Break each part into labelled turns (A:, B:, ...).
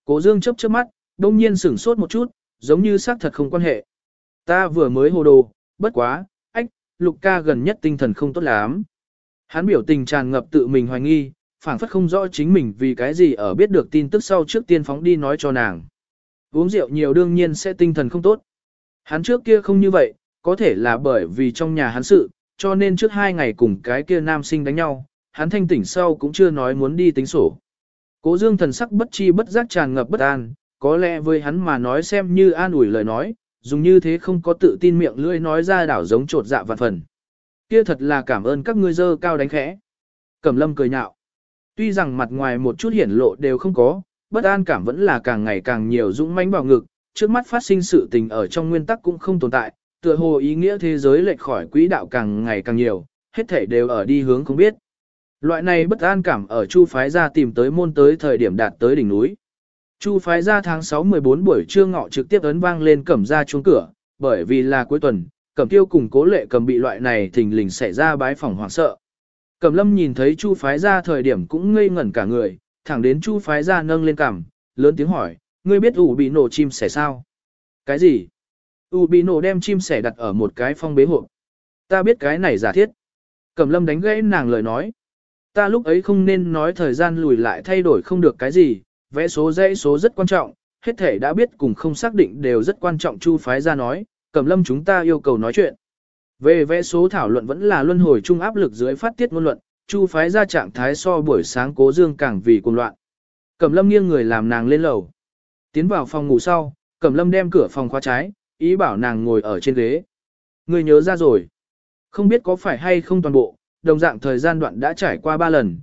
A: Cố Dương chớp chớp mắt, đông nhiên sửng sốt một chút, giống như xác thật không quan hệ. Ta vừa mới hồ đồ, bất quá, Lục ca gần nhất tinh thần không tốt lắm. Hắn biểu tình tràn ngập tự mình hoài nghi, phảng phất không rõ chính mình vì cái gì ở biết được tin tức sau trước tiên phóng đi nói cho nàng. Uống rượu nhiều đương nhiên sẽ tinh thần không tốt. Hắn trước kia không như vậy, có thể là bởi vì trong nhà hắn sự, cho nên trước 2 ngày cùng cái kia nam sinh đánh nhau, hắn thanh tỉnh sau cũng chưa nói muốn đi tính sổ. Cố Dương thần sắc bất chi bất giác tràn ngập bất an, có lẽ với hắn mà nói xem như an ủi lời nói, dùng như thế không có tự tin miệng lưỡi nói ra đảo giống trột dạ vạn phần. Kia thật là cảm ơn các ngươi dơ cao đánh khẽ. Cẩm Lâm cười nhạo. Tuy rằng mặt ngoài một chút hiển lộ đều không có, bất an cảm vẫn là càng ngày càng nhiều dũng mãnh vào ngực, trước mắt phát sinh sự tình ở trong nguyên tắc cũng không tồn tại, tựa hồ ý nghĩa thế giới lệch khỏi quỹ đạo càng ngày càng nhiều, hết thảy đều ở đi hướng không biết. Loại này bất an cảm ở Chu phái gia tìm tới môn tới thời điểm đạt tới đỉnh núi. Chu phái gia tháng 6-14 buổi trưa ngọ trực tiếp ấn vang lên Cẩm gia chuông cửa, bởi vì là cuối tuần, Cẩm Tiêu cùng Cố Lệ Cầm bị loại này thình lình xảy ra bái phỏng hoảng sợ. Cẩm Lâm nhìn thấy Chu phái gia thời điểm cũng ngây ngẩn cả người, thẳng đến Chu phái gia nâng lên cằm, lớn tiếng hỏi, ngươi biết ủ bị nổ chim sẻ sao? Cái gì? ủ bị nổ đem chim sẻ đặt ở một cái phong bế hộp. Ta biết cái này giả thiết. Cẩm Lâm đánh gãy nàng lời nói. Ta lúc ấy không nên nói thời gian lùi lại thay đổi không được cái gì, vẽ số dãy số rất quan trọng, hết thể đã biết cùng không xác định đều rất quan trọng. Chu phái gia nói, Cẩm Lâm chúng ta yêu cầu nói chuyện. Về vẽ số thảo luận vẫn là luân hồi chung áp lực dưới phát tiết ngôn luận, Chu phái gia trạng thái so buổi sáng Cố Dương càng vì cuồng loạn. Cẩm Lâm nghiêng người làm nàng lên lầu. Tiến vào phòng ngủ sau, Cẩm Lâm đem cửa phòng khóa trái, ý bảo nàng ngồi ở trên ghế. Người nhớ ra rồi. Không biết có phải hay không toàn bộ, đồng dạng thời gian đoạn đã trải qua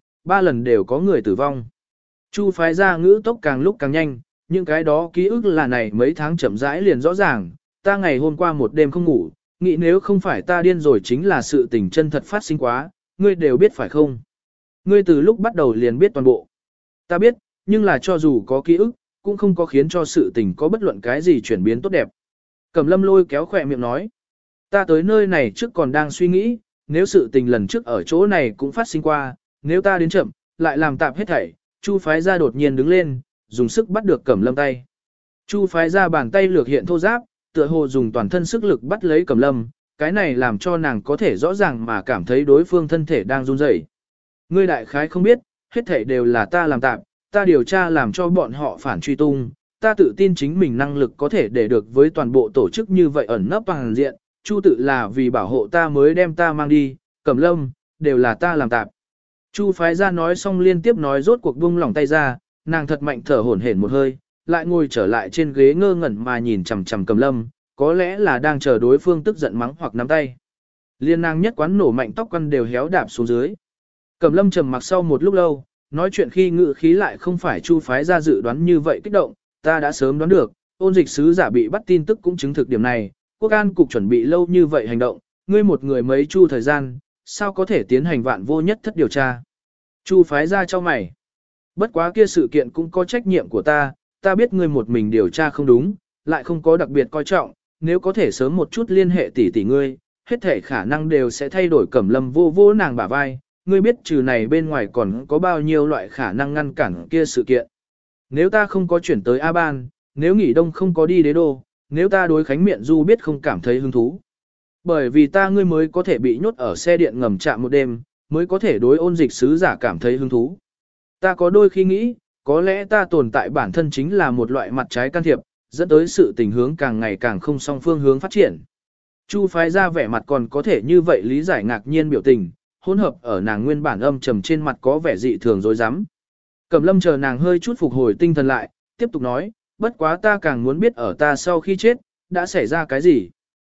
A: 3 lần đều có người tử vong. Chu phái gia ngữ tốc càng lúc càng nhanh, những cái đó ký ức là này mấy tháng chậm rãi liền rõ ràng, ta ngày hôm qua một đêm không ngủ, nghĩ nếu không phải ta điên rồi chính là sự tình chân thật phát sinh quá, ngươi đều biết phải không? Ngươi từ lúc bắt đầu liền biết toàn bộ. Ta biết, nhưng là cho dù có ký ức, cũng không có khiến cho sự tình có bất luận cái gì chuyển biến tốt đẹp. Cẩm Lâm lôi kéo khỏe miệng nói, ta tới nơi này trước còn đang suy nghĩ, nếu sự tình lần trước ở chỗ này cũng phát sinh qua, nếu ta đến chậm, lại làm tạp hết thảy. Chu phái gia đột nhiên đứng lên, dùng sức bắt được Cẩm Lâm tay. Chu phái gia bàn tay lược hiện thô ráp, tựa hồ dùng toàn thân sức lực bắt lấy Cẩm Lâm, cái này làm cho nàng có thể rõ ràng mà cảm thấy đối phương thân thể đang run rẩy. Ngươi đại khái không biết, hết thảy đều là ta làm tạp, ta điều tra làm cho bọn họ phản truy tung, ta tự tin chính mình năng lực có thể để được với toàn bộ tổ chức như vậy ẩn nấp toàn diện, Chu tự là vì bảo hộ ta mới đem ta mang đi, Cẩm Lâm, đều là ta làm tạp. Chu phái gia nói xong liên tiếp nói rốt cuộc buông lỏng tay ra, nàng thật mạnh thở hổn hển một hơi, lại ngồi trở lại trên ghế ngơ ngẩn mà nhìn chằm chằm Cẩm Lâm, có lẽ là đang chờ đối phương tức giận mắng hoặc nắm tay. Liên nàng nhất quán nổ mạnh tóc quăn đều héo đạp xuống dưới. Cẩm Lâm trầm mặc sau một lúc lâu, nói chuyện khi ngự khí lại không phải Chu phái gia dự đoán như vậy kích động, ta đã sớm đoán được, Ôn Dịch sứ giả bị bắt tin tức cũng chứng thực điểm này, Quốc an cục chuẩn bị lâu như vậy hành động, ngươi một người mấy chu thời gian, sao có thể tiến hành vạn vô nhất thất điều tra. Chu phái gia cho mày. Bất quá kia sự kiện cũng có trách nhiệm của ta biết ngươi một mình điều tra không đúng, lại không có đặc biệt coi trọng, nếu có thể sớm một chút liên hệ tỷ ngươi, hết thể khả năng đều sẽ thay đổi. Cẩm Lâm vô vô nàng bả vai, ngươi biết trừ này bên ngoài còn có bao nhiêu loại khả năng ngăn cản kia sự kiện. Nếu ta không có chuyển tới A-ban, nếu nghỉ đông không có đi đế đô, nếu ta đối Khánh Miện Du biết không cảm thấy hứng thú. Bởi vì ta ngươi mới có thể bị nhốt ở xe điện ngầm trạm một đêm, mới có thể đối Ôn Dịch sứ giả cảm thấy hứng thú. Ta có đôi khi nghĩ, có lẽ ta tồn tại bản thân chính là một loại mặt trái can thiệp, dẫn tới sự tình hướng càng ngày càng không song phương hướng phát triển. Chu phái ra vẻ mặt còn có thể như vậy lý giải ngạc nhiên biểu tình, hỗn hợp ở nàng nguyên bản âm trầm trên mặt có vẻ dị thường dối rắm. Cẩm Lâm chờ nàng hơi chút phục hồi tinh thần lại, tiếp tục nói, bất quá ta càng muốn biết ở ta sau khi chết, đã xảy ra cái gì.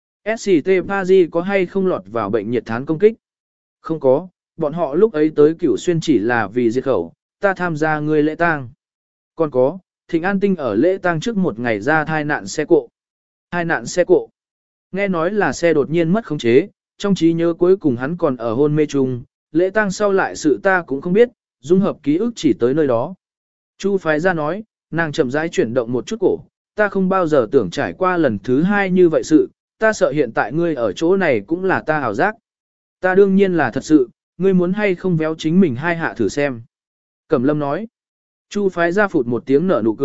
A: SCT Paris có hay không lọt vào bệnh nhiệt thán công kích? Không có, bọn họ lúc ấy tới Cửu Xuyên chỉ là vì diệt khẩu, ta tham gia ngươi lễ tang. Còn có, Thịnh An Tinh ở lễ tang trước một ngày ra thai nạn xe cộ. Thai nạn xe cộ. Nghe nói là xe đột nhiên mất khống chế, trong trí nhớ cuối cùng hắn còn ở hôn mê chung, lễ tang sau lại sự ta cũng không biết, dung hợp ký ức chỉ tới nơi đó. Chu phái ra nói, nàng chậm rãi chuyển động một chút cổ, ta không bao giờ tưởng trải qua lần thứ hai như vậy sự, ta sợ hiện tại ngươi ở chỗ này cũng là ta ảo giác. Ta đương nhiên là thật sự, ngươi muốn hay không véo chính mình hai hạ thử xem. Cẩm Lâm nói, Chu phái ra phụt một tiếng nở nụ cười,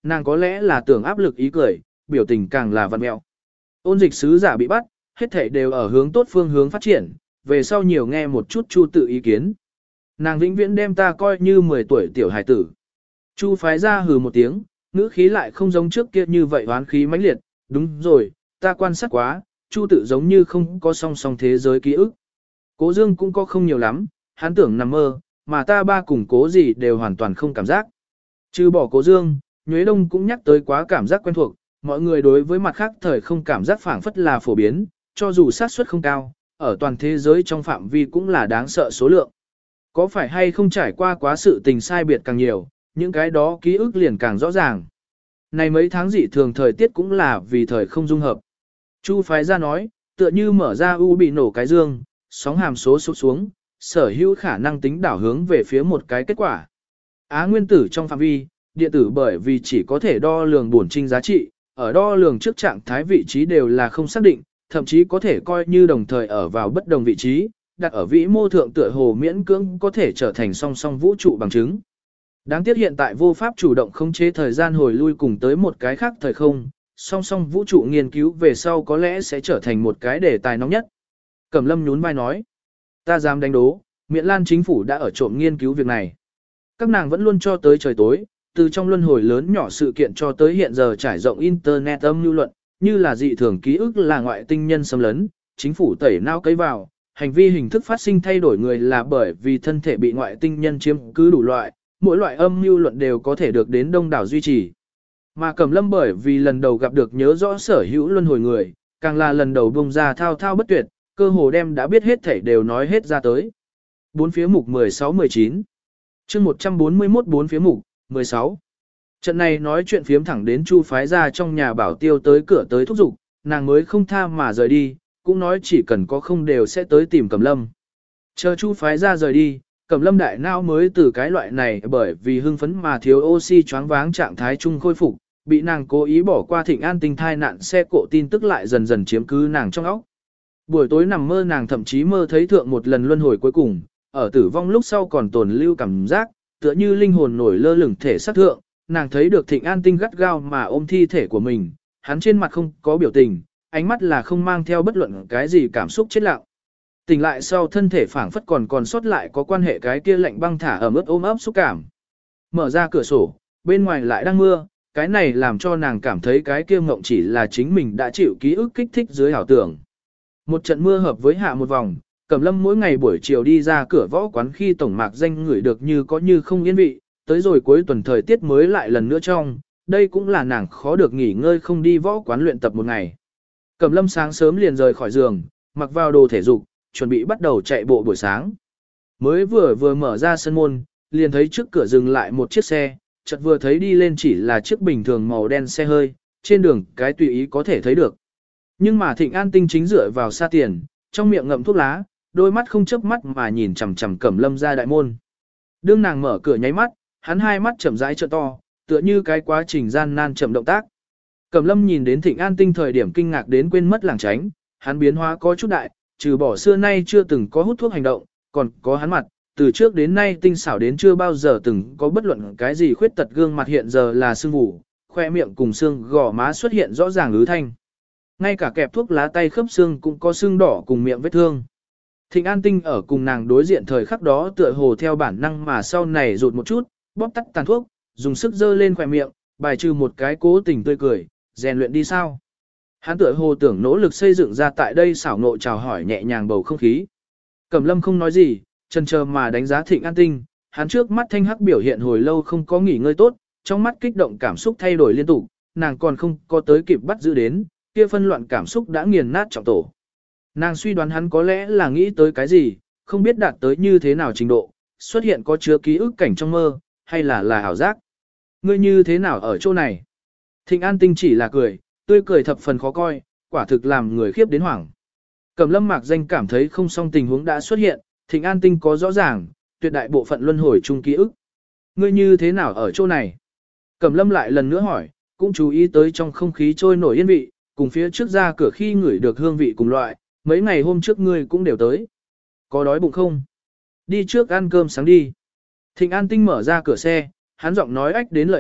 A: nàng có lẽ là tưởng áp lực ý cười, biểu tình càng là vặn mẹo. Ôn dịch sứ giả bị bắt, hết thảy đều ở hướng tốt phương hướng phát triển, về sau nhiều nghe một chút Chu tự ý kiến. Nàng vĩnh viễn đem ta coi như 10 tuổi tiểu hài tử. Chu phái ra hừ một tiếng, ngữ khí lại không giống trước kia như vậy hoán khí mãnh liệt, đúng rồi, ta quan sát quá, Chu tự giống như không có song song thế giới ký ức. Cố Dương cũng có không nhiều lắm, hắn tưởng nằm mơ, mà ta ba cùng cố gì đều hoàn toàn không cảm giác. Trừ bỏ Cố Dương, Nhuế Đông cũng nhắc tới quá cảm giác quen thuộc, mọi người đối với mặt khác thời không cảm giác phảng phất là phổ biến, cho dù xác suất không cao, ở toàn thế giới trong phạm vi cũng là đáng sợ số lượng. Có phải hay không trải qua quá sự tình sai biệt càng nhiều, những cái đó ký ức liền càng rõ ràng. Này mấy tháng dị thường thời tiết cũng là vì thời không dung hợp. Chu phái ra nói, tựa như mở ra u bị nổ cái dương, sóng hàm số sụp xuống, sở hữu khả năng tính đảo hướng về phía một cái kết quả. Á nguyên tử trong phạm vi, điện tử bởi vì chỉ có thể đo lường bổn trinh giá trị, ở đo lường trước trạng thái vị trí đều là không xác định, thậm chí có thể coi như đồng thời ở vào bất đồng vị trí, đặt ở vĩ mô thượng tựa hồ miễn cưỡng có thể trở thành song song vũ trụ bằng chứng. Đáng tiếc hiện tại vô pháp chủ động khống chế thời gian hồi lui cùng tới một cái khác thời không, song song vũ trụ nghiên cứu về sau có lẽ sẽ trở thành một cái đề tài nóng nhất. Cẩm Lâm nhún vai nói, ta dám đánh đố, Miện Lan chính phủ đã ở trộm nghiên cứu việc này. Các nàng vẫn luôn cho tới trời tối, từ trong luân hồi lớn nhỏ sự kiện cho tới hiện giờ trải rộng internet âm lưu luận, như là dị thường ký ức là ngoại tinh nhân xâm lấn, chính phủ tẩy não cấy vào, hành vi hình thức phát sinh thay đổi người là bởi vì thân thể bị ngoại tinh nhân chiếm cứ đủ loại, mỗi loại âm lưu luận đều có thể được đến đông đảo duy trì. Mà Cẩm Lâm bởi vì lần đầu gặp được nhớ rõ sở hữu luân hồi người, càng là lần đầu bông ra thao thao bất tuyệt, cơ hồ đem đã biết hết thảy đều nói hết ra tới. Bốn phía mục 16-19 chương 141 bốn phía mục 16. Trận này nói chuyện phiếm thẳng đến Chu phái ra trong nhà bảo tiêu tới cửa tới thúc giục, nàng mới không tha mà rời đi, cũng nói chỉ cần có không đều sẽ tới tìm Cẩm Lâm. Chờ Chu phái ra rời đi, Cẩm Lâm đại não mới từ cái loại này bởi vì hưng phấn mà thiếu oxy choáng váng trạng thái chung khôi phục, bị nàng cố ý bỏ qua Thịnh An Tinh thai nạn xe cộ tin tức lại dần dần chiếm cứ nàng trong óc. Buổi tối nằm mơ nàng thậm chí mơ thấy thượng một lần luân hồi cuối cùng, ở tử vong lúc sau còn tồn lưu cảm giác, tựa như linh hồn nổi lơ lửng thể xác thượng, nàng thấy được Thịnh An Tinh gắt gao mà ôm thi thể của mình, hắn trên mặt không có biểu tình, ánh mắt là không mang theo bất luận cái gì cảm xúc chết lặng. Tỉnh lại sau thân thể phảng phất còn sót lại có quan hệ cái kia lạnh băng thả ở mức ôm ấp xúc cảm. Mở ra cửa sổ, bên ngoài lại đang mưa, cái này làm cho nàng cảm thấy cái kia mộng chỉ là chính mình đã chịu ký ức kích thích dưới ảo tưởng. Một trận mưa hợp với hạ một vòng, Cẩm Lâm mỗi ngày buổi chiều đi ra cửa võ quán khi tổng mạc danh ngửi được như có như không yên vị, tới rồi cuối tuần thời tiết mới lại lần nữa trong, đây cũng là nàng khó được nghỉ ngơi không đi võ quán luyện tập một ngày. Cẩm Lâm sáng sớm liền rời khỏi giường, mặc vào đồ thể dục, chuẩn bị bắt đầu chạy bộ buổi sáng. Mới vừa mở ra sân môn, liền thấy trước cửa dừng lại một chiếc xe, chợt vừa thấy đi lên chỉ là chiếc bình thường màu đen xe hơi, trên đường cái tùy ý có thể thấy được. Nhưng mà Thịnh An Tinh chính dựa vào xa tiền, trong miệng ngậm thuốc lá, đôi mắt không chớp mắt mà nhìn chằm chằm Cẩm Lâm ra đại môn. Đương nàng mở cửa nháy mắt, hắn hai mắt chậm rãi trợn to, tựa như cái quá trình gian nan chậm động tác. Cẩm Lâm nhìn đến Thịnh An Tinh thời điểm kinh ngạc đến quên mất lảng tránh, hắn biến hóa có chút đại, trừ bỏ xưa nay chưa từng có hút thuốc hành động, còn có hắn mặt, từ trước đến nay tinh xảo đến chưa bao giờ từng có bất luận cái gì khuyết tật, gương mặt hiện giờ là sưng vù, khoe miệng cùng xương gò má xuất hiện rõ ràng ứ thanh. Ngay cả kẹp thuốc lá tay khớp xương cũng có xương đỏ cùng miệng vết thương. Thịnh An Tinh ở cùng nàng đối diện thời khắc đó tựa hồ theo bản năng mà sau này rụt một chút, bóp tắt tàn thuốc, dùng sức dơ lên khỏe miệng, bài trừ một cái cố tình tươi cười, rèn luyện đi sao. Hắn tựa hồ tưởng nỗ lực xây dựng ra tại đây xảo nộ chào hỏi nhẹ nhàng bầu không khí. Cẩm Lâm không nói gì, chần chờ mà đánh giá Thịnh An Tinh, hắn trước mắt thanh hắc biểu hiện hồi lâu không có nghỉ ngơi tốt, trong mắt kích động cảm xúc thay đổi liên tục, nàng còn không có tới kịp bắt giữ đến, kia phân loạn cảm xúc đã nghiền nát trọng tổ. Nàng suy đoán hắn có lẽ là nghĩ tới cái gì, không biết đạt tới như thế nào trình độ, xuất hiện có chứa ký ức cảnh trong mơ, hay là ảo giác. Ngươi như thế nào ở chỗ này? Thịnh An Tinh chỉ là cười, tươi cười thập phần khó coi, quả thực làm người khiếp đến hoảng. Cẩm Lâm mạc danh cảm thấy không xong tình huống đã xuất hiện, Thịnh An Tinh có rõ ràng, tuyệt đại bộ phận luân hồi chung ký ức. Ngươi như thế nào ở chỗ này? Cẩm Lâm lại lần nữa hỏi, cũng chú ý tới trong không khí trôi nổi yên vị, cùng phía trước ra cửa khi ngửi được hương vị cùng loại, mấy ngày hôm trước ngươi cũng đều tới. Có đói bụng không? Đi trước ăn cơm sáng đi. Thịnh An Tinh mở ra cửa xe, hắn giọng nói ách đến lợi hại,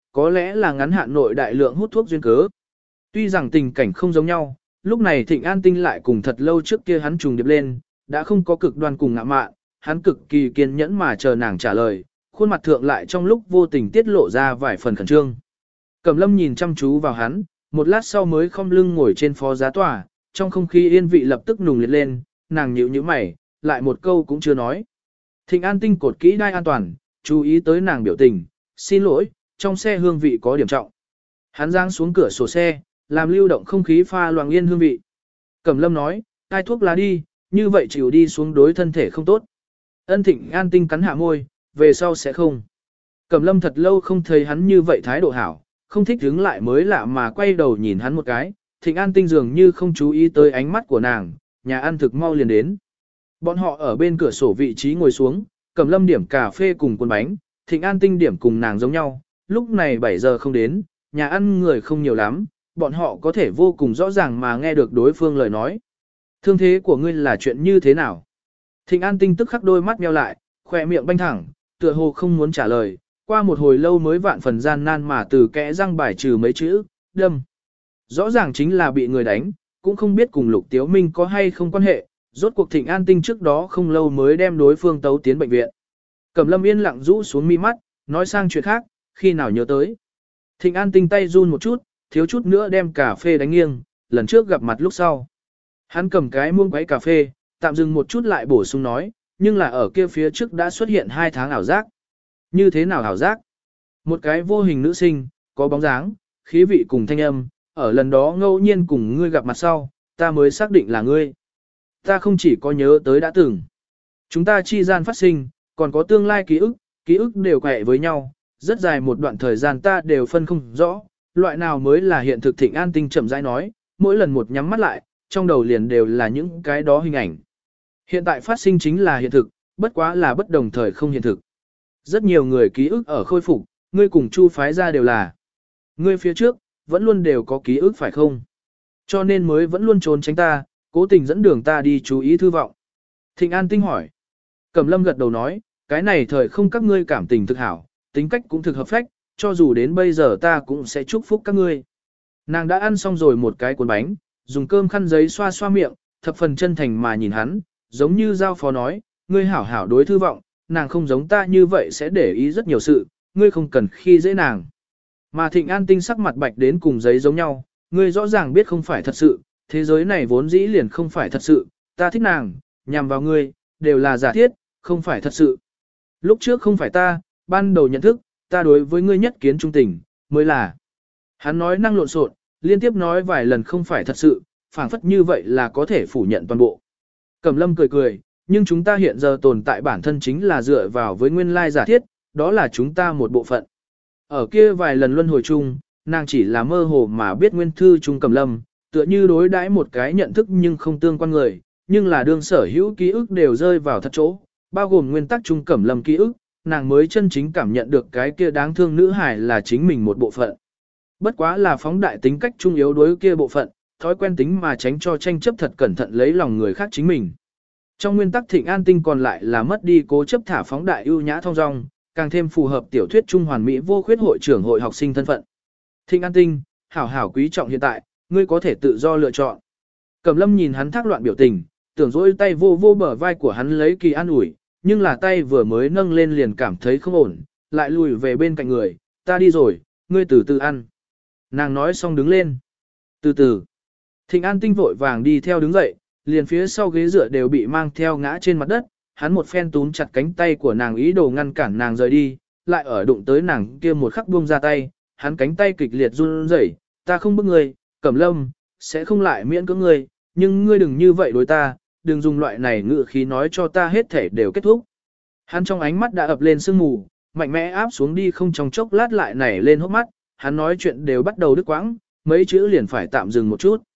A: có lẽ là ngắn hạn nội đại lượng hút thuốc duyên cớ. Tuy rằng tình cảnh không giống nhau, lúc này Thịnh An Tinh lại cùng thật lâu trước kia hắn trùng điệp lên, đã không có cực đoan cùng ngạ mạn, hắn cực kỳ kiên nhẫn mà chờ nàng trả lời, khuôn mặt thượng lại trong lúc vô tình tiết lộ ra vài phần khẩn trương. Cẩm Lâm nhìn chăm chú vào hắn, một lát sau mới khom lưng ngồi trên phó giá tòa, trong không khí yên vị lập tức nùng liệt lên, nàng nhíu nhíu mày, lại một câu cũng chưa nói. Thịnh An Tinh cột kỹ đai an toàn, chú ý tới nàng biểu tình, xin lỗi, trong xe hương vị có điểm trọng. Hắn giang xuống cửa sổ xe, làm lưu động không khí pha loãng yên hương vị. Cẩm Lâm nói, cai thuốc lá đi, như vậy chịu đi xuống đối thân thể không tốt. Ân Thịnh An Tinh cắn hạ môi, về sau sẽ không. Cẩm Lâm thật lâu không thấy hắn như vậy thái độ hảo, không thích đứng lại mới lạ mà quay đầu nhìn hắn một cái. Thịnh An Tinh dường như không chú ý tới ánh mắt của nàng, nhà ăn thực mau liền đến. Bọn họ ở bên cửa sổ vị trí ngồi xuống, Cẩm Lâm điểm cà phê cùng cuốn bánh, Thịnh An Tinh điểm cùng nàng giống nhau, lúc này 7 giờ không đến, nhà ăn người không nhiều lắm, bọn họ có thể vô cùng rõ ràng mà nghe được đối phương lời nói. Thương thế của ngươi là chuyện như thế nào? Thịnh An Tinh tức khắc đôi mắt nheo lại, khỏe miệng banh thẳng, tựa hồ không muốn trả lời, qua một hồi lâu mới vạn phần gian nan mà từ kẽ răng bài trừ mấy chữ, đâm. Rõ ràng chính là bị người đánh, cũng không biết cùng Lục Tiếu Minh có hay không quan hệ, rốt cuộc Thịnh An Tinh trước đó không lâu mới đem đối phương tấu tiến bệnh viện. Cẩm Lâm yên lặng rũ xuống mi mắt, nói sang chuyện khác, khi nào nhớ tới. Thịnh An Tinh tay run một chút, thiếu chút nữa đem cà phê đánh nghiêng, lần trước gặp mặt lúc sau. Hắn cầm cái muông quấy cà phê, tạm dừng một chút lại bổ sung nói, nhưng là ở kia phía trước đã xuất hiện 2 tháng ảo giác. Như thế nào ảo giác? Một cái vô hình nữ sinh, có bóng dáng, khí vị cùng thanh âm, ở lần đó ngẫu nhiên cùng ngươi gặp mặt sau, ta mới xác định là ngươi. Ta không chỉ có nhớ tới đã từng. Chúng ta chi gian phát sinh, còn có tương lai ký ức đều quẹ với nhau, rất dài một đoạn thời gian ta đều phân không rõ, loại nào mới là hiện thực. Thịnh An Tinh chậm rãi nói, mỗi lần một nhắm mắt lại, trong đầu liền đều là những cái đó hình ảnh. Hiện tại phát sinh chính là hiện thực, bất quá là bất đồng thời không hiện thực. Rất nhiều người ký ức ở khôi phục, ngươi cùng Chu phái ra đều là. Ngươi phía trước, vẫn luôn đều có ký ức phải không? Cho nên mới vẫn luôn trốn tránh ta, cố tình dẫn đường ta đi chú ý thư vọng. Thịnh An Tinh hỏi. Cẩm Lâm gật đầu nói, cái này thời không các ngươi cảm tình thực hảo, tính cách cũng thực hợp phách, cho dù đến bây giờ ta cũng sẽ chúc phúc các ngươi. Nàng đã ăn xong rồi một cái cuốn bánh, dùng cơm khăn giấy xoa xoa miệng, thập phần chân thành mà nhìn hắn, giống như giao phó nói, ngươi hảo hảo đối thư vọng, nàng không giống ta như vậy sẽ để ý rất nhiều sự, ngươi không cần khi dễ nàng. Mà Thịnh An Tinh sắc mặt bạch đến cùng giấy giống nhau, ngươi rõ ràng biết không phải thật sự, thế giới này vốn dĩ liền không phải thật sự, ta thích nàng, nhằm vào ngươi, đều là giả thiết, không phải thật sự. Lúc trước không phải ta, ban đầu nhận thức, ta đối với ngươi nhất kiến trung tình, mới là. Hắn nói năng lộn xộn, liên tiếp nói vài lần không phải thật sự, phảng phất như vậy là có thể phủ nhận toàn bộ. Cẩm Lâm cười cười, nhưng chúng ta hiện giờ tồn tại bản thân chính là dựa vào với nguyên lai giả thiết, đó là chúng ta một bộ phận. Ở kia vài lần luân hồi chung, nàng chỉ là mơ hồ mà biết nguyên thư chung Cẩm Lâm, tựa như đối đãi một cái nhận thức nhưng không tương quan người, nhưng là đương sở hữu ký ức đều rơi vào thật chỗ, bao gồm nguyên tắc chung Cẩm Lâm ký ức, nàng mới chân chính cảm nhận được cái kia đáng thương nữ hải là chính mình một bộ phận. Bất quá là phóng đại tính cách trung yếu đối kia bộ phận, thói quen tính mà tránh cho tranh chấp thật cẩn thận lấy lòng người khác chính mình. Trong nguyên tắc Thịnh An Tinh còn lại là mất đi cố chấp thả phóng đại ưu nhã thong dong, càng thêm phù hợp tiểu thuyết trung hoàn mỹ vô khuyết hội trưởng hội học sinh thân phận. Thịnh An Tinh, hảo hảo quý trọng hiện tại, ngươi có thể tự do lựa chọn. Cẩm Lâm nhìn hắn thác loạn biểu tình, tưởng dỗi tay vô vô bờ vai của hắn lấy kỳ an ủi, nhưng là tay vừa mới nâng lên liền cảm thấy không ổn, lại lùi về bên cạnh người, ta đi rồi, ngươi từ từ ăn. Nàng nói xong đứng lên. Từ từ. Thịnh An Tinh vội vàng đi theo đứng dậy, liền phía sau ghế dựa đều bị mang theo ngã trên mặt đất, hắn một phen túm chặt cánh tay của nàng ý đồ ngăn cản nàng rời đi, lại ở đụng tới nàng kia một khắc buông ra tay, hắn cánh tay kịch liệt run rẩy, ta không bức ngươi, Cẩm Lâm, sẽ không lại miễn cưỡng ngươi, nhưng ngươi đừng như vậy đối ta, đừng dùng loại này ngữ khí nói cho ta hết thể đều kết thúc. Hắn trong ánh mắt đã ập lên sương mù, mạnh mẽ áp xuống đi không trong chốc lát lại nảy lên hốc mắt, hắn nói chuyện đều bắt đầu đứt quãng, mấy chữ liền phải tạm dừng một chút.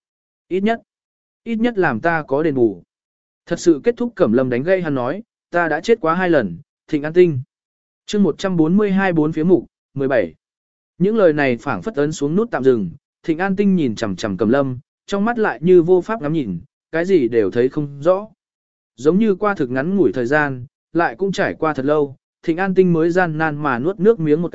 A: Ít nhất làm ta có đền bù. Thật sự kết thúc. Cẩm Lâm đánh gây hắn nói, ta đã chết quá 2 lần, Thịnh An Tinh. Chương 142 4 phía mục, 17. Những lời này phảng phất ấn xuống nút tạm dừng, Thịnh An Tinh nhìn chằm chằm Cẩm Lâm, trong mắt lại như vô pháp ngắm nhìn, cái gì đều thấy không rõ. Giống như qua thực ngắn ngủi thời gian, lại cũng trải qua thật lâu, Thịnh An Tinh mới gian nan mà nuốt nước miếng một cái,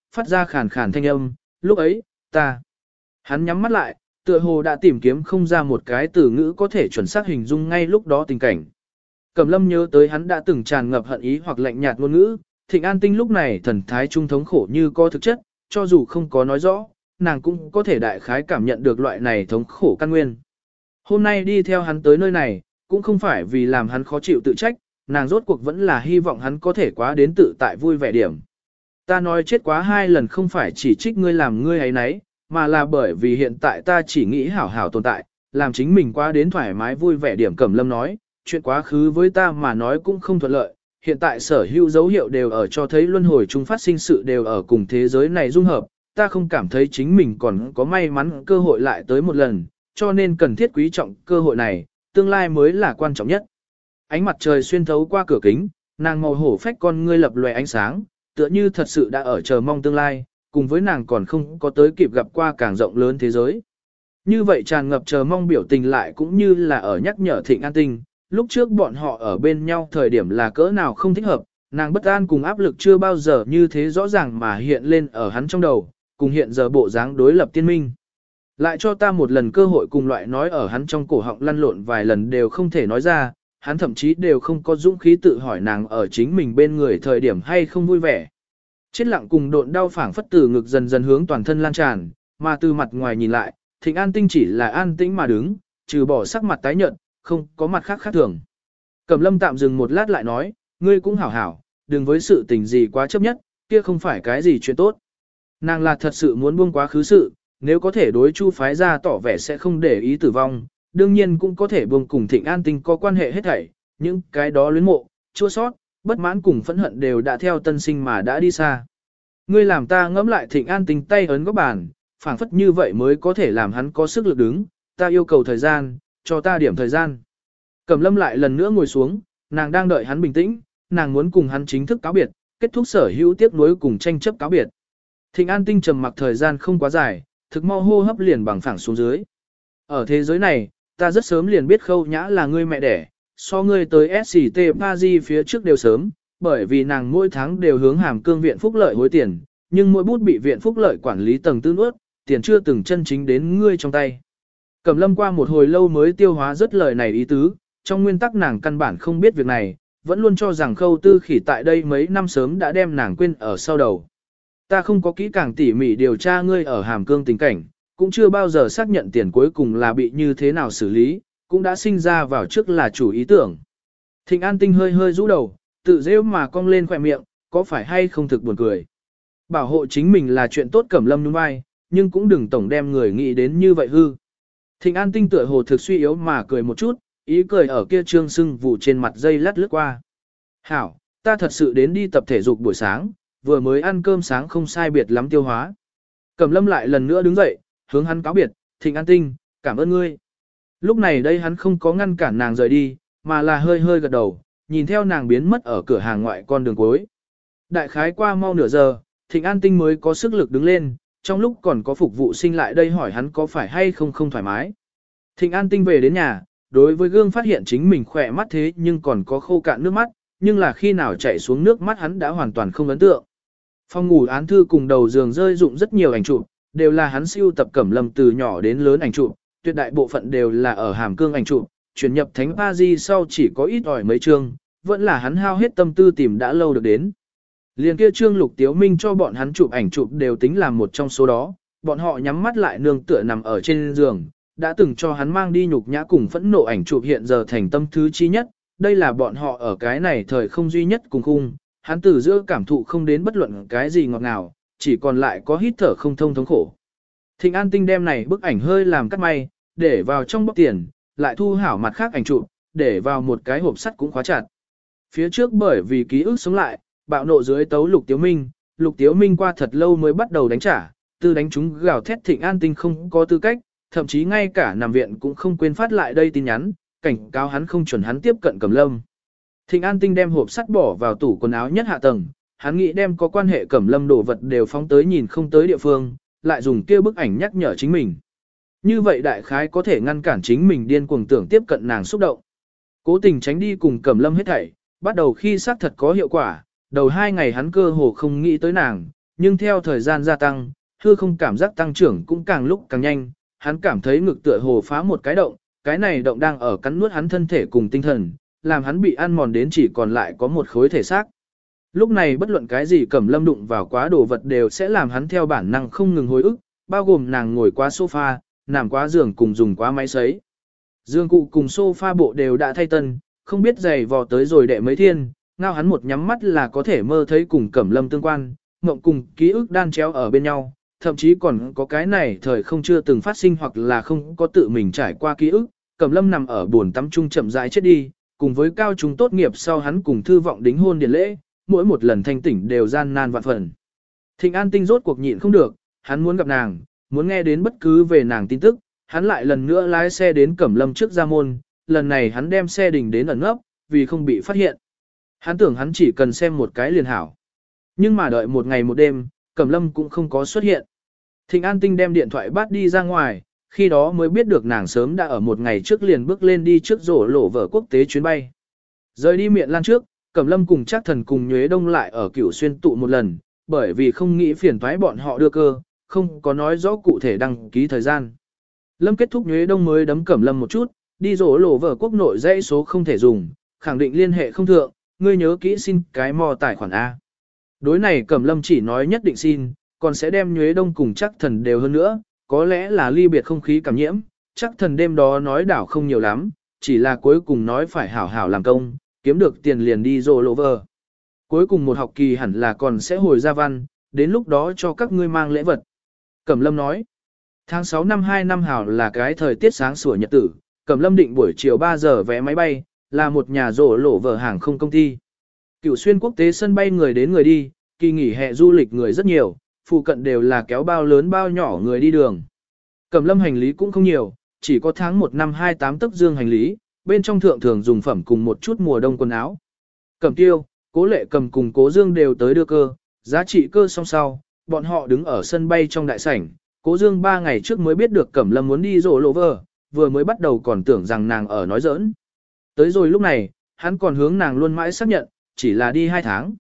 A: phát ra khàn khàn thanh âm, lúc ấy, ta. Hắn nhắm mắt lại, tựa hồ đã tìm kiếm không ra một cái từ ngữ có thể chuẩn xác hình dung ngay lúc đó tình cảnh. Cẩm Lâm nhớ tới hắn đã từng tràn ngập hận ý hoặc lạnh nhạt ngôn ngữ, Thịnh An Tinh lúc này thần thái trung thống khổ như có thực chất, cho dù không có nói rõ, nàng cũng có thể đại khái cảm nhận được loại này thống khổ căn nguyên. Hôm nay đi theo hắn tới nơi này, cũng không phải vì làm hắn khó chịu tự trách, nàng rốt cuộc vẫn là hy vọng hắn có thể quá đến tự tại vui vẻ điểm. Ta nói chết quá 2 lần không phải chỉ trích ngươi làm ngươi ấy nấy, mà là bởi vì hiện tại ta chỉ nghĩ hảo hảo tồn tại, làm chính mình quá đến thoải mái vui vẻ điểm. Cẩm Lâm nói, chuyện quá khứ với ta mà nói cũng không thuận lợi, hiện tại sở hữu dấu hiệu đều ở cho thấy luân hồi chung phát sinh sự đều ở cùng thế giới này dung hợp, ta không cảm thấy chính mình còn có may mắn cơ hội lại tới một lần, cho nên cần thiết quý trọng cơ hội này, tương lai mới là quan trọng nhất. Ánh mặt trời xuyên thấu qua cửa kính, nàng màu hổ phách con ngươi lập lòe ánh sáng, tựa như thật sự đã ở chờ mong tương lai, cùng với nàng còn không có tới kịp gặp qua càng rộng lớn thế giới. Như vậy tràn ngập chờ mong biểu tình lại cũng như là ở nhắc nhở Thịnh An Tinh, lúc trước bọn họ ở bên nhau thời điểm là cỡ nào không thích hợp, nàng bất an cùng áp lực chưa bao giờ như thế rõ ràng mà hiện lên ở hắn trong đầu, cùng hiện giờ bộ dáng đối lập tiên minh. Lại cho ta một lần cơ hội cùng loại nói ở hắn trong cổ họng lăn lộn vài lần đều không thể nói ra, hắn thậm chí đều không có dũng khí tự hỏi nàng ở chính mình bên người thời điểm hay không vui vẻ. Chết lặng cùng độn đau phảng phất từ ngực dần dần hướng toàn thân lan tràn, mà từ mặt ngoài nhìn lại, Thịnh An Tinh chỉ là an tĩnh mà đứng, trừ bỏ sắc mặt tái nhợt, không có mặt khác khác thường. Cẩm Lâm tạm dừng một lát lại nói, ngươi cũng hảo hảo, đừng với sự tình gì quá chấp nhất, kia không phải cái gì chuyện tốt. Nàng là thật sự muốn buông quá khứ sự, nếu có thể đối Chu phái ra tỏ vẻ sẽ không để ý tử vong, đương nhiên cũng có thể buông cùng Thịnh An Tinh có quan hệ hết thảy, những cái đó luyến mộ, chua sót, bất mãn cùng phẫn hận đều đã theo tân sinh mà đã đi xa. Ngươi làm ta ngẫm lại Thịnh An Tinh tay ấn góc bàn, phảng phất như vậy mới có thể làm hắn có sức lực đứng, ta yêu cầu thời gian, cho ta điểm thời gian. Cẩm Lâm lại lần nữa ngồi xuống, nàng đang đợi hắn bình tĩnh, nàng muốn cùng hắn chính thức cáo biệt, kết thúc sở hữu tiếc nuối cùng tranh chấp cáo biệt. Thịnh An Tinh trầm mặc thời gian không quá dài, thực mau hô hấp liền bằng phẳng xuống dưới. Ở thế giới này, ta rất sớm liền biết Khâu Nhã là ngươi mẹ đẻ, so ngươi tới SCT Paris phía trước đều sớm, bởi vì nàng mỗi tháng đều hướng Hàm Cương viện phúc lợi hối tiền, nhưng mỗi bút bị viện phúc lợi quản lý tầng tư nuốt, tiền chưa từng chân chính đến ngươi trong tay. Cẩm Lâm qua một hồi lâu mới tiêu hóa rất lời này ý tứ, trong nguyên tắc nàng căn bản không biết việc này, vẫn luôn cho rằng Khâu Tư Khỉ tại đây mấy năm sớm đã đem nàng quên ở sau đầu. Ta không có kỹ càng tỉ mỉ điều tra ngươi ở Hàm Cương tình cảnh, cũng chưa bao giờ xác nhận tiền cuối cùng là bị như thế nào xử lý, cũng đã sinh ra vào trước là chủ ý tưởng. Thịnh An Tinh hơi hơi rũ đầu, tự rêu mà cong lên khỏe miệng, có phải hay không thực buồn cười. Bảo hộ chính mình là chuyện tốt. Cẩm Lâm nhún vai, nhưng cũng đừng tổng đem người nghĩ đến như vậy hư. Thịnh An Tinh tựa hồ thực suy yếu mà cười một chút, ý cười ở kia trương sưng vụ trên mặt dây lát lướt qua. Hảo, ta thật sự đến đi tập thể dục buổi sáng, vừa mới ăn cơm sáng không sai biệt lắm tiêu hóa. Cẩm Lâm lại lần nữa đứng dậy, hướng hắn cáo biệt, Thịnh An Tinh, cảm ơn ngươi. Lúc này đây hắn không có ngăn cản nàng rời đi, mà là hơi hơi gật đầu, nhìn theo nàng biến mất ở cửa hàng ngoại con đường cuối. Đại khái qua mau nửa giờ, Thịnh An Tinh mới có sức lực đứng lên, trong lúc còn có phục vụ sinh lại đây hỏi hắn có phải hay không thoải mái. Thịnh An Tinh về đến nhà, đối với gương phát hiện chính mình khỏe mắt thế nhưng còn có khô cạn nước mắt, nhưng là khi nào chảy xuống nước mắt hắn đã hoàn toàn không ấn tượng. Phòng ngủ án thư cùng đầu giường rơi dụng rất nhiều ảnh chụp, đều là hắn siêu tập Cẩm Lâm từ nhỏ đến lớn ảnh chụp, tuyệt đại bộ phận đều là ở Hàm Cương ảnh chụp, chuyển nhập Thánh Paris sau chỉ có ít ỏi mấy chương, vẫn là hắn hao hết tâm tư tìm đã lâu được đến. Liền kia trương Lục Tiếu Minh cho bọn hắn chụp ảnh chụp đều tính là một trong số đó, bọn họ nhắm mắt lại nương tựa nằm ở trên giường, đã từng cho hắn mang đi nhục nhã cùng phẫn nộ ảnh chụp hiện giờ thành tâm thứ chi nhất, đây là bọn họ ở cái này thời không duy nhất cùng khung, hắn từ giữa cảm thụ không đến bất luận cái gì ngọt ngào, chỉ còn lại có hít thở không thông thống khổ. Thịnh An Tinh đem này bức ảnh hơi làm cắt may, để vào trong bọc tiền, lại thu hảo mặt khác ảnh chụp, để vào một cái hộp sắt cũng khóa chặt. Phía trước bởi vì ký ức sống lại, bạo nộ dưới tấu Lục Tiếu Minh qua thật lâu mới bắt đầu đánh trả, từ đánh chúng gào thét Thịnh An Tinh không có tư cách, thậm chí ngay cả nằm viện cũng không quên phát lại đây tin nhắn, cảnh cáo hắn không chuẩn hắn tiếp cận Cẩm Lâm. Thịnh An Tinh đem hộp sắt bỏ vào tủ quần áo nhất hạ tầng, hắn nghĩ đem có quan hệ Cẩm Lâm đồ vật đều phóng tới nhìn không tới địa phương, lại dùng kia bức ảnh nhắc nhở chính mình. Như vậy đại khái có thể ngăn cản chính mình điên cuồng tưởng tiếp cận nàng xúc động. Cố tình tránh đi cùng Cẩm Lâm hết thảy, bắt đầu khi xác thật có hiệu quả, đầu 2 ngày hắn cơ hồ không nghĩ tới nàng, nhưng theo thời gian gia tăng, hư không cảm giác tăng trưởng cũng càng lúc càng nhanh, hắn cảm thấy ngực tựa hồ phá một cái động, cái này động đang ở cắn nuốt hắn thân thể cùng tinh thần, làm hắn bị ăn mòn đến chỉ còn lại có một khối thể xác. Lúc này bất luận cái gì Cẩm Lâm đụng vào quá đồ vật đều sẽ làm hắn theo bản năng không ngừng hồi ức, bao gồm nàng ngồi quá sofa, nằm quá giường cùng dùng quá máy sấy. Dương cụ cùng sofa bộ đều đã thay tân, không biết giày vò tới rồi đệ mấy thiên, ngao hắn một nhắm mắt là có thể mơ thấy cùng Cẩm Lâm tương quan, mộng cùng ký ức đan chéo ở bên nhau, thậm chí còn có cái này thời không chưa từng phát sinh hoặc là không có tự mình trải qua ký ức. Cẩm Lâm nằm ở buồn tắm trung chậm rãi chết đi, cùng với cao trung tốt nghiệp sau hắn cùng Thư Vọng đính hôn điển lễ, mỗi một lần thanh tỉnh đều gian nan vạn phần. Thịnh An Tinh rốt cuộc nhịn không được, hắn muốn gặp nàng, muốn nghe đến bất cứ về nàng tin tức, hắn lại lần nữa lái xe đến Cẩm Lâm trước ra môn, lần này hắn đem xe đình đến ẩn nấp, vì không bị phát hiện. Hắn tưởng hắn chỉ cần xem một cái liền hảo. Nhưng mà đợi một ngày một đêm, Cẩm Lâm cũng không có xuất hiện. Thịnh An Tinh đem điện thoại bắt đi ra ngoài, khi đó mới biết được nàng sớm đã ở một ngày trước liền bước lên đi trước rổ lộ vở quốc tế chuyến bay. Rời đi Miện Lan trước, Cẩm Lâm cùng Trác Thần cùng Nhuế Đông lại ở Cửu Xuyên tụ một lần, bởi vì không nghĩ phiền toái bọn họ đưa cơ, không có nói rõ cụ thể đăng ký thời gian. Lâm kết thúc Nhuế Đông mới đấm Cẩm Lâm một chút, đi rổ lộ vở quốc nội dãy số không thể dùng, khẳng định liên hệ không thượng, ngươi nhớ kỹ xin cái mò tài khoản A. Đối này Cẩm Lâm chỉ nói nhất định xin, còn sẽ đem Nhuế Đông cùng Trác Thần đều hơn nữa, có lẽ là ly biệt không khí cảm nhiễm, Trác Thần đêm đó nói đảo không nhiều lắm, chỉ là cuối cùng nói phải hảo hảo làm công, kiếm được tiền liền đi rồ lộ vờ. Cuối cùng một học kỳ hẳn là còn sẽ hồi ra văn, đến lúc đó cho các ngươi mang lễ vật. Cẩm Lâm nói, tháng 6 năm 2 năm hảo là cái thời tiết sáng sủa nhật tử, Cẩm Lâm định buổi chiều 3 giờ vé máy bay, là một nhà rồ lộ vờ hàng không công ty. Cửu Xuyên quốc tế sân bay người đến người đi, kỳ nghỉ hè du lịch người rất nhiều, phụ cận đều là kéo bao lớn bao nhỏ người đi đường. Cẩm Lâm hành lý cũng không nhiều, chỉ có tháng 1 năm 28 tấc dương hành lý, bên trong thượng thường dùng phẩm cùng một chút mùa đông quần áo. Cẩm Tiêu, Cố Lệ Cầm cùng Cố Dương đều tới đưa cơ, giá trị cơ song sau, bọn họ đứng ở sân bay trong đại sảnh. Cố Dương 3 ngày trước mới biết được Cẩm Lâm muốn đi rổ lộ vờ, vừa mới bắt đầu còn tưởng rằng nàng ở nói giỡn. Tới rồi lúc này, hắn còn hướng nàng luôn mãi xác nhận, chỉ là đi 2 tháng.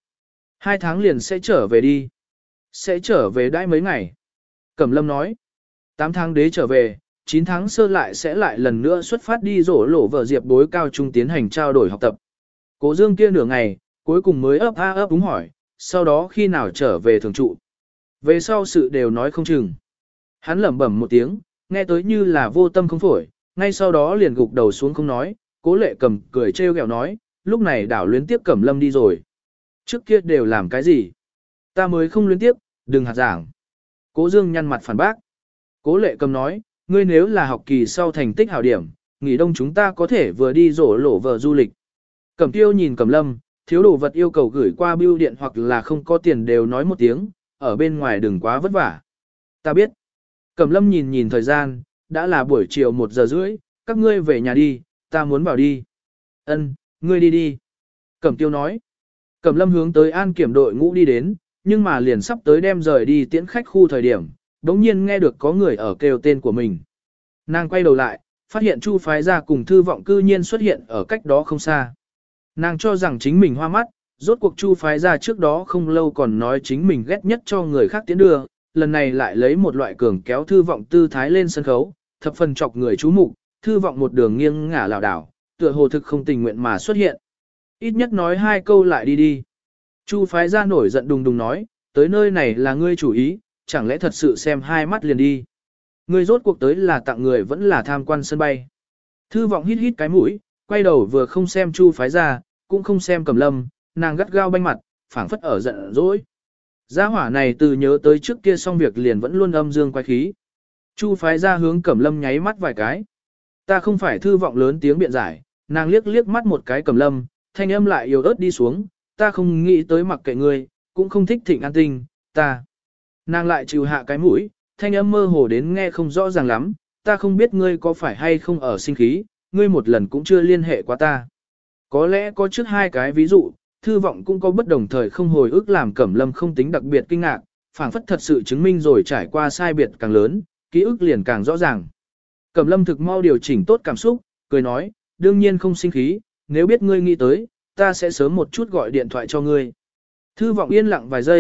A: 2 tháng liền sẽ trở về đi. Sẽ trở về đãi mấy ngày. Cẩm Lâm nói, 8 tháng đế trở về, 9 tháng sơ lại sẽ lại lần nữa xuất phát đi rổ lộ vở Diệp Bối cao trung tiến hành trao đổi học tập. Cố Dương kia nửa ngày, cuối cùng mới ấp a ấp đúng hỏi, sau đó khi nào trở về thường trụ. Về sau sự đều nói không chừng. Hắn lẩm bẩm một tiếng, nghe tới như là vô tâm không phổi, ngay sau đó liền gục đầu xuống không nói, Cố Lệ Cầm cười trêu ghẹo nói, lúc này đảo luyến tiếp Cẩm Lâm đi rồi. Trước kia đều làm cái gì? Ta mới không luyến tiếp, đừng hạt giảng. Cố Dương nhăn mặt phản bác. Cố Lệ Cầm nói, ngươi nếu là học kỳ sau thành tích hảo điểm, nghỉ đông chúng ta có thể vừa đi rổ lộ vở du lịch. Cẩm Tiêu nhìn Cẩm Lâm, thiếu đồ vật yêu cầu gửi qua bưu điện hoặc là không có tiền đều nói một tiếng, ở bên ngoài đừng quá vất vả. Ta biết. Cẩm Lâm nhìn nhìn thời gian, đã là buổi chiều 1 giờ rưỡi, các ngươi về nhà đi, ta muốn vào đi. Ân, ngươi đi đi. Cẩm Tiêu nói. Cẩm Lâm hướng tới an kiểm đội ngũ đi đến, nhưng mà liền sắp tới đem rời đi tiễn khách khu thời điểm, đống nhiên nghe được có người ở kêu tên của mình. Nàng quay đầu lại, phát hiện Chu Phái Gia cùng Thư Vọng cư nhiên xuất hiện ở cách đó không xa. Nàng cho rằng chính mình hoa mắt, rốt cuộc Chu Phái Gia trước đó không lâu còn nói chính mình ghét nhất cho người khác tiến đưa, lần này lại lấy một loại cường kéo Thư Vọng tư thái lên sân khấu, thập phần chọc người chú mục, Thư Vọng một đường nghiêng ngả lảo đảo, tựa hồ thực không tình nguyện mà xuất hiện. Ít nhất nói 2 câu lại đi đi. Chu Phái Gia nổi giận đùng đùng nói, tới nơi này là ngươi chủ ý, chẳng lẽ thật sự xem 2 mắt liền đi. Ngươi rốt cuộc tới là tặng người vẫn là tham quan sân bay. Thư Vọng hít hít cái mũi, quay đầu vừa không xem Chu Phái Gia, cũng không xem Cẩm Lâm, nàng gắt gao banh mặt, phảng phất ở giận dỗi. Gia hỏa này từ nhớ tới trước kia xong việc liền vẫn luôn âm dương quái khí. Chu Phái Gia hướng Cẩm Lâm nháy mắt vài cái. Ta không phải Thư Vọng lớn tiếng biện giải, nàng liếc liếc mắt một cái Cẩm Lâm, thanh âm lại yếu ớt đi xuống, ta không nghĩ tới mặc kệ ngươi, cũng không thích Thịnh An Tinh, ta. Nàng lại chịu hạ cái mũi, thanh âm mơ hồ đến nghe không rõ ràng lắm, ta không biết ngươi có phải hay không ở sinh khí, ngươi một lần cũng chưa liên hệ qua ta. Có lẽ có trước 2 cái ví dụ, Thư Vọng cũng có bất đồng thời không hồi ức làm Cẩm Lâm không tính đặc biệt kinh ngạc, phảng phất thật sự chứng minh rồi trải qua sai biệt càng lớn, ký ức liền càng rõ ràng. Cẩm Lâm thực mau điều chỉnh tốt cảm xúc, cười nói, đương nhiên không sinh khí, nếu biết ngươi nghĩ tới, ta sẽ sớm một chút gọi điện thoại cho ngươi. Thư Vọng yên lặng vài giây,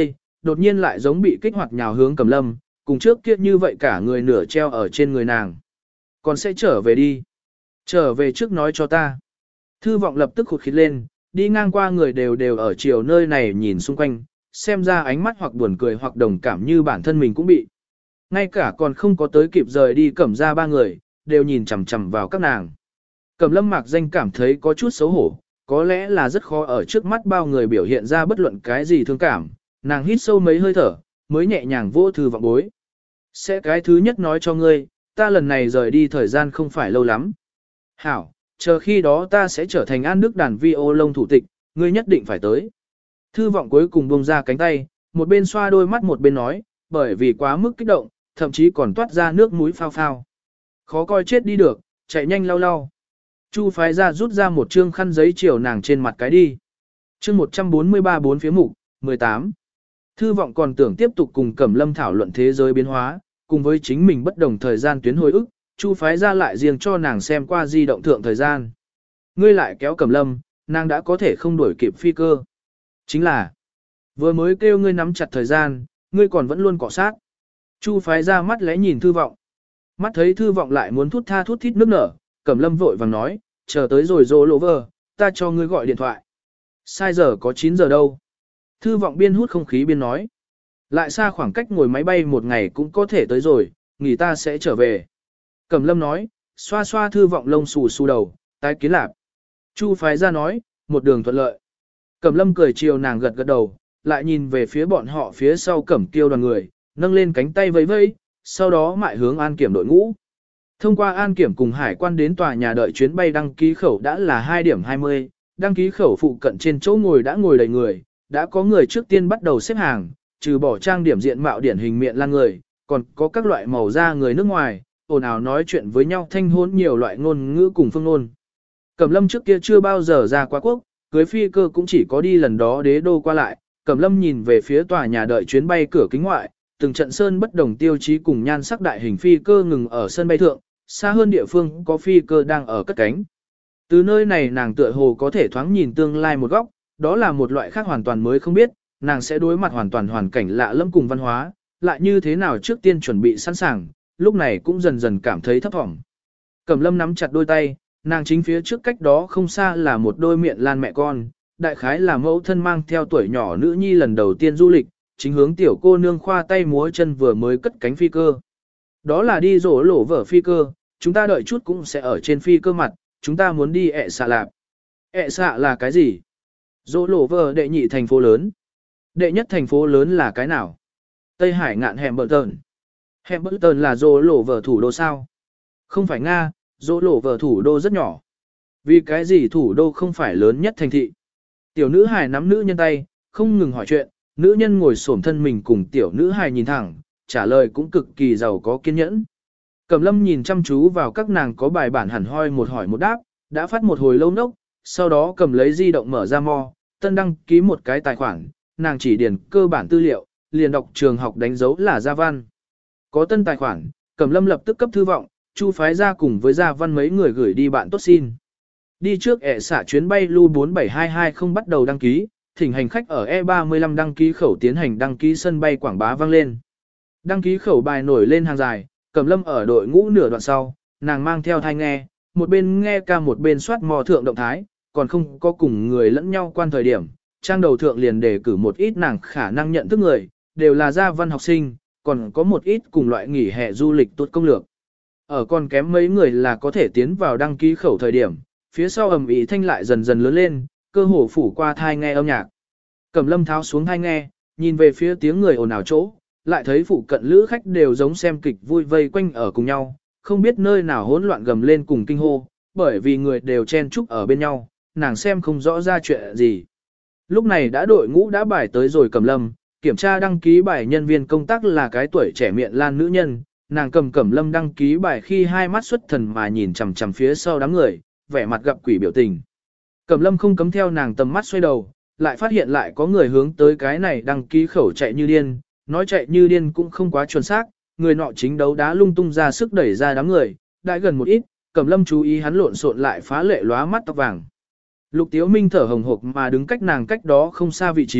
A: đột nhiên lại giống bị kích hoạt nhào hướng Cẩm Lâm, cùng trước kia như vậy cả người nửa treo ở trên người nàng. Còn sẽ trở về đi. Trở về trước nói cho ta. Thư vọng lập tức khụt khịt lên, đi ngang qua người đều ở chiều nơi này nhìn xung quanh, xem ra ánh mắt hoặc buồn cười hoặc đồng cảm như bản thân mình cũng bị. Ngay cả còn không có tới kịp rời đi Cẩm ra ba người, đều nhìn chằm chằm vào các nàng. Cẩm Lâm mạc danh cảm thấy có chút xấu hổ, có lẽ là rất khó ở trước mắt bao người biểu hiện ra bất luận cái gì thương cảm, nàng hít sâu mấy hơi thở, mới nhẹ nhàng vô thư vọng bối. Sẽ cái thứ nhất nói cho ngươi, ta lần này rời đi thời gian không phải lâu lắm. Hảo, chờ khi đó ta sẽ trở thành An Đức đàn vi ô lông thủ tịch, ngươi nhất định phải tới. Thư vọng cuối cùng buông ra cánh tay, một bên xoa đôi mắt một bên nói, bởi vì quá mức kích động, thậm chí còn toát ra nước mũi phao phao. Khó coi chết đi được, chạy nhanh lau lau. Chu phái ra rút ra một trương khăn giấy chiều nàng trên mặt cái đi. Chương 143 bốn phía mục, 18. Thư vọng còn tưởng tiếp tục cùng Cẩm Lâm thảo luận thế giới biến hóa, cùng với chính mình bất đồng thời gian tuyến hồi ức, Chu phái ra lại riêng cho nàng xem qua di động thượng thời gian. Ngươi lại kéo Cẩm Lâm, nàng đã có thể không đuổi kịp phi cơ. Chính là, vừa mới kêu ngươi nắm chặt thời gian, ngươi còn vẫn luôn cọ sát. Chu phái ra mắt lẽ nhìn thư vọng. Mắt thấy thư vọng lại muốn thút tha thút thít nước nở, Cẩm Lâm vội vàng nói, chờ tới rồi rô lộ vờ, ta cho ngươi gọi điện thoại. Sai giờ có 9 giờ đâu. Thư vọng biên hút không khí biên nói. Lại xa khoảng cách ngồi máy bay một ngày cũng có thể tới rồi, nghỉ ta sẽ trở về. Cẩm Lâm nói, xoa xoa thư vọng lông xù xù đầu, tái kiến lạp. Chu phái ra nói, một đường thuận lợi. Cẩm Lâm cười chiều nàng gật gật đầu, lại nhìn về phía bọn họ phía sau Cẩm Kiêu đoàn người, nâng lên cánh tay vẫy vẫy, sau đó mại hướng an kiểm đội ngũ. Thông qua an kiểm cùng hải quan đến tòa nhà đợi chuyến bay đăng ký khẩu đã là 2 điểm 20, đăng ký khẩu phụ cận trên chỗ ngồi đã ngồi đầy người, đã có người trước tiên bắt đầu xếp hàng, trừ bỏ trang điểm diện mạo điển hình miệng lan người, còn có các loại màu da người nước ngoài, ồn ào nói chuyện với nhau thanh hôn nhiều loại ngôn ngữ cùng phương ngôn. Cẩm Lâm trước kia chưa bao giờ ra quá quốc, cưới phi cơ cũng chỉ có đi lần đó đế đô qua lại, Cẩm Lâm nhìn về phía tòa nhà đợi chuyến bay cửa kính ngoại, từng trận sơn bất đồng tiêu chí cùng nhan sắc đại hình phi cơ ngừng ở sân bay thượng, xa hơn địa phương có phi cơ đang ở cất cánh. Từ nơi này nàng tựa hồ có thể thoáng nhìn tương lai một góc, đó là một loại khác hoàn toàn mới không biết, nàng sẽ đối mặt hoàn toàn hoàn cảnh lạ lẫm cùng văn hóa, lại như thế nào trước tiên chuẩn bị sẵn sàng, lúc này cũng dần dần cảm thấy thấp thỏm. Cẩm Lâm nắm chặt đôi tay, nàng chính phía trước cách đó không xa là một đôi miệng lan mẹ con, đại khái là mẫu thân mang theo tuổi nhỏ nữ nhi lần đầu tiên du lịch, chính hướng tiểu cô nương khoa tay múa chân vừa mới cất cánh phi cơ. Đó là đi rổ lổ vở phi cơ, chúng ta đợi chút cũng sẽ ở trên phi cơ mặt, chúng ta muốn đi ẹ xạ lạp. Ẹ xạ là cái gì? Rổ lổ vở đệ nhị thành phố lớn. Đệ nhất thành phố lớn là cái nào? Tây Hải ngạn Hamburton. Hamburton là rổ lổ vở thủ đô sao? Không phải Nga, rổ lổ vở thủ đô rất nhỏ. Vì cái gì thủ đô không phải lớn nhất thành thị? Tiểu nữ hài nắm nữ nhân tay, không ngừng hỏi chuyện, nữ nhân ngồi xổm thân mình cùng tiểu nữ hài nhìn thẳng, trả lời cũng cực kỳ giàu có kiên nhẫn. Cẩm Lâm nhìn chăm chú vào các nàng có bài bản hẳn hoi một hỏi một đáp, đã phát một hồi lâu nốc, sau đó cầm lấy di động mở ra mo, tân đăng ký một cái tài khoản, nàng chỉ điền cơ bản tư liệu, liền đọc trường học đánh dấu là Gia Văn. Có tân tài khoản, Cẩm Lâm lập tức cấp thư vọng, Chu phái ra cùng với Gia Văn mấy người gửi đi bạn tốt xin. Đi trước ẹ xả chuyến bay lưu 47220 bắt đầu đăng ký, thỉnh hành khách ở E35 đăng ký khẩu tiến hành đăng ký sân bay quảng bá vang lên. Đăng ký khẩu bài nổi lên hàng dài, Cẩm Lâm ở đội ngũ nửa đoạn sau, nàng mang theo thai nghe, một bên nghe ca một bên soát mò thượng động thái, còn không có cùng người lẫn nhau quan thời điểm. Trang đầu thượng liền đề cử một ít nàng khả năng nhận thức người, đều là Gia Văn học sinh, còn có một ít cùng loại nghỉ hè du lịch tốt công lược. Ở còn kém mấy người là có thể tiến vào đăng ký khẩu thời điểm, phía sau ầm ĩ thanh lại dần dần lớn lên, cơ hồ phủ qua thai nghe âm nhạc. Cẩm Lâm tháo xuống thai nghe, nhìn về phía tiếng người ồn ào chỗ, lại thấy phụ cận lữ khách đều giống xem kịch vui vây quanh ở cùng nhau, không biết nơi nào hỗn loạn gầm lên cùng kinh hô, bởi vì người đều chen chúc ở bên nhau, nàng xem không rõ ra chuyện gì. Lúc này đã đội ngũ đã bài tới rồi Cẩm Lâm, kiểm tra đăng ký bài nhân viên công tác là cái tuổi trẻ miệng lan nữ nhân, nàng cầm Cẩm Lâm đăng ký bài khi hai mắt xuất thần mà nhìn chằm chằm phía sau đám người, vẻ mặt gặp quỷ biểu tình. Cẩm Lâm không cấm theo nàng tầm mắt xoay đầu, lại phát hiện lại có người hướng tới cái này đăng ký khẩu chạy như điên, nói chạy như điên cũng không quá chuẩn xác, người nọ chính đấu đá lung tung ra sức đẩy ra đám người, đã gần một ít, Cẩm Lâm chú ý hắn lộn xộn lại phá lệ lóa mắt tóc vàng. Lục Tiếu Minh thở hồng hộc mà đứng cách nàng cách đó không xa vị trí,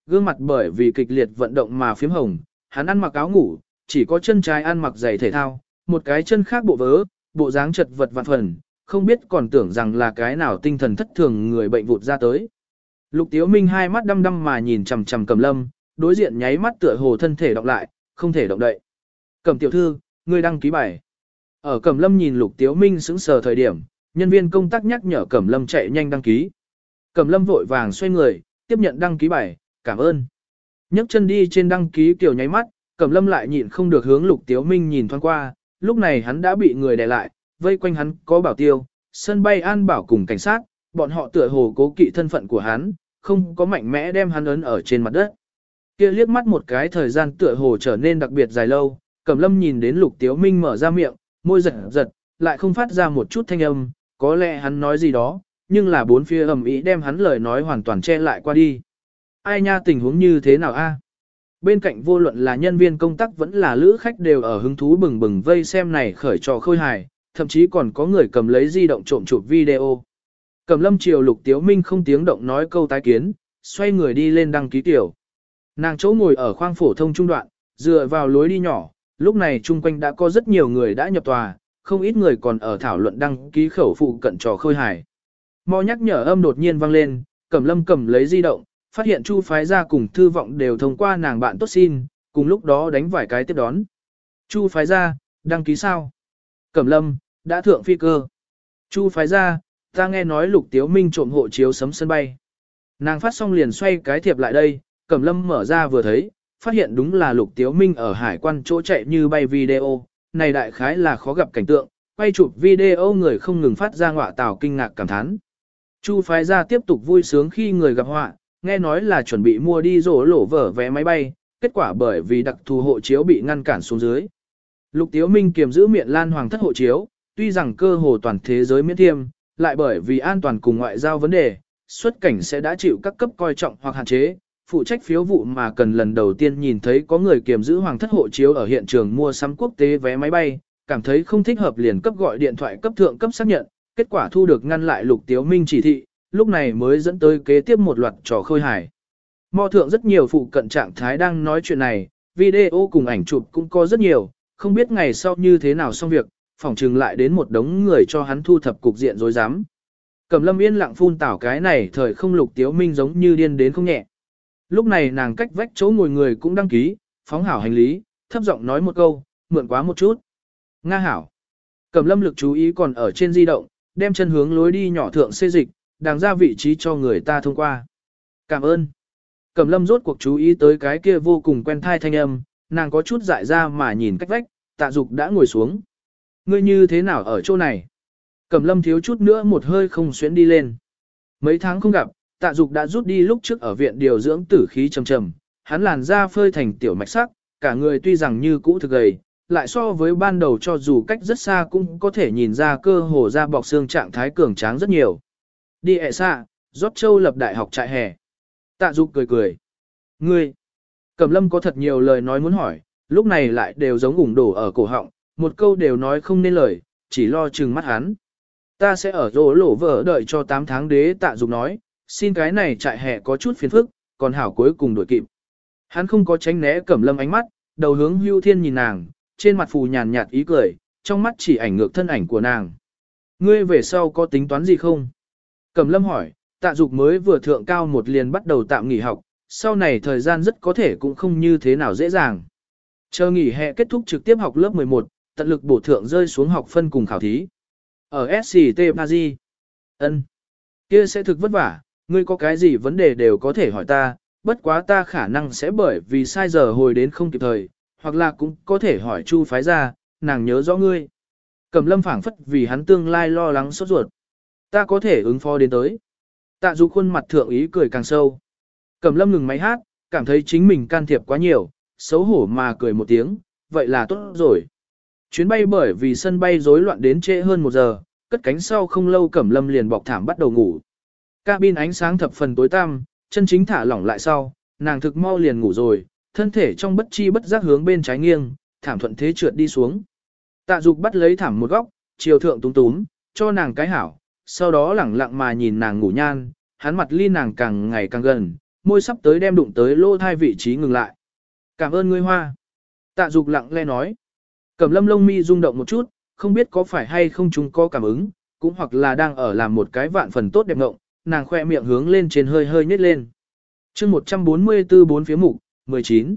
A: gương mặt bởi vì kịch liệt vận động mà phím hồng, hắn ăn mặc áo ngủ, chỉ có chân trái ăn mặc giày thể thao, một cái chân khác bộ vớ, bộ dáng chật vật vạn phần, không biết còn tưởng rằng là cái nào tinh thần thất thường người bệnh vụt ra tới. Lục Tiếu Minh hai mắt đăm đăm mà nhìn chằm chằm Cẩm Lâm, đối diện nháy mắt tựa hồ thân thể động lại, không thể động đậy. Cẩm tiểu thư, ngươi đăng ký bài. Ở Cẩm Lâm nhìn Lục Tiếu Minh sững sờ thời điểm, nhân viên công tác nhắc nhở Cẩm Lâm chạy nhanh đăng ký. Cẩm Lâm vội vàng xoay người, tiếp nhận đăng ký bài, cảm ơn. Nhấc chân đi trên đăng ký kiểu nháy mắt, Cẩm Lâm lại nhịn không được hướng Lục Tiếu Minh nhìn thoáng qua, lúc này hắn đã bị người đè lại, vây quanh hắn có bảo tiêu, sân bay an bảo cùng cảnh sát, bọn họ tựa hồ cố kỵ thân phận của hắn, không có mạnh mẽ đem hắn ấn ở trên mặt đất. Kia liếc mắt một cái thời gian tựa hồ trở nên đặc biệt dài lâu, Cẩm Lâm nhìn đến Lục Tiếu Minh mở ra miệng, môi giật giật, lại không phát ra một chút thanh âm, có lẽ hắn nói gì đó, nhưng là bốn phía ầm ĩ đem hắn lời nói hoàn toàn che lại qua đi. Ai nha, tình huống như thế nào a? Bên cạnh vô luận là nhân viên công tác vẫn là lữ khách đều ở hứng thú bừng bừng vây xem này khởi trò khôi hài, thậm chí còn có người cầm lấy di động trộm chụp video. Cẩm Lâm chiều Lục Tiếu Minh không tiếng động nói câu tái kiến, xoay người đi lên đăng ký tiểu. Nàng chỗ ngồi ở khoang phổ thông trung đoạn, dựa vào lối đi nhỏ, lúc này chung quanh đã có rất nhiều người đã nhập tòa, không ít người còn ở thảo luận đăng ký khẩu phụ cận trò khôi hài. Mò nhắc nhở âm đột nhiên vang lên, Cẩm Lâm cầm lấy di động, phát hiện Chu Phái Gia cùng Thư Vọng đều thông qua nàng bạn tốt xin, cùng lúc đó đánh vài cái tiếp đón. Chu Phái Gia, đăng ký sao? Cẩm Lâm, đã thượng phi cơ. Chu Phái Gia, ta nghe nói Lục Tiếu Minh trộm hộ chiếu sấm sân bay. Nàng phát xong liền xoay cái thiệp lại đây, Cẩm Lâm mở ra vừa thấy, phát hiện đúng là Lục Tiếu Minh ở hải quan chỗ chạy như bay video, này đại khái là khó gặp cảnh tượng, quay chụp video người không ngừng phát ra ngọa tào kinh ngạc cảm thán. Chu Phái Gia tiếp tục vui sướng khi người gặp họa, nghe nói là chuẩn bị mua đi rổ lổ vở vé máy bay, kết quả bởi vì đặc thù hộ chiếu bị ngăn cản xuống dưới. Lục Tiếu Minh kiềm giữ miệng lan hoàng thất hộ chiếu, tuy rằng cơ hồ toàn thế giới miễn thiêm, lại bởi vì an toàn cùng ngoại giao vấn đề, xuất cảnh sẽ đã chịu các cấp coi trọng hoặc hạn chế, phụ trách phiếu vụ mà cần lần đầu tiên nhìn thấy có người kiềm giữ hoàng thất hộ chiếu ở hiện trường mua sắm quốc tế vé máy bay, cảm thấy không thích hợp liền cấp gọi điện thoại cấp thượng cấp xác nhận, kết quả thu được ngăn lại Lục Tiếu Minh chỉ thị, lúc này mới dẫn tới kế tiếp một loạt trò khôi hài. Mò thượng rất nhiều phụ cận trạng thái đang nói chuyện này, video cùng ảnh chụp cũng có rất nhiều, không biết ngày sau như thế nào xong việc, phỏng chừng lại đến một đống người cho hắn thu thập cục diện rối rắm. Cẩm Lâm yên lặng phun tảo cái này thời không Lục Tiếu Minh giống như điên đến không nhẹ. Lúc này nàng cách vách chỗ ngồi người cũng đăng ký, phóng hảo hành lý, thấp giọng nói một câu, mượn quá một chút. Nga hảo. Cẩm Lâm lực chú ý còn ở trên di động, đem chân hướng lối đi nhỏ thượng xê dịch, đang ra vị trí cho người ta thông qua. Cảm ơn. Cẩm Lâm rốt cuộc chú ý tới cái kia vô cùng quen thai thanh âm, nàng có chút dại ra mà nhìn cách vách, Tạ Dục đã ngồi xuống. Ngươi như thế nào ở chỗ này? Cẩm Lâm thiếu chút nữa một hơi không xuyến đi lên. Mấy tháng không gặp, Tạ Dục đã rút đi lúc trước ở viện điều dưỡng tử khí trầm trầm, hắn làn da phơi thành tiểu mạch sắc, cả người tuy rằng như cũ thực gầy, lại so với ban đầu cho dù cách rất xa cũng có thể nhìn ra cơ hồ da bọc xương trạng thái cường tráng rất nhiều. Đi ẹ xa, Giót Châu lập đại học trại hè. Tạ Dục cười cười. Ngươi, Cẩm Lâm có thật nhiều lời nói muốn hỏi, lúc này lại đều giống ủng đổ ở cổ họng, một câu đều nói không nên lời, chỉ lo trừng mắt hắn. Ta sẽ ở rỗ lỗ vợ đợi cho 8 tháng đế. Tạ Dục nói, xin cái này trại hè có chút phiền phức, còn hảo cuối cùng đuổi kịp. Hắn không có tránh né Cẩm Lâm ánh mắt, đầu hướng Hưu Thiên nhìn nàng, trên mặt phù nhàn nhạt ý cười, trong mắt chỉ ảnh ngược thân ảnh của nàng. Ngươi về sau có tính toán gì không? Cẩm Lâm hỏi, Tạ Dục mới vừa thượng cao một liền bắt đầu tạm nghỉ học, sau này thời gian rất có thể cũng không như thế nào dễ dàng. Chờ nghỉ hè kết thúc trực tiếp học lớp 11, tận lực bổ thượng rơi xuống học phân cùng khảo thí. Ở SCT Paris. Ân, kia sẽ thực vất vả, ngươi có cái gì vấn đề đều có thể hỏi ta, bất quá ta khả năng sẽ bởi vì sai giờ hồi đến không kịp thời, hoặc là cũng có thể hỏi Chu Phái Gia, nàng nhớ rõ ngươi. Cẩm Lâm phảng phất vì hắn tương lai lo lắng sốt ruột. Ta có thể ứng phó đến tới. Tạ Dục khuôn mặt thượng ý cười càng sâu. Cẩm Lâm ngừng máy hát, cảm thấy chính mình can thiệp quá nhiều, xấu hổ mà cười một tiếng, vậy là tốt rồi. Chuyến bay bởi vì sân bay rối loạn đến trễ hơn 1 giờ, cất cánh sau không lâu Cẩm Lâm liền bọc thảm bắt đầu ngủ. Cabin ánh sáng thập phần tối tăm, chân chính thả lỏng lại sau, nàng thực mau liền ngủ rồi, thân thể trong bất chi bất giác hướng bên trái nghiêng, thảm thuận thế trượt đi xuống. Tạ Dục bắt lấy thảm một góc, chiều thượng túm túm, cho nàng cái hảo, sau đó lẳng lặng mà nhìn nàng ngủ nhan, hắn mặt ly nàng càng ngày càng gần, môi sắp tới đem đụng tới lỗ thai vị trí ngừng lại. Cảm ơn ngươi Hoa. Tạ Dục lặng lẽ nói. Cẩm Lâm lông mi rung động một chút, không biết có phải hay không chúng có cảm ứng, cũng hoặc là đang ở làm một cái vạn phần tốt đẹp ngộng, nàng khoe miệng hướng lên trên hơi hơi nhếch lên. Chương 144 bốn phía mục, 19.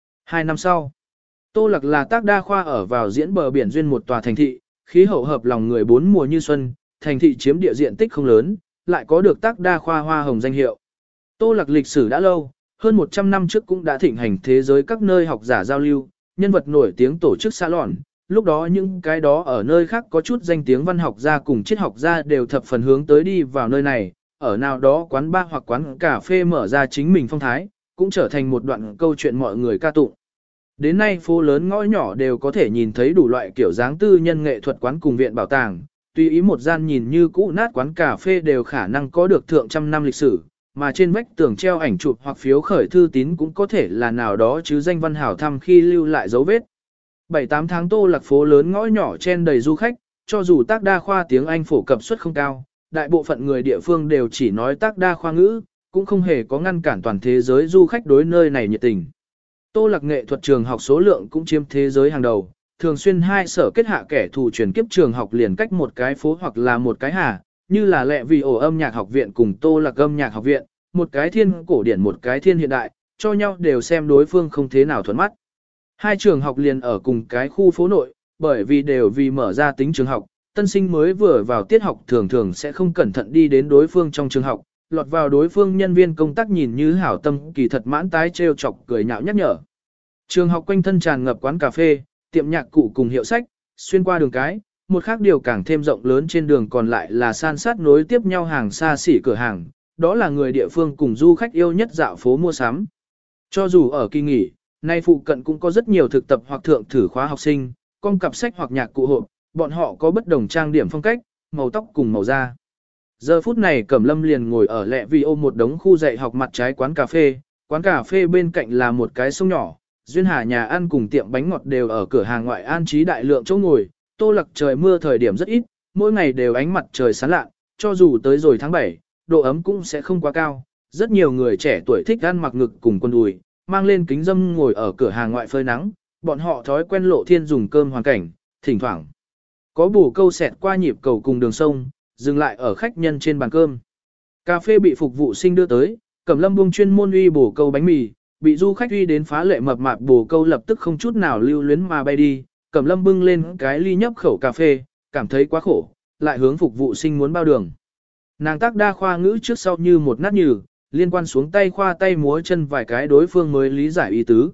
A: 2 năm sau, Tô Lặc là tác đa khoa ở vào diễn bờ biển duyên một tòa thành thị, khí hậu hợp lòng người bốn mùa như xuân, thành thị chiếm địa diện tích không lớn, lại có được tác đa khoa hoa hồng danh hiệu. Tô Lặc lịch sử đã lâu, hơn 100 năm trước cũng đã thịnh hành thế giới các nơi học giả giao lưu, nhân vật nổi tiếng tổ chức salon, lúc đó những cái đó ở nơi khác có chút danh tiếng văn học gia cùng triết học gia đều thập phần hướng tới đi vào nơi này, ở nào đó quán bar hoặc quán cà phê mở ra chính mình phong thái, cũng trở thành một đoạn câu chuyện mọi người ca tụng. Đến nay phố lớn ngõ nhỏ đều có thể nhìn thấy đủ loại kiểu dáng tư nhân nghệ thuật quán cùng viện bảo tàng, tùy ý một gian nhìn như cũ nát quán cà phê đều khả năng có được thượng trăm năm lịch sử, mà trên vách tường treo ảnh chụp hoặc phiếu khởi thư tín cũng có thể là nào đó chứ danh văn hảo thăm khi lưu lại dấu vết. 7-8 tháng Tô Lặc phố lớn ngõ nhỏ chen đầy du khách, cho dù tác đa khoa tiếng Anh phổ cập suất không cao, đại bộ phận người địa phương đều chỉ nói tác đa khoa ngữ, cũng không hề có ngăn cản toàn thế giới du khách đối nơi này nhiệt tình. Tô Lặc nghệ thuật trường học số lượng cũng chiếm thế giới hàng đầu, thường xuyên hai sở kết hạ kẻ thù chuyển kiếp trường học liền cách một cái phố hoặc là một cái hà, như là Lệ Vì Ổ âm nhạc học viện cùng Tô Lặc âm nhạc học viện, một cái thiên cổ điển một cái thiên hiện đại, cho nhau đều xem đối phương không thế nào thuận mắt. Hai trường học liền ở cùng cái khu phố nội, bởi vì đều vì mở ra tính trường học, tân sinh mới vừa vào tiết học thường thường sẽ không cẩn thận đi đến đối phương trong trường học, lọt vào đối phương nhân viên công tác nhìn như hảo tâm kỳ thật mãn tái trêu chọc cười nhạo nhắc nhở. Trường học quanh thân tràn ngập quán cà phê, tiệm nhạc cụ cùng hiệu sách, xuyên qua đường cái, một khác điều càng thêm rộng lớn trên đường còn lại là san sát nối tiếp nhau hàng xa xỉ cửa hàng, đó là người địa phương cùng du khách yêu nhất dạo phố mua sắm. Cho dù ở kỳ nghỉ, nay phụ cận cũng có rất nhiều thực tập hoặc thượng thử khóa học sinh, con cặp sách hoặc nhạc cụ hộp, bọn họ có bất đồng trang điểm phong cách, màu tóc cùng màu da. Giờ phút này Cẩm Lâm liền ngồi ở Lệ Vì Ôm một đống khu dạy học mặt trái quán cà phê bên cạnh là một cái sông nhỏ, duyên hà nhà ăn cùng tiệm bánh ngọt đều ở cửa hàng ngoại an trí đại lượng chỗ ngồi, Tô Lặc trời mưa thời điểm rất ít, mỗi ngày đều ánh mặt trời sáng lạ, cho dù tới rồi tháng 7, độ ấm cũng sẽ không quá cao. Rất nhiều người trẻ tuổi thích ăn mặc ngực cùng quần đùi, mang lên kính dâm ngồi ở cửa hàng ngoại phơi nắng, bọn họ thói quen lộ thiên dùng cơm hoàn cảnh, thỉnh thoảng có bù câu xẹt qua nhịp cầu cùng đường sông, dừng lại ở khách nhân trên bàn cơm. Cà phê bị phục vụ sinh đưa tới, Cẩm Lâm buông chuyên môn uy bù câu bánh mì, bị du khách uy đến phá lệ mập mạp bù câu lập tức không chút nào lưu luyến mà bay đi. Cẩm Lâm bưng lên cái ly nhấp khẩu cà phê, cảm thấy quá khổ, lại hướng phục vụ sinh muốn bao đường. Nàng tác đa khoa ngữ trước sau như một nát nhừ, liên quan xuống tay khoa tay múa chân vài cái đối phương mới lý giải ý tứ.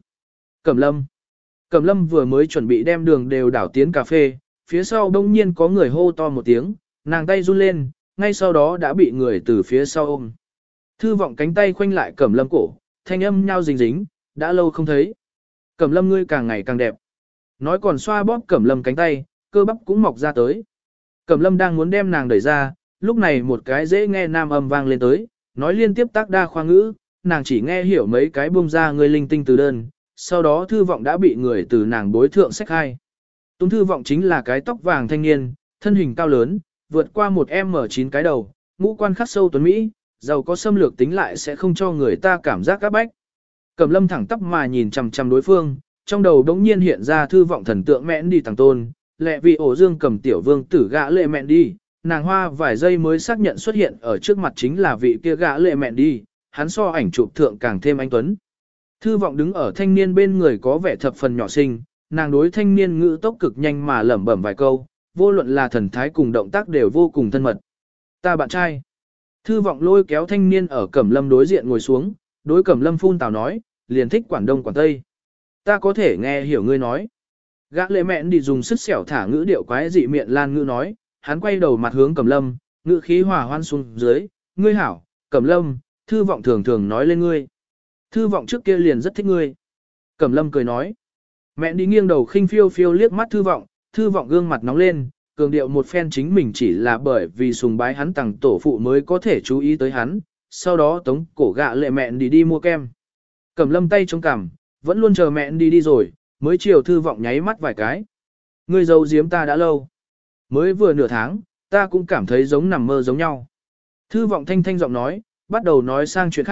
A: Cẩm Lâm vừa mới chuẩn bị đem đường đều đảo tiến cà phê, phía sau đông nhiên có người hô to một tiếng, nàng tay run lên, ngay sau đó đã bị người từ phía sau ôm. Thư Vọng cánh tay khoanh lại Cẩm Lâm cổ, thanh âm nhau dính dính, đã lâu không thấy. Cẩm Lâm ngươi càng ngày càng đẹp. Nói còn xoa bóp Cẩm Lâm cánh tay, cơ bắp cũng mọc ra tới. Cẩm Lâm đang muốn đem nàng đẩy ra, lúc này một cái dễ nghe nam âm vang lên tới, nói liên tiếp tác đa khoa ngữ, nàng chỉ nghe hiểu mấy cái buông ra người linh tinh từ đơn, sau đó Thư Vọng đã bị người từ nàng bối thượng sách hai. Túng Thư Vọng chính là cái tóc vàng thanh niên, thân hình cao lớn, vượt qua một M9 cái đầu, ngũ quan khắc sâu tuấn Mỹ, giàu có xâm lược tính lại sẽ không cho người ta cảm giác áp bách. Cẩm Lâm thẳng tắp mà nhìn chằm chằm đối phương, trong đầu đống nhiên hiện ra Thư Vọng thần tượng mẹn đi thằng tôn, Lệ Vì Ổ Dương cầm tiểu vương tử gã Lệ mẹn đi, nàng hoa vài giây mới xác nhận xuất hiện ở trước mặt chính là vị kia gã Lệ mẹn đi, hắn so ảnh chụp thượng càng thêm anh tuấn. Thư Vọng đứng ở thanh niên bên người có vẻ thập phần nhỏ xinh, nàng đối thanh niên ngữ tốc cực nhanh mà lẩm bẩm vài câu, vô luận là thần thái cùng động tác đều vô cùng thân mật. Ta bạn trai. Thư Vọng lôi kéo thanh niên ở Cẩm Lâm đối diện ngồi xuống, đối Cẩm Lâm phun tào nói, liền thích Quảng Đông Quảng Tây. Ta có thể nghe hiểu ngươi nói. Gã Lệ mẹn đi dùng sức xẻo thả ngữ điệu quái dị miệng lan ngữ nói, hắn quay đầu mặt hướng Cẩm Lâm, ngữ khí hòa hoan xuống dưới, ngươi hảo, Cẩm Lâm, Thư Vọng thường thường nói lên ngươi. Thư Vọng trước kia liền rất thích ngươi. Cẩm Lâm cười nói. Mẹ đi nghiêng đầu khinh phiêu phiêu liếc mắt Thư Vọng gương mặt nóng lên, cường điệu một phen chính mình chỉ là bởi vì sùng bái hắn tặng tổ phụ mới có thể chú ý tới hắn, sau đó tống cổ gạ Lệ mẹn đi mua kem. Cẩm Lâm tay trong cằm, vẫn luôn chờ mẹn đi rồi, mới chiều Thư Vọng nháy mắt vài cái. Ngươi giấu giếm ta đã lâu. Mới vừa nửa tháng, ta cũng cảm thấy giống nằm mơ giống nhau. Thư Vọng thanh thanh giọng nói, bắt đầu nói sang chuyện khác,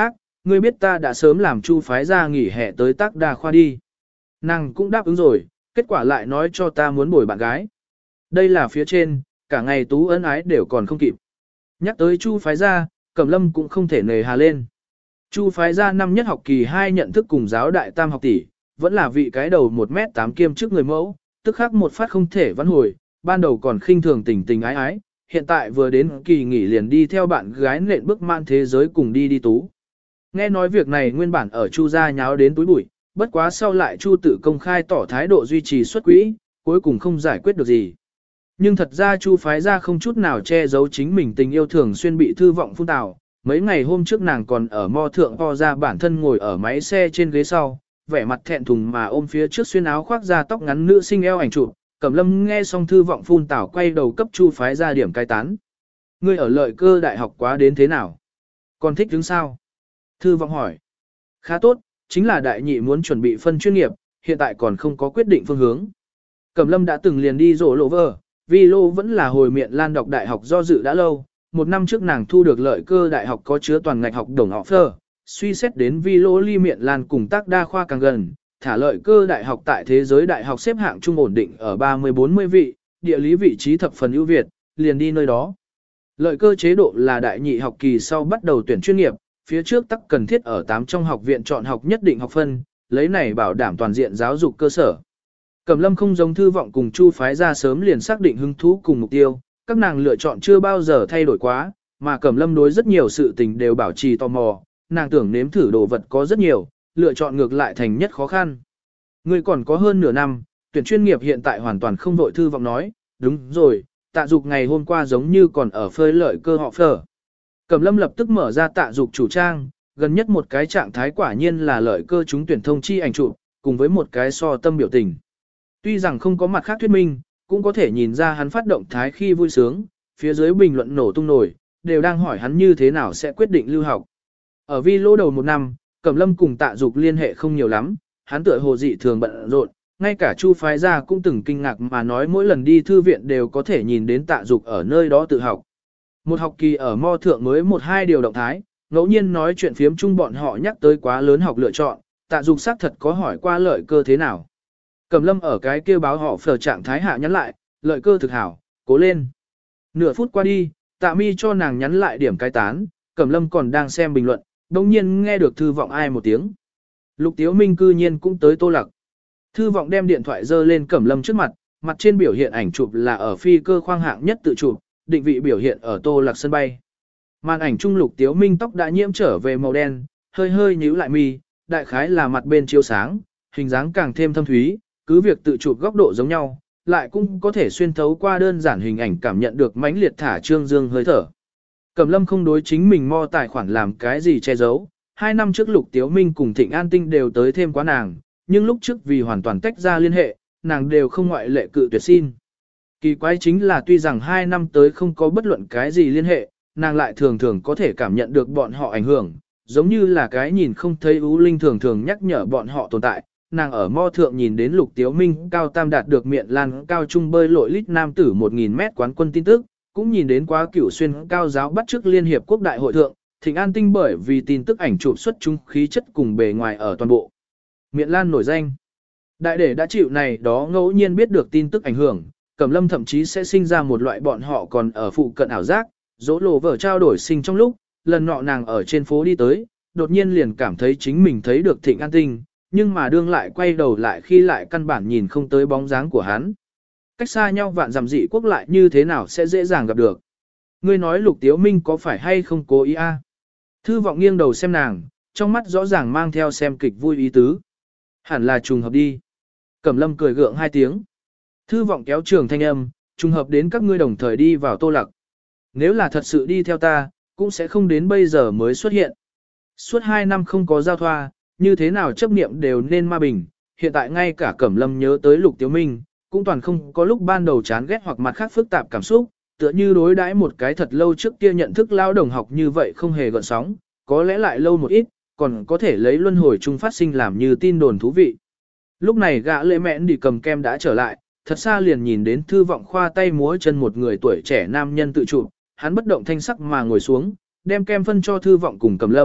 A: ngươi biết ta đã sớm làm Chu phái ra nghỉ hè tới Tác Đa khoa đi. Nàng cũng đáp ứng rồi, kết quả lại nói cho ta muốn bồi bạn gái. Đây là phía trên, cả ngày tú ân ái đều còn không kịp. Nhắc tới Chu phái ra, Cẩm Lâm cũng không thể nề hà lên. Chu phái ra năm nhất học kỳ 2 nhận thức cùng giáo đại tam học tỷ, vẫn là vị cái đầu 1m8 kiêm trước người mẫu, tức khắc một phát không thể vãn hồi, ban đầu còn khinh thường tình tình ái ái, hiện tại vừa đến kỳ nghỉ liền đi theo bạn gái nện bước man thế giới cùng đi tú. Nghe nói việc này nguyên bản ở Chu gia nháo đến túi bụi, bất quá sau lại Chu tự công khai tỏ thái độ duy trì xuất quỹ, cuối cùng không giải quyết được gì. Nhưng thật ra Chu phái ra không chút nào che giấu chính mình tình yêu thường xuyên bị thư vọng phun tào. Mấy ngày hôm trước nàng còn ở mo thượng po ra bản thân ngồi ở máy xe trên ghế sau, vẻ mặt thẹn thùng mà ôm phía trước xuyên áo khoác da tóc ngắn nữ sinh eo ảnh chụp. Cẩm Lâm nghe xong thư vọng phun tào quay đầu cấp Chu phái ra điểm cai tán. Ngươi ở Lợi Cơ đại học quá đến thế nào? Còn thích đứng sao? Thư vọng hỏi. Khá tốt, chính là đại nhị muốn chuẩn bị phân chuyên nghiệp, hiện tại còn không có quyết định phương hướng. Cẩm Lâm đã từng liền đi rổ lộ vờ, vì lô vẫn là hồi miệng Lan đọc đại học do dự đã lâu. Một năm trước nàng thu được Lợi Cơ đại học có chứa toàn ngạch học đồng offer, suy xét đến vi lô ly miệng Lan cùng Tác Đa khoa càng gần, thả Lợi Cơ đại học tại thế giới đại học xếp hạng trung ổn định ở 30-40 vị, địa lý vị trí thập phần ưu việt, liền đi nơi đó. Lợi Cơ chế độ là đại nhị học kỳ sau bắt đầu tuyển chuyên nghiệp, phía trước tắc cần thiết ở 8 trong học viện chọn học nhất định học phân, lấy này bảo đảm toàn diện giáo dục cơ sở. Cẩm Lâm không giống thư vọng cùng Chu phái ra sớm liền xác định hứng thú cùng mục tiêu, các nàng lựa chọn chưa bao giờ thay đổi quá, mà Cẩm Lâm đối rất nhiều sự tình đều bảo trì tò mò, nàng tưởng nếm thử đồ vật có rất nhiều, lựa chọn ngược lại thành nhất khó khăn. Người còn có hơn nửa năm, tuyển chuyên nghiệp hiện tại hoàn toàn không vội, thư vọng nói, đúng rồi, Tạ Dục ngày hôm qua giống như còn ở phơi Lợi Cơ họ phở. Cẩm Lâm lập tức mở ra Tạ Dục chủ trang, gần nhất một cái trạng thái quả nhiên là Lợi Cơ trúng tuyển thông chi ảnh chụp, cùng với một cái so tâm biểu tình. Tuy rằng không có mặt khác thuyết minh, cũng có thể nhìn ra hắn phát động thái khi vui sướng, phía dưới bình luận nổ tung nổi, đều đang hỏi hắn như thế nào sẽ quyết định lưu học. Ở vi lô đầu một năm, Cẩm Lâm cùng Tạ Dục liên hệ không nhiều lắm, hắn tựa hồ dị thường bận rộn, ngay cả Chu phái ra cũng từng kinh ngạc mà nói mỗi lần đi thư viện đều có thể nhìn đến Tạ Dục ở nơi đó tự học. Một học kỳ ở mo thượng mới 1-2 điều động thái, ngẫu nhiên nói chuyện phiếm chung bọn họ nhắc tới quá lớn học lựa chọn, Tạ Dục xác thật có hỏi qua Lợi Cơ thế nào. Cẩm Lâm ở cái kia báo họ phở trạng thái hạ nhắn lại, Lợi Cơ thực hảo, cố lên. Nửa phút qua đi, Tạ Mi cho nàng nhắn lại điểm cai tán, Cẩm Lâm còn đang xem bình luận, đồng nhiên nghe được thư vọng ai một tiếng. Lục Tiếu Minh cư nhiên cũng tới Tô Lặc. Thư vọng đem điện thoại dơ lên Cẩm Lâm trước mặt, mặt trên biểu hiện ảnh chụp là ở phi cơ khoang hạng nhất tự chụp, định vị biểu hiện ở Tô Lặc sân bay. Màn ảnh trung Lục Tiếu Minh tóc đã nhiễm trở về màu đen, hơi hơi nhíu lại mi, đại khái là mặt bên chiếu sáng, hình dáng càng thêm thâm thúy, cứ việc tự chụp góc độ giống nhau, lại cũng có thể xuyên thấu qua đơn giản hình ảnh cảm nhận được mãnh liệt thả trương dương hơi thở. Cẩm Lâm không đối chính mình mo tài khoản làm cái gì che giấu, 2 năm trước Lục Tiếu Minh cùng Thịnh An Tinh đều tới thêm quá nàng, nhưng lúc trước vì hoàn toàn tách ra liên hệ, nàng đều không ngoại lệ cự tuyệt xin. Kỳ quái chính là tuy rằng 2 năm tới không có bất luận cái gì liên hệ, nàng lại thường thường có thể cảm nhận được bọn họ ảnh hưởng, giống như là cái nhìn không thấy ưu linh thường thường nhắc nhở bọn họ tồn tại. Nàng ở mo thượng nhìn đến Lục Tiếu Minh cao tam đạt được miệng Lan cao trung bơi lội lít nam tử 1000 mét quán quân tin tức, cũng nhìn đến quá Cửu Xuyên cao giáo bắt trước Liên hiệp quốc đại hội thượng, Thịnh An Tinh bởi vì tin tức ảnh chụp xuất chúng khí chất cùng bề ngoài ở toàn bộ. Miệng Lan nổi danh. Đại đệ đã chịu này đó ngẫu nhiên biết được tin tức ảnh hưởng, Cẩm Lâm thậm chí sẽ sinh ra một loại bọn họ còn ở phụ cận ảo giác, dỗ lộ vở trao đổi sinh trong lúc, lần nọ nàng ở trên phố đi tới, đột nhiên liền cảm thấy chính mình thấy được Thịnh An Tinh, nhưng mà đương lại quay đầu lại khi lại căn bản nhìn không tới bóng dáng của hắn. Cách xa nhau vạn dặm dị quốc lại như thế nào sẽ dễ dàng gặp được. Ngươi nói Lục Tiếu Minh có phải hay không cố ý a? Thư vọng nghiêng đầu xem nàng, trong mắt rõ ràng mang theo xem kịch vui ý tứ. Hẳn là trùng hợp đi. Cẩm Lâm cười gượng 2 tiếng. Thư vọng kéo trường thanh âm, trùng hợp đến các ngươi đồng thời đi vào Tô Lặc. Nếu là thật sự đi theo ta, cũng sẽ không đến bây giờ mới xuất hiện. Suốt 2 năm không có giao thoa, như thế nào chấp niệm đều nên ma bình, hiện tại ngay cả Cẩm Lâm nhớ tới Lục Tiếu Minh, cũng toàn không có lúc ban đầu chán ghét hoặc mặt khác phức tạp cảm xúc, tựa như đối đãi một cái thật lâu trước kia nhận thức lao đồng học như vậy không hề gợn sóng, có lẽ lại lâu một ít, còn có thể lấy luân hồi chung phát sinh làm như tin đồn thú vị. Lúc này gã lệ mẹn đi cầm kem đã trở lại, thật xa liền nhìn đến thư vọng khoa tay múa chân một người tuổi trẻ nam nhân tự chụp, hắn bất động thanh sắc mà ngồi xuống, đem kem phân cho thư vọng cùng Cẩm Lâm,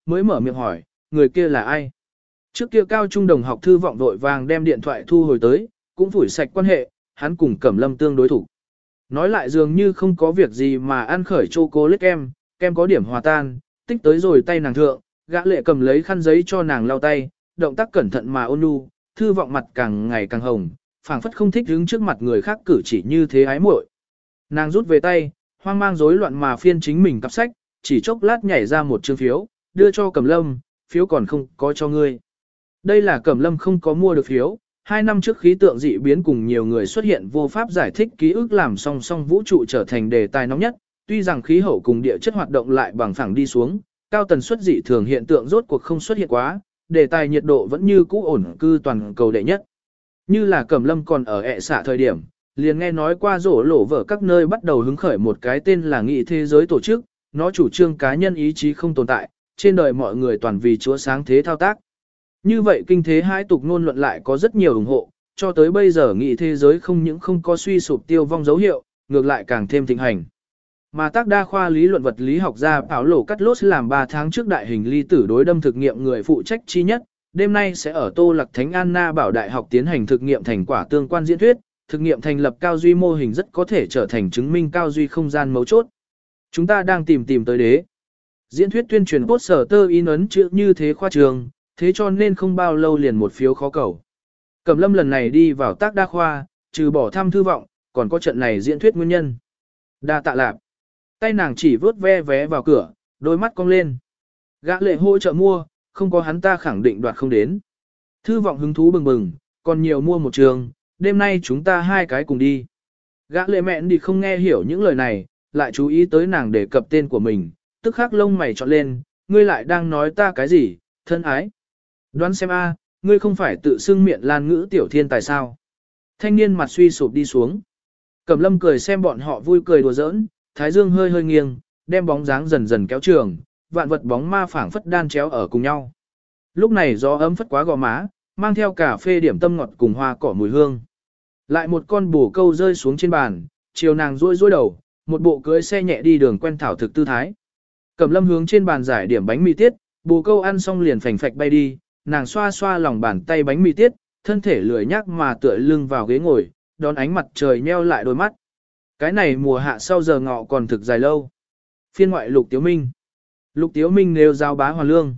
A: mới mở miệng hỏi, người kia là ai? Trước kia cao trung đồng học Thư Vọng vội vàng đem điện thoại thu hồi tới, cũng phủi sạch quan hệ, hắn cùng Cẩm Lâm tương đối thủ. Nói lại dường như không có việc gì mà ăn khởi chocolate kem, kem có điểm hòa tan, tích tới rồi tay nàng thượng, gã lệ cầm lấy khăn giấy cho nàng lau tay, động tác cẩn thận mà ôn nhu, Thư Vọng mặt càng ngày càng hồng, phảng phất không thích đứng trước mặt người khác cử chỉ như thế ái muội. Nàng rút về tay, hoang mang rối loạn mà phiên chính mình cặp sách, chỉ chốc lát nhảy ra một chương phiếu, đưa cho Cẩm Lâm, phiếu còn không có cho ngươi. Đây là Cẩm Lâm không có mua được phiếu, 2 năm trước khí tượng dị biến cùng nhiều người xuất hiện vô pháp giải thích ký ức làm song song vũ trụ trở thành đề tài nóng nhất, tuy rằng khí hậu cùng địa chất hoạt động lại bằng phẳng đi xuống, cao tần suất dị thường hiện tượng rốt cuộc không xuất hiện quá, đề tài nhiệt độ vẫn như cũ ổn cư toàn cầu đệ nhất. Như là Cẩm Lâm còn ở ẹ xạ thời điểm, liền nghe nói qua rổ lổ vở các nơi bắt đầu hứng khởi một cái tên là Nghị Thế Giới tổ chức, nó chủ trương cá nhân ý chí không tồn tại, trên đời mọi người toàn vì Chúa sáng thế thao tác. Như vậy kinh thế hai tục ngôn luận lại có rất nhiều ủng hộ, cho tới bây giờ Nghị Thế Giới không những không có suy sụp tiêu vong dấu hiệu, ngược lại càng thêm thịnh hành. Mà tác đa khoa lý luận vật lý học gia Bảo Lổ Cắt Lốt làm 3 tháng trước đại hình ly tử đối đâm thực nghiệm người phụ trách chi nhất, đêm nay sẽ ở Tô Lạc Thánh Anna Bảo Đại học tiến hành thực nghiệm thành quả tương quan diễn thuyết, thực nghiệm thành lập cao duy mô hình rất có thể trở thành chứng minh cao duy không gian mấu chốt. Chúng ta đang tìm tới đế. Diễn thuyết tuyên truyền poster in ấn chữ như thế khoa trường, thế cho nên không bao lâu liền một phiếu khó cầu. Cẩm Lâm lần này đi vào tác đa khoa, trừ bỏ thăm Thư Vọng, còn có trận này diễn thuyết nguyên nhân. Đa tạ lạp. Tay nàng chỉ vớt ve vé vào cửa, đôi mắt cong lên. Gã lệ hỗ trợ mua, không có hắn ta khẳng định đoạt không đến. Thư Vọng hứng thú bừng bừng, còn nhiều mua một trường, đêm nay chúng ta 2 cái cùng đi. Gã lệ mẹn đi không nghe hiểu những lời này, lại chú ý tới nàng đề cập tên của mình, tức khắc lông mày trọn lên, ngươi lại đang nói ta cái gì, thân ái. Đoán xem a, ngươi không phải tự xưng miệng lan ngữ tiểu thiên tài sao. Thanh niên mặt suy sụp đi xuống. Cẩm Lâm cười xem bọn họ vui cười đùa giỡn, thái dương hơi hơi nghiêng, đem bóng dáng dần dần kéo trường, vạn vật bóng ma phảng phất đan chéo ở cùng nhau. Lúc này gió ấm phất quá gò má, mang theo cà phê điểm tâm ngọt cùng hoa cỏ mùi hương. Lại một con bồ câu rơi xuống trên bàn, chiều nàng rôi rôi đầu, một bộ cưỡi xe nhẹ đi đường quen thảo thực tư thái. Cẩm Lâm hướng trên bàn giải điểm bánh mì tiết, bồ câu ăn xong liền phành phạch bay đi, nàng xoa xoa lòng bàn tay bánh mì tiết, thân thể lười nhác mà tựa lưng vào ghế ngồi, đón ánh mặt trời nheo lại đôi mắt. Cái này mùa hạ sau giờ ngọ còn thực dài lâu. Phiên ngoại Lục Tiếu Minh. Lục Tiếu Minh nêu giao bá hoàn lương.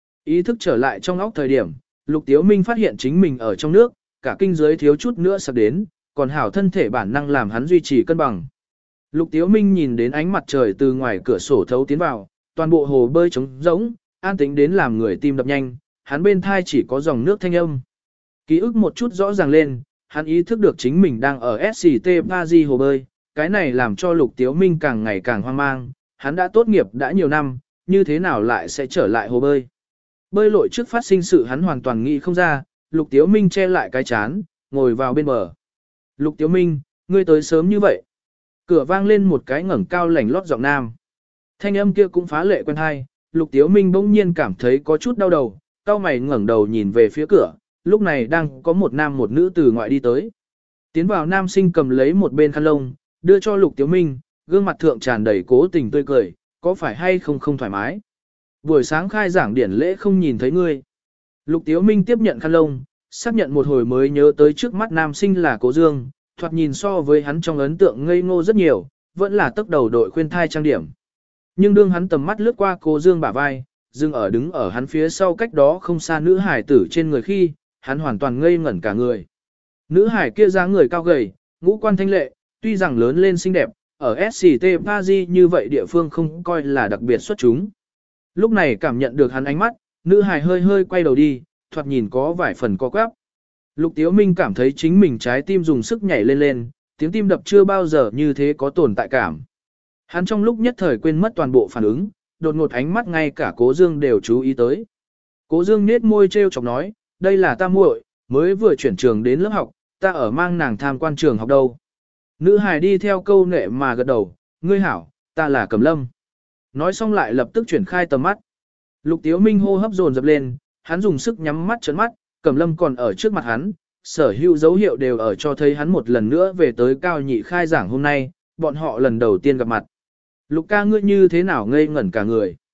A: Ý thức trở lại trong óc thời điểm, Lục Tiếu Minh phát hiện chính mình ở trong nước, cả kinh giới thiếu chút nữa sắp đến, còn hảo thân thể bản năng làm hắn duy trì cân bằng. Lục Tiếu Minh nhìn đến ánh mặt trời từ ngoài cửa sổ thấu tiến vào, toàn bộ hồ bơi trống rỗng, an tĩnh đến làm người tim đập nhanh, hắn bên thai chỉ có dòng nước thanh âm. Ký ức một chút rõ ràng lên, hắn ý thức được chính mình đang ở SCT Paris hồ bơi, cái này làm cho Lục Tiếu Minh càng ngày càng hoang mang, hắn đã tốt nghiệp đã nhiều năm, như thế nào lại sẽ trở lại hồ bơi. Bơi lội trước phát sinh sự hắn hoàn toàn nghĩ không ra, Lục Tiếu Minh che lại cái chán, ngồi vào bên bờ. Lục Tiếu Minh, ngươi tới sớm như vậy. Cửa vang lên một cái ngẩng cao lảnh lót giọng nam. Thanh âm kia cũng phá lệ quen hay, Lục Tiếu Minh bỗng nhiên cảm thấy có chút đau đầu, cau mày ngẩng đầu nhìn về phía cửa, lúc này đang có một nam một nữ từ ngoại đi tới. Tiến vào nam sinh cầm lấy một bên khăn lông, đưa cho Lục Tiếu Minh, gương mặt thượng tràn đầy cố tình tươi cười, có phải hay không thoải mái. Buổi sáng khai giảng điển lễ không nhìn thấy ngươi. Lục Tiếu Minh tiếp nhận khăn lông, xác nhận một hồi mới nhớ tới trước mắt nam sinh là Cố Dương, thoạt nhìn so với hắn trong ấn tượng ngây ngô rất nhiều, vẫn là tốc đầu đội khuyên thai trang điểm. Nhưng đương hắn tầm mắt lướt qua Cố Dương bả vai, dừng ở đứng ở hắn phía sau cách đó không xa nữ hải tử trên người khi, hắn hoàn toàn ngây ngẩn cả người. Nữ hải kia dáng người cao gầy, ngũ quan thanh lệ, tuy rằng lớn lên xinh đẹp, ở SCT Paris như vậy địa phương không coi là đặc biệt xuất chúng. Lúc này cảm nhận được hắn ánh mắt, nữ hài hơi hơi quay đầu đi, thoạt nhìn có vài phần co quắp. Lục Tiếu Minh cảm thấy chính mình trái tim dùng sức nhảy lên lên, tiếng tim đập chưa bao giờ như thế có tồn tại cảm. Hắn trong lúc nhất thời quên mất toàn bộ phản ứng, đột ngột ánh mắt ngay cả Cố Dương đều chú ý tới. Cố Dương nhếch môi trêu chọc nói, đây là ta muội, mới vừa chuyển trường đến lớp học, ta ở mang nàng tham quan trường học đâu. Nữ hài đi theo câu nệ mà gật đầu, ngươi hảo, ta là Cẩm Lâm. Nói xong lại lập tức chuyển khai tầm mắt. Lục Tiếu Minh hô hấp dồn dập lên, hắn dùng sức nhắm mắt trấn mắt, Cẩm Lâm còn ở trước mặt hắn, sở hữu dấu hiệu đều ở cho thấy hắn một lần nữa về tới cao nhị khai giảng hôm nay, bọn họ lần đầu tiên gặp mặt. Lục ca ngươi như thế nào ngây ngẩn cả người.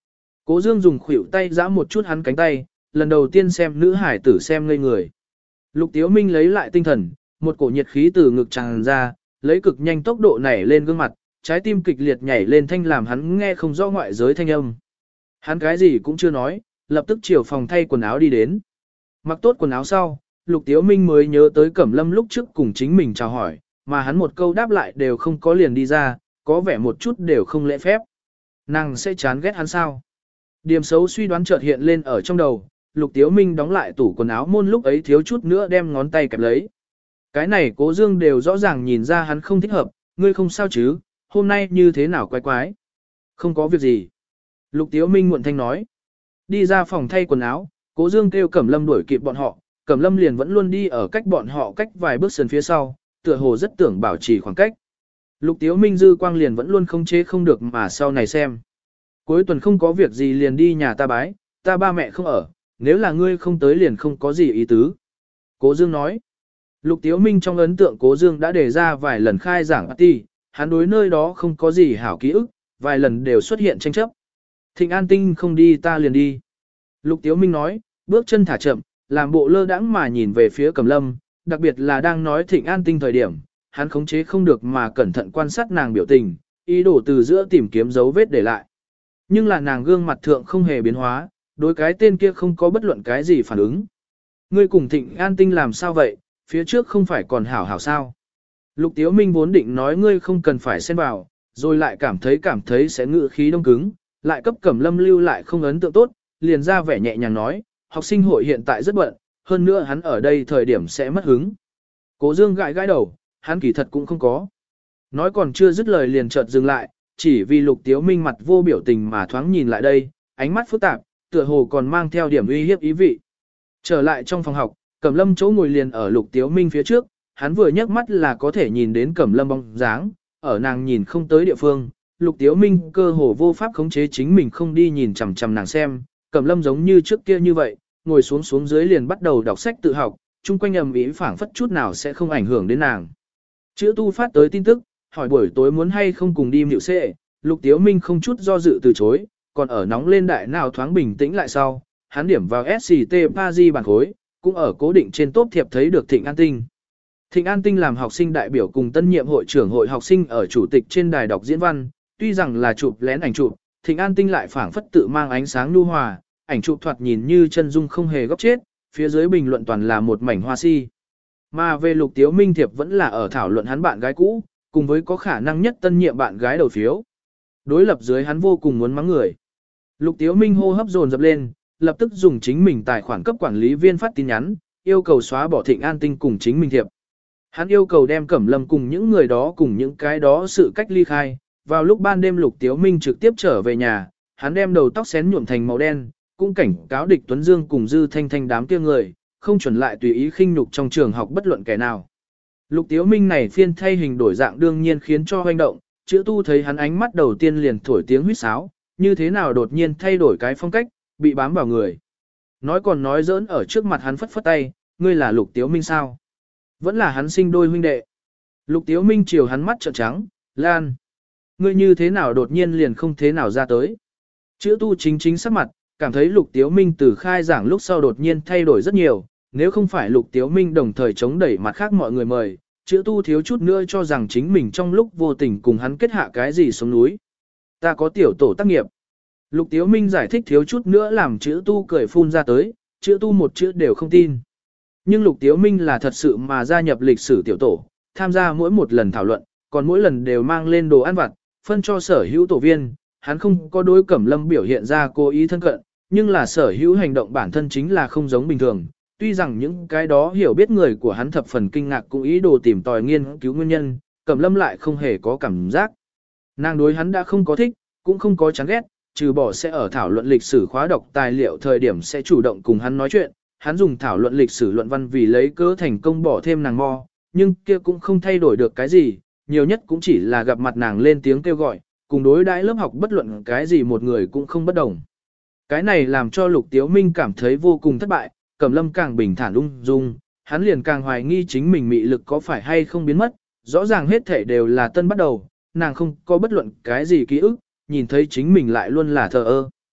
A: Cố Dương dùng khuỷu tay giã một chút hắn cánh tay, lần đầu tiên xem nữ hải tử xem ngây người. Lục Tiếu Minh lấy lại tinh thần, một cổ nhiệt khí từ ngực tràn ra, lấy cực nhanh tốc độ nảy lên gương mặt, trái tim kịch liệt nhảy lên thanh làm hắn nghe không rõ ngoại giới thanh âm. Hắn cái gì cũng chưa nói, lập tức chiều phòng thay quần áo đi đến. Mặc tốt quần áo sau, Lục Tiếu Minh mới nhớ tới Cẩm Lâm lúc trước cùng chính mình chào hỏi, mà hắn một câu đáp lại đều không có liền đi ra, có vẻ một chút đều không lễ phép. Nàng sẽ chán ghét hắn sao? Điểm xấu suy đoán chợt hiện lên ở trong đầu, Lục Tiếu Minh đóng lại tủ quần áo môn lúc ấy thiếu chút nữa đem ngón tay kẹp lấy. Cái này Cố Dương đều rõ ràng nhìn ra hắn không thích hợp, ngươi không sao chứ, hôm nay như thế nào quái quái. Không có việc gì. Lục Tiếu Minh muộn thanh nói. Đi ra phòng thay quần áo, Cố Dương kêu Cẩm Lâm đuổi kịp bọn họ, Cẩm Lâm liền vẫn luôn đi ở cách bọn họ cách vài bước sườn phía sau, tựa hồ rất tưởng bảo trì khoảng cách. Lục Tiếu Minh dư quang liền vẫn luôn không chế không được mà sau này xem. Cuối tuần không có việc gì liền đi nhà ta bái, ta ba mẹ không ở, nếu là ngươi không tới liền không có gì ý tứ. Cố Dương nói. Lục Tiếu Minh trong ấn tượng Cố Dương đã đề ra vài lần khai giảng party, hắn đối nơi đó không có gì hảo ký ức, vài lần đều xuất hiện tranh chấp. Thịnh An Tinh không đi ta liền đi. Lục Tiếu Minh nói, bước chân thả chậm, làm bộ lơ đãng mà nhìn về phía Cẩm Lâm, đặc biệt là đang nói Thịnh An Tinh thời điểm, hắn khống chế không được mà cẩn thận quan sát nàng biểu tình, ý đồ từ giữa tìm kiếm dấu vết để lại. Nhưng là nàng gương mặt thượng không hề biến hóa, đối cái tên kia không có bất luận cái gì phản ứng. Ngươi cùng Thịnh An Tinh làm sao vậy, phía trước không phải còn hảo hảo sao. Lục Tiếu Minh vốn định nói ngươi không cần phải xen vào, rồi lại cảm thấy sẽ ngự khí đông cứng, lại cấp Cẩm Lâm lưu lại không ấn tượng tốt, liền ra vẻ nhẹ nhàng nói, học sinh hội hiện tại rất bận, hơn nữa hắn ở đây thời điểm sẽ mất hứng. Cố Dương gãi gãi đầu, hắn kỳ thật cũng không có. Nói còn chưa dứt lời liền chợt dừng lại, chỉ vì Lục Tiếu Minh mặt vô biểu tình mà thoáng nhìn lại đây, ánh mắt phức tạp, tựa hồ còn mang theo điểm uy hiếp ý vị. Trở lại trong phòng học, Cẩm Lâm chỗ ngồi liền ở Lục Tiếu Minh phía trước, hắn vừa nhấc mắt là có thể nhìn đến Cẩm Lâm bóng dáng, ở nàng nhìn không tới địa phương, Lục Tiếu Minh cơ hồ vô pháp khống chế chính mình không đi nhìn chằm chằm nàng xem, Cẩm Lâm giống như trước kia như vậy, ngồi xuống dưới liền bắt đầu đọc sách tự học, chung quanh ầm ĩ phảng phất chút nào sẽ không ảnh hưởng đến nàng. Chữ tu phát tới tin tức, hỏi buổi tối muốn hay không cùng đi nhịu xệ, Lục Tiếu Minh không chút do dự từ chối, còn ở nóng lên đại nào thoáng bình tĩnh lại sau, hắn điểm vào SCT Paris bản khối, cũng ở cố định trên top thiệp thấy được Thịnh An Tinh. Thịnh An Tinh làm học sinh đại biểu cùng tân nhiệm hội trưởng hội học sinh ở chủ tịch trên đài đọc diễn văn, tuy rằng là chụp lén ảnh chụp, Thịnh An Tinh lại phảng phất tự mang ánh sáng nhu hòa, ảnh chụp thoạt nhìn như chân dung không hề góc chết, phía dưới bình luận toàn là một mảnh hoa si. Mà về Lục Tiếu Minh thiệp vẫn là ở thảo luận hắn bạn gái cũ, cùng với có khả năng nhất tân nhiệm bạn gái đầu phiếu. Đối lập dưới hắn vô cùng muốn mắng người. Lục Tiếu Minh hô hấp dồn dập lên, lập tức dùng chính mình tài khoản cấp quản lý viên phát tin nhắn, yêu cầu xóa bỏ Thịnh An Tinh cùng chính mình thiệp. Hắn yêu cầu đem Cẩm Lâm cùng những người đó cùng những cái đó sự cách ly khai. Vào lúc ban đêm Lục Tiếu Minh trực tiếp trở về nhà, hắn đem đầu tóc xén nhuộm thành màu đen, cũng cảnh cáo Địch Tuấn Dương cùng Dư Thanh Thanh đám kia người, không chuẩn lại tùy ý khinh nhục trong trường học bất luận kẻ nào. Lục Tiếu Minh này phiên thay hình đổi dạng đương nhiên khiến cho hoành động, chữ tu thấy hắn ánh mắt đầu tiên liền thổi tiếng huýt sáo, như thế nào đột nhiên thay đổi cái phong cách, bị bám vào người. Nói còn nói giỡn ở trước mặt hắn phất phất tay, ngươi là Lục Tiếu Minh sao? Vẫn là hắn sinh đôi huynh đệ. Lục Tiếu Minh chiều hắn mắt trợn trắng, Lan. Ngươi như thế nào đột nhiên liền không thế nào ra tới. Chữ tu chính sắc mặt, cảm thấy Lục Tiếu Minh từ khai giảng lúc sau đột nhiên thay đổi rất nhiều, nếu không phải Lục Tiếu Minh đồng thời chống đẩy mặt khác mọi người mời, chữ tu thiếu chút nữa cho rằng chính mình trong lúc vô tình cùng hắn kết hạ cái gì xuống núi. Ta có tiểu tổ tác nghiệp. Lục Tiếu Minh giải thích thiếu chút nữa làm chữ tu cười phun ra tới, chữ tu một chữ đều không tin. Nhưng Lục Tiếu Minh là thật sự mà gia nhập lịch sử tiểu tổ, tham gia mỗi một lần thảo luận, còn mỗi lần đều mang lên đồ ăn vặt, phân cho sở hữu tổ viên, hắn không có đối Cẩm Lâm biểu hiện ra cố ý thân cận, nhưng là sở hữu hành động bản thân chính là không giống bình thường. Tuy rằng những cái đó hiểu biết người của hắn thập phần kinh ngạc cũng ý đồ tìm tòi nghiên cứu nguyên nhân, Cẩm Lâm lại không hề có cảm giác. Nàng đối hắn đã không có thích, cũng không có chán ghét, trừ bỏ sẽ ở thảo luận lịch sử khóa đọc tài liệu thời điểm sẽ chủ động cùng hắn nói chuyện, hắn dùng thảo luận lịch sử luận văn vì lấy cớ thành công bỏ thêm nàng mo, nhưng kia cũng không thay đổi được cái gì, nhiều nhất cũng chỉ là gặp mặt nàng lên tiếng kêu gọi, cùng đối đãi lớp học bất luận cái gì một người cũng không bất đồng. Cái này làm cho Lục Tiếu Minh cảm thấy vô cùng thất bại, Cẩm Lâm càng bình thản ung dung, hắn liền càng hoài nghi chính mình mị lực có phải hay không biến mất, rõ ràng hết thể đều là tân bắt đầu, nàng không có bất luận cái gì ký ức, nhìn thấy chính mình lại luôn là thờ ơ.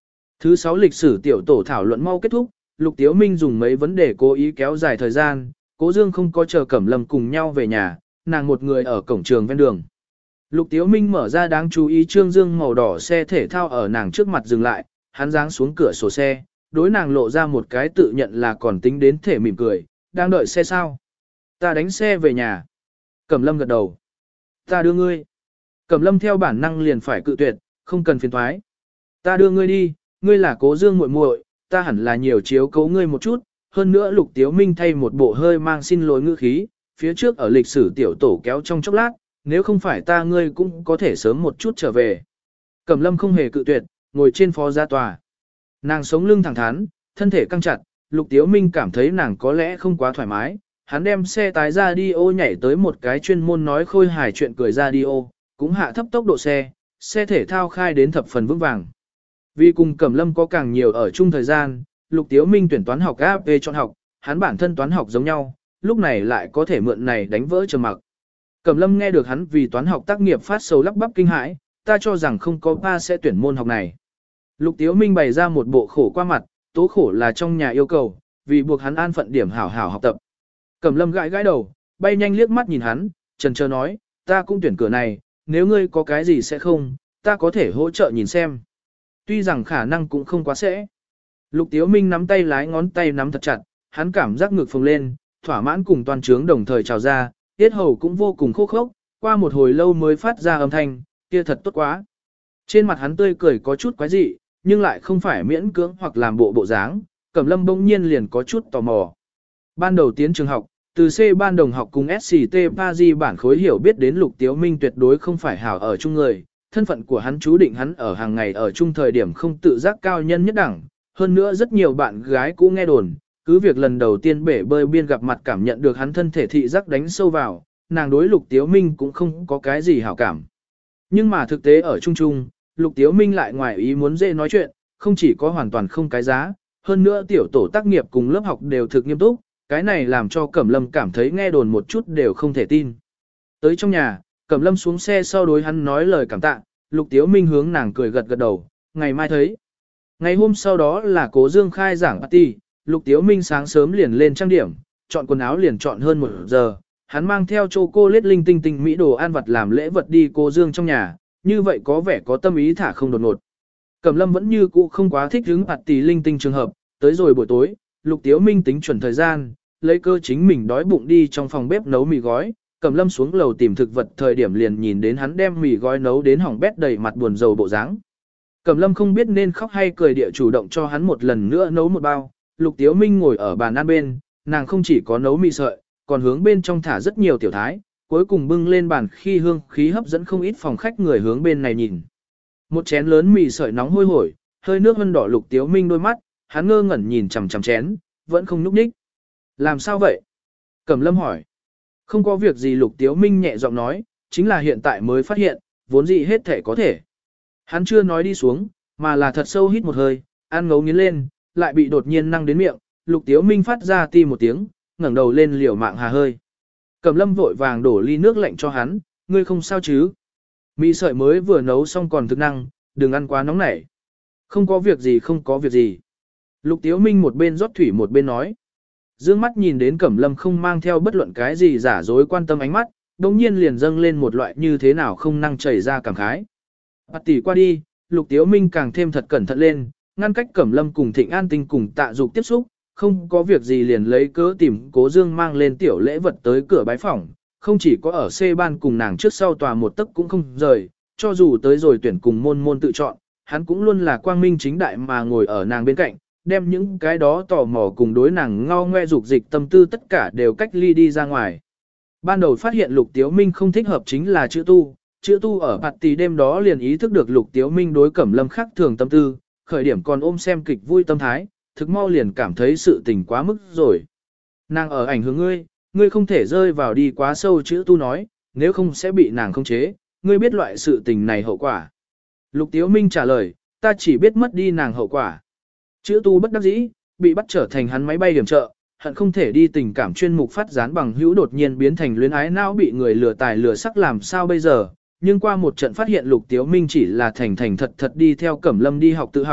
A: Thứ 6 lịch sử tiểu tổ thảo luận mau kết thúc, Lục Tiếu Minh dùng mấy vấn đề cố ý kéo dài thời gian, Cố Dương không có chờ Cẩm Lâm cùng nhau về nhà, nàng một người ở cổng trường ven đường. Lục Tiếu Minh mở ra đáng chú ý trương dương màu đỏ xe thể thao ở nàng trước mặt dừng lại, hắn giáng xuống cửa sổ xe, đối nàng lộ ra một cái tự nhận là còn tính đến thể mỉm cười, đang đợi xe sao? Ta đánh xe về nhà. Cẩm Lâm gật đầu. Ta đưa ngươi. Cẩm Lâm theo bản năng liền phải cự tuyệt, không cần phiền thoái. Ta đưa ngươi đi, ngươi là Cố Dương muội muội, ta hẳn là nhiều chiếu cố ngươi một chút. Hơn nữa Lục Tiếu Minh thay một bộ hơi mang xin lỗi ngữ khí, phía trước ở lịch sử tiểu tổ kéo trong chốc lát, nếu không phải ta ngươi cũng có thể sớm một chút trở về. Cẩm Lâm không hề cự tuyệt, ngồi trên phó gia tòa. Nàng sống lưng thẳng thắn, thân thể căng chặt, Lục Tiếu Minh cảm thấy nàng có lẽ không quá thoải mái. Hắn đem xe tái radio nhảy tới một cái chuyên môn nói khôi hài chuyện cười radio, cũng hạ thấp tốc độ xe thể thao khai đến thập phần vững vàng. Vì cùng Cẩm Lâm có càng nhiều ở chung thời gian, Lục Tiếu Minh tuyển toán học AP chọn học, hắn bản thân toán học giống nhau, lúc này lại có thể mượn này đánh vỡ trầm mặc. Cẩm Lâm nghe được hắn vì toán học tác nghiệp phát sầu lắp bắp kinh hãi, ta cho rằng không có ba sẽ tuyển môn học này. Lục Tiếu Minh bày ra một bộ khổ qua mặt, tố khổ là trong nhà yêu cầu, vì buộc hắn an phận điểm hảo hảo học tập. Cẩm Lâm gãi gãi đầu, bay nhanh liếc mắt nhìn hắn, chần chờ nói, ta cũng tuyển cửa này, nếu ngươi có cái gì sẽ không, ta có thể hỗ trợ nhìn xem. Tuy rằng khả năng cũng không quá sẽ. Lục Tiếu Minh nắm tay lái ngón tay nắm thật chặt, hắn cảm giác ngực phồng lên, thỏa mãn cùng toàn trướng đồng thời trào ra, tiết hầu cũng vô cùng khô khốc, qua một hồi lâu mới phát ra âm thanh, kia thật tốt quá. Trên mặt hắn tươi cười có chút quái dị, nhưng lại không phải miễn cưỡng hoặc làm bộ dáng, Cẩm Lâm bỗng nhiên liền có chút tò mò. Ban đầu tiến trường học, từ C ban đồng học cùng SCT Paris bản khối hiểu biết đến Lục Tiếu Minh tuyệt đối không phải hảo ở chung người, thân phận của hắn chú định hắn ở hàng ngày ở chung thời điểm không tự giác cao nhân nhất đẳng, hơn nữa rất nhiều bạn gái cũ nghe đồn, cứ việc lần đầu tiên bể bơi biên gặp mặt cảm nhận được hắn thân thể thị giác đánh sâu vào, nàng đối Lục Tiếu Minh cũng không có cái gì hảo cảm. Nhưng mà thực tế ở chung chung, Lục Tiếu Minh lại ngoài ý muốn dễ nói chuyện, không chỉ có hoàn toàn không cái giá, hơn nữa tiểu tổ tác nghiệp cùng lớp học đều thực nghiêm túc, cái này làm cho Cẩm Lâm cảm thấy nghe đồn một chút đều không thể tin. Tới trong nhà, Cẩm Lâm xuống xe sau đối hắn nói lời cảm tạ, Lục Tiếu Minh hướng nàng cười gật gật đầu, ngày mai thấy. Ngày hôm sau đó là Cố Dương khai giảng party, Lục Tiếu Minh sáng sớm liền lên trang điểm, chọn quần áo liền chọn hơn 1 giờ, hắn mang theo chocolate linh tinh tinh mỹ đồ ăn vặt làm lễ vật đi Cố Dương trong nhà, như vậy có vẻ có tâm ý thả không đột ngột. Cẩm Lâm vẫn như cũ không quá thích hứng party linh tinh trường hợp, tới rồi buổi tối, Lục Tiếu Minh tính chuẩn thời gian, lấy cơ chính mình đói bụng đi trong phòng bếp nấu mì gói, Cẩm Lâm xuống lầu tìm thực vật thời điểm liền nhìn đến hắn đem mì gói nấu đến hỏng bét đầy mặt buồn rầu bộ dáng. Cẩm Lâm không biết nên khóc hay cười địa chủ động cho hắn một lần nữa nấu một bao, Lục Tiếu Minh ngồi ở bàn ăn bên, nàng không chỉ có nấu mì sợi, còn hướng bên trong thả rất nhiều tiểu thái, cuối cùng bưng lên bàn khi hương khí hấp dẫn không ít phòng khách người hướng bên này nhìn. Một chén lớn mì sợi nóng hôi hổi, hơi nước vân đỏ Lục Tiếu Minh đôi mắt, hắn ngơ ngẩn nhìn chằm chằm chén, vẫn không nhúc nhích. Làm sao vậy? Cẩm Lâm hỏi. Không có việc gì Lục Tiếu Minh nhẹ giọng nói, chính là hiện tại mới phát hiện, vốn gì hết thể có thể. Hắn chưa nói đi xuống, mà là thật sâu hít một hơi, ăn ngấu nghiến lên, lại bị đột nhiên năng đến miệng, Lục Tiếu Minh phát ra ti một tiếng, ngẩng đầu lên liều mạng hà hơi. Cẩm Lâm vội vàng đổ ly nước lạnh cho hắn, ngươi không sao chứ? Mì sợi mới vừa nấu xong còn thực năng, đừng ăn quá nóng nảy. Không có việc gì không có việc gì. Lục Tiếu Minh một bên rót thủy một bên nói. Dương mắt nhìn đến Cẩm Lâm không mang theo bất luận cái gì giả dối quan tâm ánh mắt, đồng nhiên liền dâng lên một loại như thế nào không năng chảy ra cảm khái. Bạt tỷ qua đi, Lục Tiếu Minh càng thêm thật cẩn thận lên, ngăn cách Cẩm Lâm cùng Thịnh An Tinh cùng Tạ Dục tiếp xúc, không có việc gì liền lấy cớ tìm Cố Dương mang lên tiểu lễ vật tới cửa bái phỏng, không chỉ có ở C ban cùng nàng trước sau tòa một tấc cũng không rời, cho dù tới rồi tuyển cùng môn môn tự chọn, hắn cũng luôn là quang minh chính đại mà ngồi ở nàng bên cạnh, đem những cái đó tò mò cùng đối nàng ngao ngoe dục dịch tâm tư tất cả đều cách ly đi ra ngoài. Ban đầu phát hiện Lục Tiếu Minh không thích hợp chính là chữ tu ở party đêm đó liền ý thức được Lục Tiếu Minh đối Cẩm Lâm khác thường tâm tư, khởi điểm còn ôm xem kịch vui tâm thái, thực mau liền cảm thấy sự tình quá mức rồi. Nàng ở ảnh hưởng ngươi không thể rơi vào đi quá sâu chữ tu nói, nếu không sẽ bị nàng khống chế, ngươi biết loại sự tình này hậu quả. Lục Tiếu Minh trả lời, ta chỉ biết mất đi nàng hậu quả. Chữ tu bất đắc dĩ, bị bắt trở thành hắn máy bay điểm trợ, hận không thể đi tình cảm chuyên mục phát gián bằng hữu đột nhiên biến thành luyến ái não bị người lừa tài lừa sắc làm sao bây giờ, nhưng qua một trận phát hiện Lục Tiếu Minh chỉ là thành thật thật đi theo Cẩm Lâm đi học tự học,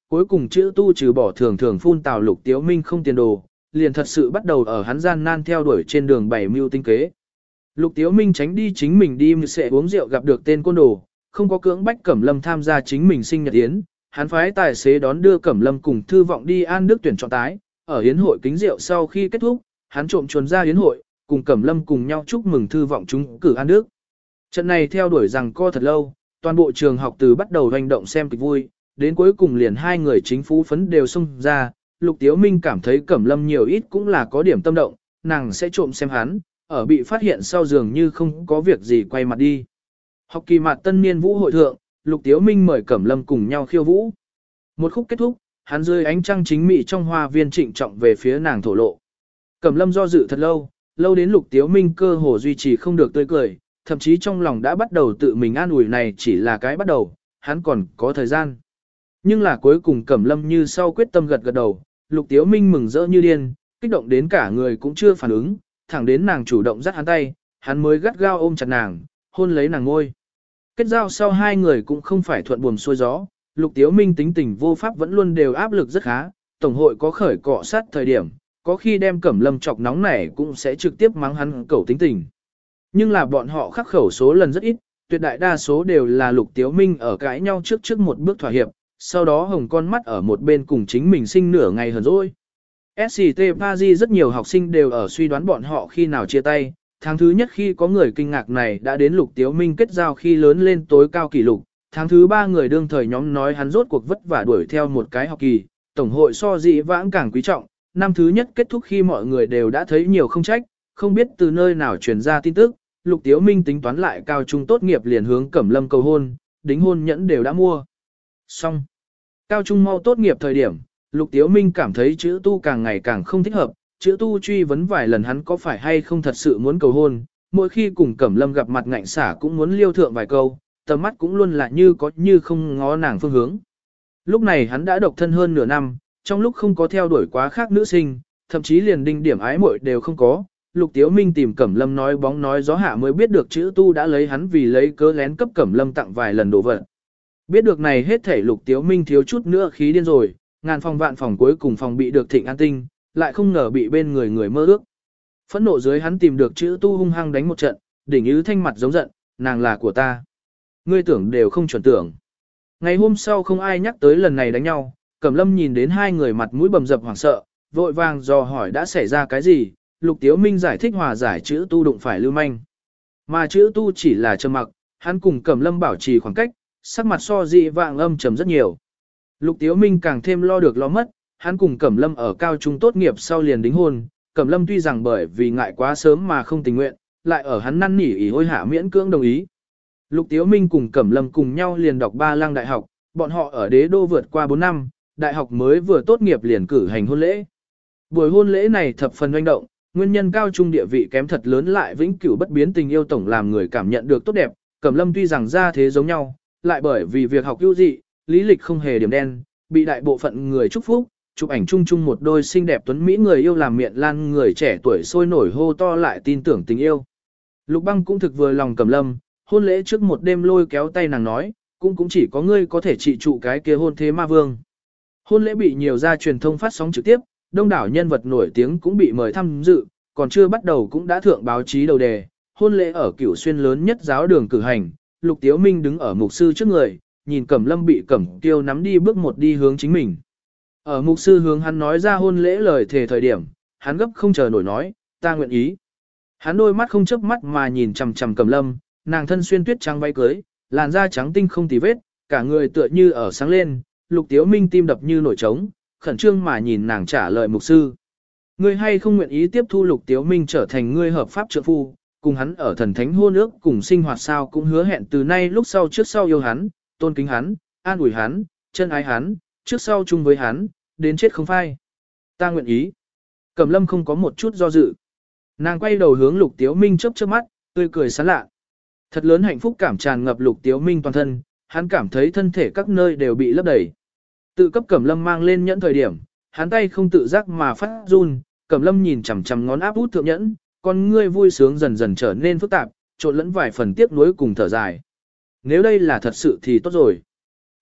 A: cuối cùng chữ tu trừ bỏ thường thường phun tào Lục Tiếu Minh không tiền đồ, liền thật sự bắt đầu ở hắn gian nan theo đuổi trên đường bảy mưu tinh kế. Lục Tiếu Minh tránh đi chính mình đi sẽ uống rượu gặp được tên côn đồ, không có cưỡng bách Cẩm Lâm tham gia chính mình sinh nhật yến, hắn phái tài xế đón đưa Cẩm Lâm cùng Thư Vọng đi An Đức tuyển chọn tái, ở yến hội kính rượu sau khi kết thúc, hắn trộm chuồn ra yến hội, cùng Cẩm Lâm cùng nhau chúc mừng Thư Vọng trúng cử An Đức. Trận này theo đuổi rằng co thật lâu, toàn bộ trường học từ bắt đầu hành động xem kịch vui, đến cuối cùng liền hai người chính phú phấn đều xông ra, Lục Tiếu Minh cảm thấy Cẩm Lâm nhiều ít cũng là có điểm tâm động, nàng sẽ trộm xem hắn, ở bị phát hiện sau dường như không có việc gì quay mặt đi. Học kỳ mạt tân niên vũ hội thượng, Lục Tiếu Minh mời Cẩm Lâm cùng nhau khiêu vũ. Một khúc kết thúc, hắn dưới ánh trăng chính mị trong hoa viên trịnh trọng về phía nàng thổ lộ. Cẩm Lâm do dự thật lâu, lâu đến Lục Tiếu Minh cơ hồ duy trì không được tươi cười, thậm chí trong lòng đã bắt đầu tự mình an ủi này chỉ là cái bắt đầu, hắn còn có thời gian. Nhưng là cuối cùng Cẩm Lâm như sau quyết tâm gật gật đầu, Lục Tiếu Minh mừng rỡ như điên, kích động đến cả người cũng chưa phản ứng, thẳng đến nàng chủ động dắt hắn tay, hắn mới gắt gao ôm chặt nàng, hôn lấy nàng ngôi. Kết giao sau hai người cũng không phải thuận buồm xuôi gió, Lục Tiếu Minh tính tình vô pháp vẫn luôn đều áp lực rất khá, tổng hội có khởi cọ sát thời điểm, có khi đem Cẩm Lâm chọc nóng nảy cũng sẽ trực tiếp mắng hắn cẩu tính tình. Nhưng là bọn họ khắc khẩu số lần rất ít, tuyệt đại đa số đều là Lục Tiếu Minh ở cãi nhau trước một bước thỏa hiệp, sau đó hồng con mắt ở một bên cùng chính mình sinh nửa ngày hờn dỗi. SCT Paris rất nhiều học sinh đều ở suy đoán bọn họ khi nào chia tay, tháng thứ nhất khi có người kinh ngạc này đã đến Lục Tiếu Minh kết giao khi lớn lên tối cao kỷ lục, tháng thứ ba người đương thời nhóm nói hắn rốt cuộc vất vả đuổi theo một cái học kỳ, tổng hội so dị vãng càng quý trọng, năm thứ nhất kết thúc khi mọi người đều đã thấy nhiều không trách, không biết từ nơi nào truyền ra tin tức, Lục Tiếu Minh tính toán lại cao trung tốt nghiệp liền hướng Cẩm Lâm cầu hôn, đính hôn nhẫn đều đã mua. Xong. Cao trung mau tốt nghiệp thời điểm, Lục Tiếu Minh cảm thấy chữ tu càng ngày càng không thích hợp, chữ tu truy vấn vài lần hắn có phải hay không thật sự muốn cầu hôn, mỗi khi cùng Cẩm Lâm gặp mặt ngạnh xả cũng muốn liêu thượng vài câu, tầm mắt cũng luôn là như có như không ngó nàng phương hướng. Lúc này hắn đã độc thân hơn nửa năm, trong lúc không có theo đuổi quá khác nữ sinh, thậm chí liền đinh điểm ái muội đều không có. Lục Tiếu Minh tìm Cẩm Lâm nói bóng nói gió hạ mới biết được chữ tu đã lấy hắn vì lấy cớ lén cấp Cẩm Lâm tặng vài lần đồ vật. Biết được này hết thảy Lục Tiếu Minh thiếu chút nữa khí điên rồi, ngàn phòng vạn phòng cuối cùng phòng bị được Thịnh An Tinh, lại không ngờ bị bên người mơ ước. Phẫn nộ dưới hắn tìm được chữ tu hung hăng đánh một trận, đỉnh ứ thanh mặt giống giận, nàng là của ta. Ngươi tưởng đều không chuẩn tưởng. Ngày hôm sau không ai nhắc tới lần này đánh nhau, Cẩm Lâm nhìn đến hai người mặt mũi bầm dập hoảng sợ, vội vàng dò hỏi đã xảy ra cái gì, Lục Tiếu Minh giải thích hòa giải chữ tu đụng phải lưu manh. Mà chữ tu chỉ là trầm mặc, hắn cùng Cẩm Lâm bảo trì khoảng cách, sắc mặt so dị vạng âm trầm rất nhiều. Lục Tiếu Minh càng thêm lo được lo mất, hắn cùng Cẩm Lâm ở cao trung tốt nghiệp sau liền đính hôn, Cẩm Lâm tuy rằng bởi vì ngại quá sớm mà không tình nguyện, lại ở hắn năn nỉ ỉ hôi hạ miễn cưỡng đồng ý. Lục Tiếu Minh cùng Cẩm Lâm cùng nhau liền đọc Ba Lăng Đại học, bọn họ ở Đế Đô vượt qua 4 năm, đại học mới vừa tốt nghiệp liền cử hành hôn lễ. Buổi hôn lễ này thập phần oanh động, nguyên nhân cao trung địa vị kém thật lớn lại vĩnh cửu bất biến tình yêu tổng làm người cảm nhận được tốt đẹp. Cẩm Lâm tuy rằng ra thế giống nhau, lại bởi vì việc học ưu dị, lý lịch không hề điểm đen, bị đại bộ phận người chúc phúc, chụp ảnh chung chung một đôi xinh đẹp tuấn mỹ người yêu làm miệng lan người trẻ tuổi sôi nổi hô to lại tin tưởng tình yêu. Lục Băng cũng thực vừa lòng Cẩm Lâm, hôn lễ trước một đêm lôi kéo tay nàng nói, cũng chỉ có ngươi có thể trị trụ cái kia hôn thế ma vương. Hôn lễ bị nhiều gia truyền thông phát sóng trực tiếp, đông đảo nhân vật nổi tiếng cũng bị mời tham dự, còn chưa bắt đầu cũng đã thượng báo chí đầu đề. Hôn lễ ở Cửu Xuyên lớn nhất giáo đường cử hành, Lục Tiếu Minh đứng ở mục sư trước người, nhìn Cẩm Lâm bị Cẩm Tiêu nắm đi bước một đi hướng chính mình. Ở mục sư hướng hắn nói ra hôn lễ lời thề thời điểm, hắn gấp không chờ nổi nói, ta nguyện ý. Hắn đôi mắt không chớp mắt mà nhìn chằm chằm Cẩm Lâm, nàng thân xuyên tuyết trắng váy cưới, làn da trắng tinh không tì vết, cả người tựa như ở sáng lên, Lục Tiếu Minh tim đập như nổi trống, khẩn trương mà nhìn nàng trả lời mục sư. Ngươi hay không nguyện ý tiếp thu Lục Tiếu Minh trở thành ngươi hợp pháp trượng phu, cùng hắn ở thần thánh hôn ước cùng sinh hoạt sao cũng hứa hẹn từ nay lúc sau trước sau yêu hắn, tôn kính hắn, an ủi hắn, chân ái hắn, trước sau chung với hắn, đến chết không phai. Ta nguyện ý. Cẩm Lâm không có một chút do dự. Nàng quay đầu hướng Lục Tiếu Minh chớp chớp mắt, tươi cười sán lạ. Thật lớn hạnh phúc cảm tràn ngập Lục Tiếu Minh toàn thân, hắn cảm thấy thân thể các nơi đều bị lấp đầy. Tự cấp Cẩm Lâm mang lên nhẫn thời điểm, hắn tay không tự giác mà phát run, Cẩm Lâm nhìn chằm chằm ngón áp út thượng nhẫn, con ngươi vui sướng dần dần trở nên phức tạp, trộn lẫn vài phần tiếc nuối cùng thở dài. Nếu đây là thật sự thì tốt rồi.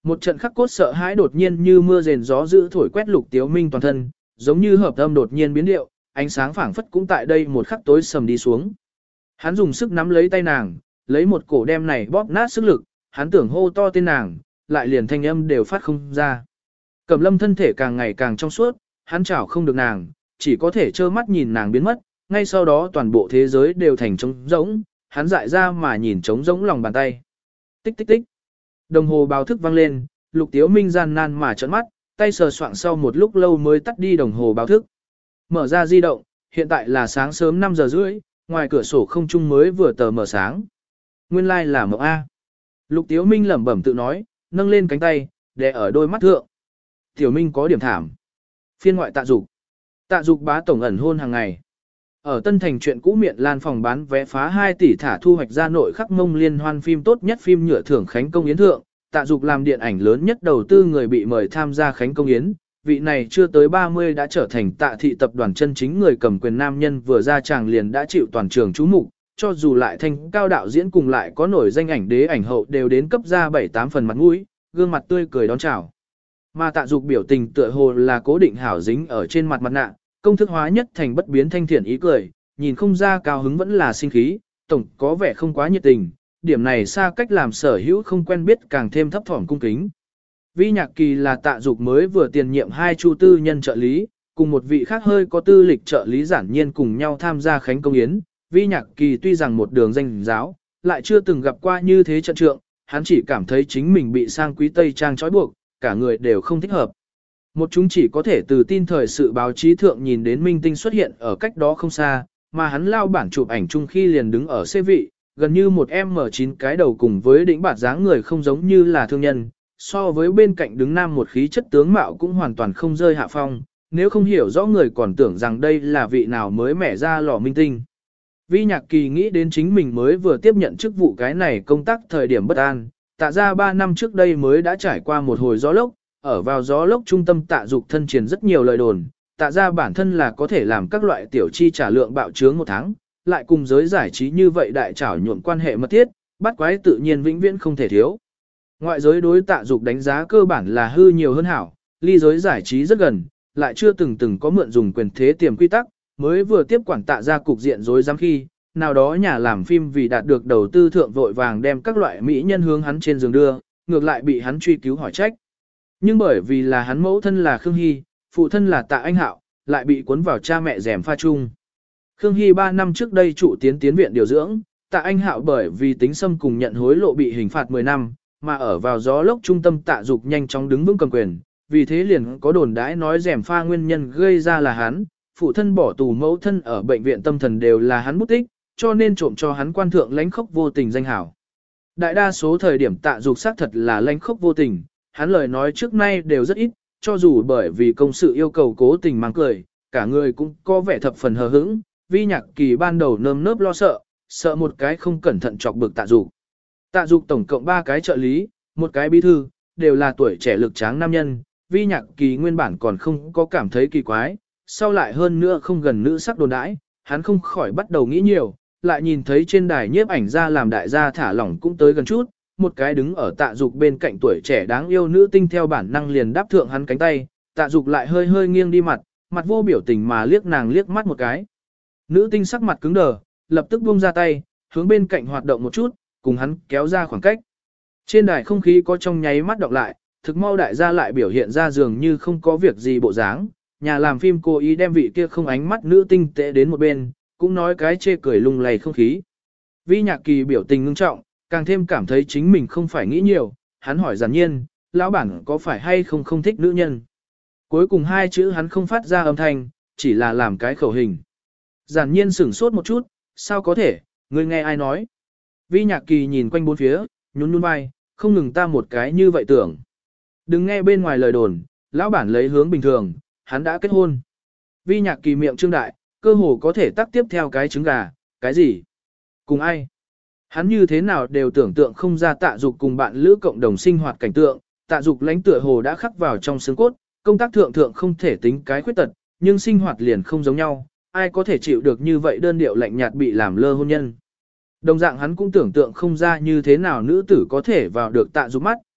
A: Một trận khắc cốt sợ hãi đột nhiên như mưa rền gió dữ thổi quét Lục Tiếu Minh toàn thân, giống như hợp âm đột nhiên biến điệu, ánh sáng phảng phất cũng tại đây một khắc tối sầm đi xuống. Hắn dùng sức nắm lấy tay nàng, lấy một cổ đem này bóp nát sức lực, hắn tưởng hô to tên nàng, lại liền thanh âm đều phát không ra. Cẩm Lâm thân thể càng ngày càng trong suốt, hắn chảo không được nàng, chỉ có thể trơ mắt nhìn nàng biến mất, ngay sau đó toàn bộ thế giới đều thành trống rỗng, hắn dại ra mà nhìn trống rỗng lòng bàn tay. Tích tích tích. Đồng hồ báo thức vang lên, Lục Tiếu Minh gian nan mà trợn mắt, tay sờ soạng sau một lúc lâu mới tắt đi đồng hồ báo thức. Mở ra di động, hiện tại là sáng sớm 5 giờ rưỡi, ngoài cửa sổ không trung mới vừa tờ mở sáng. Nguyên lai là mộng A. Lục Tiếu Minh lẩm bẩm tự nói, nâng lên cánh tay, đè ở đôi mắt thượng. Tiểu Minh có điểm thảm. Phiên ngoại Tạ Dục. Tạ Dục bá tổng ẩn hôn hàng ngày. Ở Tân Thành chuyện cũ miệng lan phòng bán vé phá 2 tỷ thả thu hoạch ra nội khắc mông liên hoan phim tốt nhất phim nhựa thưởng khánh công yến thượng. Tạ Dục làm điện ảnh lớn nhất đầu tư người bị mời tham gia khánh công yến. Vị này chưa tới 30 đã trở thành Tạ thị tập đoàn chân chính người cầm quyền nam nhân, vừa ra tràng liền đã chịu toàn trường chú mục, cho dù lại thanh cao đạo diễn cùng lại có nổi danh ảnh đế ảnh hậu đều đến cấp ra 7-8 phần mặt mũi, gương mặt tươi cười đón chào. Mà Tạ Dục biểu tình tựa hồ là cố định hảo dính ở trên mặt nạ, công thức hóa nhất thành bất biến thanh thiện ý cười, nhìn không ra cao hứng vẫn là sinh khí, tổng có vẻ không quá nhiệt tình, điểm này xa cách làm sở hữu không quen biết càng thêm thấp thỏm cung kính. Vi Nhạc Kỳ là Tạ Dục mới vừa tiền nhiệm 2 chu tư nhân trợ lý, cùng một vị khác hơi có tư lịch trợ lý giản nhiên cùng nhau tham gia khánh công yến. Vi Nhạc Kỳ tuy rằng một đường danh giáo, lại chưa từng gặp qua như thế trận trượng, hắn chỉ cảm thấy chính mình bị sang quý Tây Trang trói buộc, cả người đều không thích hợp. Một chúng chỉ có thể từ tin thời sự báo chí thượng nhìn đến minh tinh xuất hiện ở cách đó không xa, mà hắn lao bản chụp ảnh chung khi liền đứng ở xê vị, gần như một M9 cái đầu cùng với đỉnh bạt dáng người không giống như là thương nhân, so với bên cạnh đứng nam một khí chất tướng mạo cũng hoàn toàn không rơi hạ phong, nếu không hiểu rõ người còn tưởng rằng đây là vị nào mới mẻ ra lò minh tinh. Vi Nhạc Kỳ nghĩ đến chính mình mới vừa tiếp nhận chức vụ cái này công tác thời điểm bất an, Tạ ra 3 năm trước đây mới đã trải qua một hồi gió lốc, ở vào gió lốc trung tâm Tạ Dục thân truyền rất nhiều lời đồn, Tạ ra bản thân là có thể làm các loại tiểu chi trả lượng bạo trướng một tháng, lại cùng giới giải trí như vậy đại trảo nhuộm quan hệ mật thiết, bắt quái tự nhiên vĩnh viễn không thể thiếu. Ngoại giới đối Tạ Dục đánh giá cơ bản là hư nhiều hơn hảo, ly giới giải trí rất gần, lại chưa từng có mượn dùng quyền thế tiềm quy tắc, mới vừa tiếp quản Tạ ra cục diện rối rắm khi, nào đó nhà làm phim vì đạt được đầu tư thượng vội vàng đem các loại mỹ nhân hướng hắn trên giường đưa, ngược lại bị hắn truy cứu hỏi trách. Nhưng bởi vì là hắn mẫu thân là Khương Hy, phụ thân là Tạ Anh Hạo, lại bị cuốn vào cha mẹ rèm pha chung. Khương Hy 3 năm trước đây trụ tiến viện điều dưỡng, Tạ Anh Hạo bởi vì tính xâm cùng nhận hối lộ bị hình phạt 10 năm, mà ở vào gió lốc trung tâm Tạ Dục nhanh chóng đứng vững cầm quyền, vì thế liền có đồn đãi nói rèm pha nguyên nhân gây ra là hắn, phụ thân bỏ tù mẫu thân ở bệnh viện tâm thần đều là hắn bút tích, cho nên trộm cho hắn quan thượng lãnh khốc vô tình danh hảo. Đại đa số thời điểm Tạ Dục xác thật là lãnh khốc vô tình, hắn lời nói trước nay đều rất ít, cho dù bởi vì công sự yêu cầu cố tình mang cười, cả người cũng có vẻ thập phần hờ hững. Vi Nhạc Kỳ ban đầu nơm nớp lo sợ một cái không cẩn thận chọc bực Tạ Dục. Tạ Dục tổng cộng 3 cái trợ lý, một cái bí thư, đều là tuổi trẻ lực tráng nam nhân, Vi Nhạc Kỳ nguyên bản còn không có cảm thấy kỳ quái, sau lại hơn nữa không gần nữ sắc đồn đãi, hắn không khỏi bắt đầu nghĩ nhiều, lại nhìn thấy trên đài nhiếp ảnh ra làm đại gia thả lỏng cũng tới gần chút, một cái đứng ở Tạ Dục bên cạnh tuổi trẻ đáng yêu nữ tinh theo bản năng liền đáp thượng hắn cánh tay, Tạ Dục lại hơi hơi nghiêng đi mặt vô biểu tình mà liếc nàng liếc mắt một cái. Nữ tinh sắc mặt cứng đờ, lập tức buông ra tay, hướng bên cạnh hoạt động một chút, cùng hắn kéo ra khoảng cách. Trên đài không khí có trong nháy mắt đọc lại, thực mau đại gia lại biểu hiện ra dường như không có việc gì bộ dáng, nhà làm phim cố ý đem vị kia không ánh mắt nữ tinh tệ đến một bên, cũng nói cái chê cười lung lay không khí. Vi Nhạc Kỳ biểu tình ngưng trọng, càng thêm cảm thấy chính mình không phải nghĩ nhiều, hắn hỏi giản nhiên, lão bản có phải hay không thích nữ nhân. Cuối cùng 2 chữ hắn không phát ra âm thanh, chỉ là làm cái khẩu hình. Giản nhiên sửng sốt một chút, sao có thể, ngươi nghe ai nói. Vi Nhạc Kỳ nhìn quanh bốn phía, nhún vai, không ngừng ta một cái như vậy tưởng. Đừng nghe bên ngoài lời đồn, lão bản lấy hướng bình thường, hắn đã kết hôn. Vi Nhạc Kỳ miệng trương đại, cơ hồ có thể tắt tiếp theo cái trứng gà, cái gì? Cùng ai? Hắn như thế nào đều tưởng tượng không ra Tạ Dục cùng bạn lữ cộng đồng sinh hoạt cảnh tượng, Tạ Dục lãnh tựa hồ đã khắc vào trong xương cốt, công tác thượng không thể tính cái khuyết tật, nhưng sinh hoạt liền không giống nhau, ai có thể chịu được như vậy đơn điệu lạnh nhạt bị làm lơ hôn nhân. Đồng dạng hắn cũng tưởng tượng không ra như thế nào nữ tử có thể vào được Tạ Dục mắt,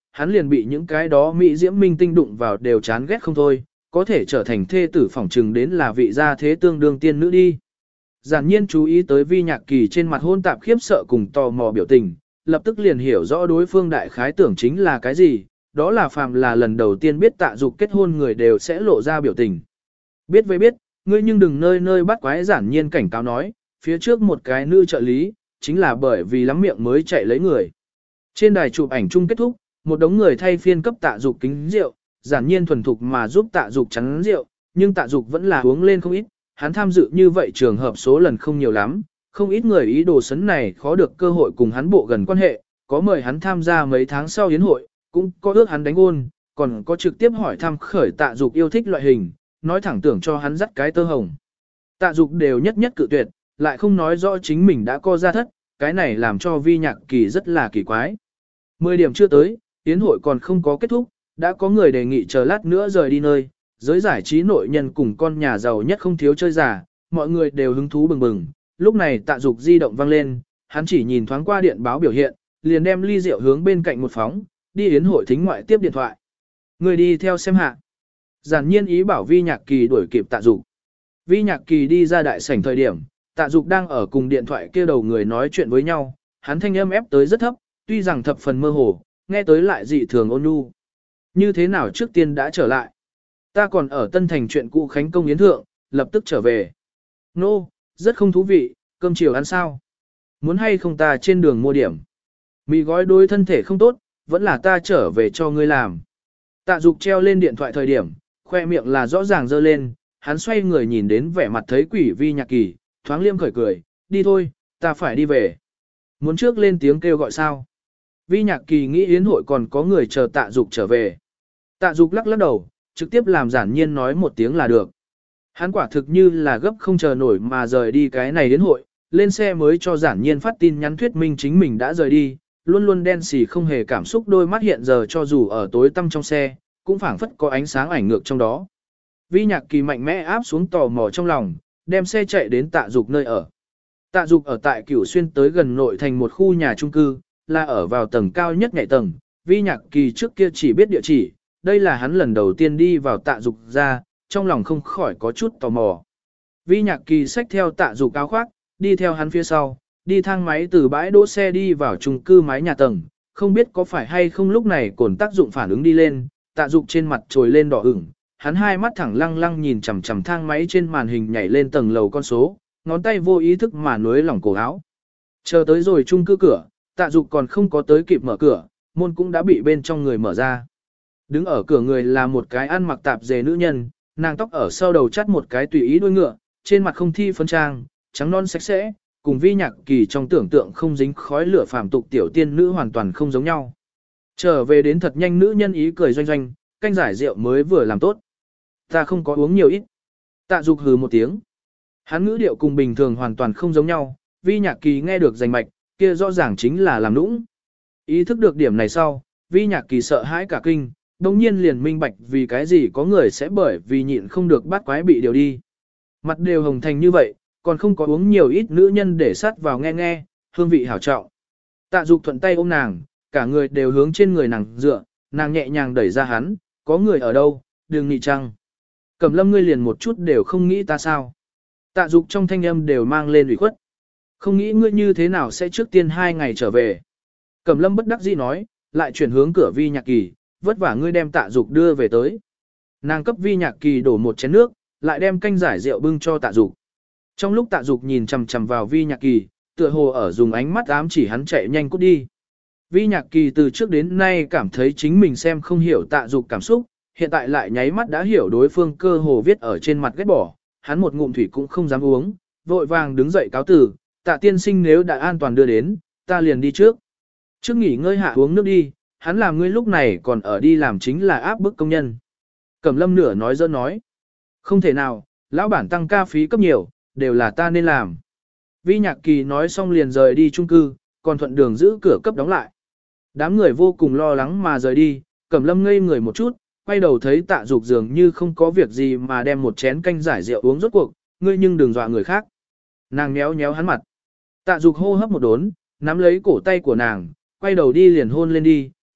A: hắn liền bị những cái đó mỹ diễm minh tinh đụng vào đều chán ghét không thôi, có thể trở thành thê tử phỏng trừng đến là vị gia thế tương đương tiên nữ đi. Giản nhiên chú ý tới Vi Nhạc Kỳ trên mặt hôn tạp khiếp sợ cùng tò mò biểu tình, lập tức liền hiểu rõ đối phương đại khái tưởng chính là cái gì, đó là phàm là lần đầu tiên biết Tạ Dục kết hôn người đều sẽ lộ ra biểu tình. Biết với biết, ngươi nhưng đừng nơi nơi bắt quái. Giản nhiên cảnh cáo nói, phía trước một cái nữ trợ lý, chính là bởi vì lắm miệng mới chạy lấy người. Trên đài chụp ảnh chung kết thúc, một đống người thay phiên cấp Tạ Dục kính rượu, Giản nhiên thuần thục mà giúp Tạ Dục chắn rượu, nhưng Tạ Dục vẫn là uống lên không ít, hắn tham dự như vậy trường hợp số lần không nhiều lắm, không ít người ý đồ sấn này khó được cơ hội cùng hắn bộ gần quan hệ, có mời hắn tham gia mấy tháng sau yến hội, cũng có ước hắn đánh ôn, còn có trực tiếp hỏi thăm khởi Tạ Dục yêu thích loại hình, nói thẳng tưởng cho hắn dắt cái tơ hồng. Tạ Dục đều nhất nhất cự tuyệt, lại không nói rõ chính mình đã co ra thất, cái này làm cho Vi Nhạc Kỳ rất là kỳ quái. 10 điểm chưa tới, yến hội còn không có kết thúc, đã có người đề nghị chờ lát nữa rời đi nơi, giới giải trí nội nhân cùng con nhà giàu nhất không thiếu chơi giả, mọi người đều hứng thú bừng bừng. Lúc này Tạ Dục di động vang lên, hắn chỉ nhìn thoáng qua điện báo biểu hiện, liền đem ly rượu hướng bên cạnh một phóng, đi yến hội thính ngoại tiếp điện thoại. Người đi theo xem hạ. Giản nhiên ý bảo Vi Nhạc Kỳ đuổi kịp Tạ Dục. Vi Nhạc Kỳ đi ra đại sảnh thời điểm, Tạ Dục đang ở cùng điện thoại kia đầu người nói chuyện với nhau, hắn thanh âm ép tới rất thấp, tuy rằng thập phần mơ hồ, nghe tới lại dị thường ôn nhu. Như thế nào trước tiên đã trở lại? Ta còn ở Tân Thành chuyện cũ Khánh Công Yến Thượng, lập tức trở về. Nô, rất không thú vị, cơm chiều ăn sao? Muốn hay không ta trên đường mua điểm? Mì gói đôi thân thể không tốt, vẫn là ta trở về cho ngươi làm. Tạ Dục treo lên điện thoại thời điểm, khoe miệng là rõ ràng dơ lên, hắn xoay người nhìn đến vẻ mặt thấy quỷ Vi Nhạc Kỳ, thoáng liêm khởi cười, đi thôi, ta phải đi về. Muốn trước lên tiếng kêu gọi sao? Vi Nhạc Kỳ nghĩ yến hội còn có người chờ Tạ Dục trở về. Tạ Dục lắc lắc đầu, trực tiếp làm Giản nhiên nói một tiếng là được. Hắn quả thực như là gấp không chờ nổi mà rời đi cái này đến hội, lên xe mới cho Giản nhiên phát tin nhắn thuyết minh chính mình đã rời đi, luôn luôn đen xì không hề cảm xúc đôi mắt hiện giờ cho dù ở tối tăm trong xe, cũng phảng phất có ánh sáng ảnh ngược trong đó. Vi Nhạc Kỳ mạnh mẽ áp xuống tò mò trong lòng, đem xe chạy đến Tạ Dục nơi ở. Tạ Dục ở tại Cửu Xuyên tới gần nội thành một khu nhà chung cư, là ở vào tầng cao nhất nhảy tầng, Vi Nhạc Kỳ trước kia chỉ biết địa chỉ, đây là hắn lần đầu tiên đi vào Tạ Dục ra, trong lòng không khỏi có chút tò mò. Vi Nhạc Kỳ xách theo Tạ Dục áo khoác, đi theo hắn phía sau, đi thang máy từ bãi đỗ xe đi vào chung cư mái nhà tầng, không biết có phải hay không lúc này cồn tác dụng phản ứng đi lên, Tạ Dục trên mặt trồi lên đỏ ửng, hắn hai mắt thẳng lăng lăng nhìn chằm chằm thang máy trên màn hình nhảy lên tầng lầu con số, ngón tay vô ý thức mà nuối lỏng cổ áo. Chờ tới rồi chung cư cửa, Tạ Dục còn không có tới kịp mở cửa, môn cũng đã bị bên trong người mở ra. Đứng ở cửa người là một cái ăn mặc tạp dề nữ nhân, nàng tóc ở sau đầu chắt một cái tùy ý đuôi ngựa, trên mặt không thi phấn trang, trắng non sạch sẽ, cùng Vi Nhạc Kỳ trong tưởng tượng không dính khói lửa phàm tục tiểu tiên nữ hoàn toàn không giống nhau. Trở về đến thật nhanh nữ nhân ý cười doanh doanh, canh giải rượu mới vừa làm tốt. Ta không có uống nhiều ít. Tạ Dục hừ một tiếng. Hắn ngữ điệu cùng bình thường hoàn toàn không giống nhau, Vi Nhạc Kỳ nghe được rành mạch, kia rõ ràng chính là làm nũng. Ý thức được điểm này sau, Vi Nhạc Kỳ sợ hãi cả kinh, đồng nhiên liền minh bạch vì cái gì có người sẽ bởi vì nhịn không được bắt quái bị điều đi. Mặt đều hồng thành như vậy, còn không có uống nhiều ít nữ nhân để sát vào nghe nghe, hương vị hảo trọng. Tạ Dục thuận tay ôm nàng, cả người đều hướng trên người nàng dựa, nàng nhẹ nhàng đẩy ra hắn, có người ở đâu, đừng nị trăng. Cẩm Lâm ngươi liền một chút đều không nghĩ ta sao. Tạ Dục trong thanh âm đều mang lên ủy khuất. Không nghĩ ngươi như thế nào sẽ trước tiên 2 ngày trở về. Cẩm Lâm bất đắc dĩ nói, lại chuyển hướng cửa Vi Nhạc Kỳ, vất vả ngươi đem Tạ Dục đưa về tới. Nàng cấp Vi Nhạc Kỳ đổ một chén nước, lại đem canh giải rượu bưng cho Tạ Dục. Trong lúc Tạ Dục nhìn chằm chằm vào Vi Nhạc Kỳ, tựa hồ ở dùng ánh mắt ám chỉ hắn chạy nhanh cút đi. Vi Nhạc Kỳ từ trước đến nay cảm thấy chính mình xem không hiểu Tạ Dục cảm xúc, hiện tại lại nháy mắt đã hiểu đối phương cơ hồ viết ở trên mặt ghét bỏ, hắn một ngụm thủy cũng không dám uống, vội vàng đứng dậy cáo từ, Tạ tiên sinh nếu đã an toàn đưa đến, ta liền đi trước. Trước nghỉ ngơi hạ uống nước đi, hắn làm ngươi lúc này còn ở đi làm chính là áp bức công nhân. Cẩm Lâm nửa nói dơ nói. Không thể nào, lão bản tăng ca phí cấp nhiều, đều là ta nên làm. Vi Nhạc Kỳ nói xong liền rời đi chung cư, còn thuận đường giữ cửa cấp đóng lại. Đám người vô cùng lo lắng mà rời đi, Cẩm Lâm ngây người một chút, quay đầu thấy Tạ Dục dường như không có việc gì mà đem một chén canh giải rượu uống rốt cuộc, ngươi nhưng đừng dọa người khác. Nàng nhéo nhéo hắn mặt. Tạ Dục hô hấp một đốn, nắm lấy cổ tay của nàng, quay đầu đi liền hôn lên đi,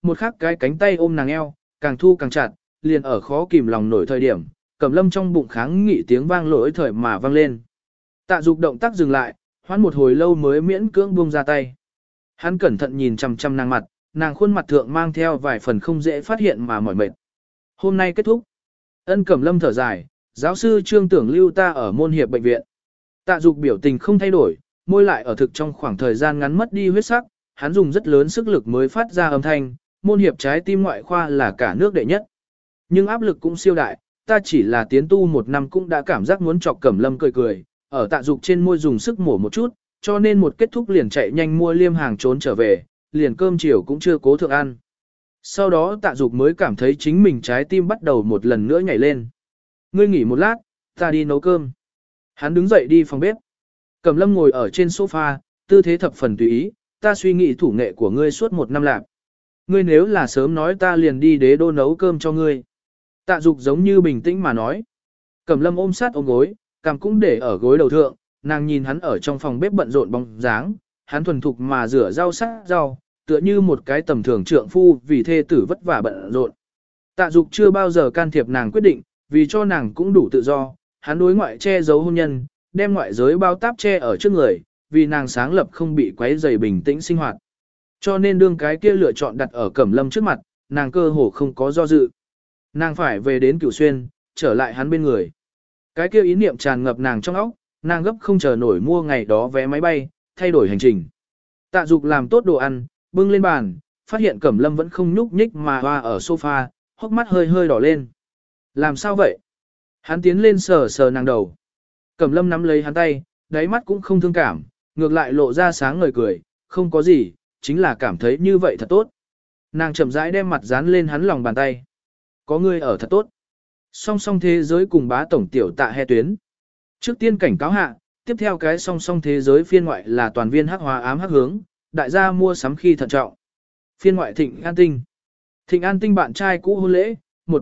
A: một khắc cái cánh tay ôm nàng eo, càng thu càng chặt, liền ở khó kìm lòng nổi thời điểm, Cẩm Lâm trong bụng kháng nghị tiếng vang lỗi thời mà vang lên. Tạ Dục động tác dừng lại, hoãn một hồi lâu mới miễn cưỡng buông ra tay. Hắn cẩn thận nhìn chằm chằm nàng mặt, nàng khuôn mặt thượng mang theo vài phần không dễ phát hiện mà mỏi mệt. Hôm nay kết thúc. Ân Cẩm Lâm thở dài, giáo sư Trương tưởng lưu ta ở môn hiệp bệnh viện. Tạ Dục biểu tình không thay đổi, môi lại ở thực trong khoảng thời gian ngắn mất đi huyết sắc, hắn dùng rất lớn sức lực mới phát ra âm thanh, môn hiệp trái tim ngoại khoa là cả nước đệ nhất. Nhưng áp lực cũng siêu đại, ta chỉ là tiến tu 1 năm cũng đã cảm giác muốn chọc Cẩm Lâm cười cười, ở Tạ Dục trên môi dùng sức mổ một chút, cho nên một kết thúc liền chạy nhanh mua liêm hàng trốn trở về, liền cơm chiều cũng chưa cố thượng ăn. Sau đó Tạ Dục mới cảm thấy chính mình trái tim bắt đầu một lần nữa nhảy lên. Ngươi nghỉ một lát, ta đi nấu cơm. Hắn đứng dậy đi phòng bếp. Cẩm Lâm ngồi ở trên sofa, tư thế thập phần tùy ý, ta suy nghĩ thủ nghệ của ngươi suốt 1 năm lạc. Ngươi nếu là sớm nói ta liền đi đế đô nấu cơm cho ngươi. Tạ Dục giống như bình tĩnh mà nói. Cẩm Lâm ôm sát ôm gối, cằm cũng để ở gối đầu thượng, nàng nhìn hắn ở trong phòng bếp bận rộn bóng dáng, hắn thuần thục mà rửa rau sát rau, tựa như một cái tầm thường trượng phu vì thê tử vất vả bận rộn. Tạ Dục chưa bao giờ can thiệp nàng quyết định, vì cho nàng cũng đủ tự do, hắn đối ngoại che giấu hôn nhân, đem ngoại giới bao táp che ở trước người, vì nàng sáng lập không bị quấy rầy bình tĩnh sinh hoạt. Cho nên đương cái kia lựa chọn đặt ở Cẩm Lâm trước mặt, nàng cơ hồ không có do dự. Nàng phải về đến Cửu Xuyên, trở lại hắn bên người. Cái kia ý niệm tràn ngập nàng trong óc, nàng gấp không chờ nổi mua ngày đó vé máy bay, thay đổi hành trình. Tạ Dục làm tốt đồ ăn, bưng lên bàn, phát hiện Cẩm Lâm vẫn không nhúc nhích mà hoa ở sofa, hốc mắt hơi hơi đỏ lên. Làm sao vậy? Hắn tiến lên sờ sờ nàng đầu. Cẩm Lâm nắm lấy hắn tay, đáy mắt cũng không thương cảm, ngược lại lộ ra sáng ngời cười, không có gì, chính là cảm thấy như vậy thật tốt. Nàng chậm rãi đem mặt dán lên hắn lòng bàn tay. Có ngươi ở thật tốt. Song song thế giới cùng bá tổng tiểu Tạ He tuyến. Trước tiên cảnh cáo hạ, tiếp theo cái song song thế giới phiên ngoại là toàn viên hắc hóa ám hắc hướng, đại gia mua sắm khi thận trọng. Phiên ngoại Thịnh An Tinh. Thịnh An Tinh bạn trai cũ hôn lễ,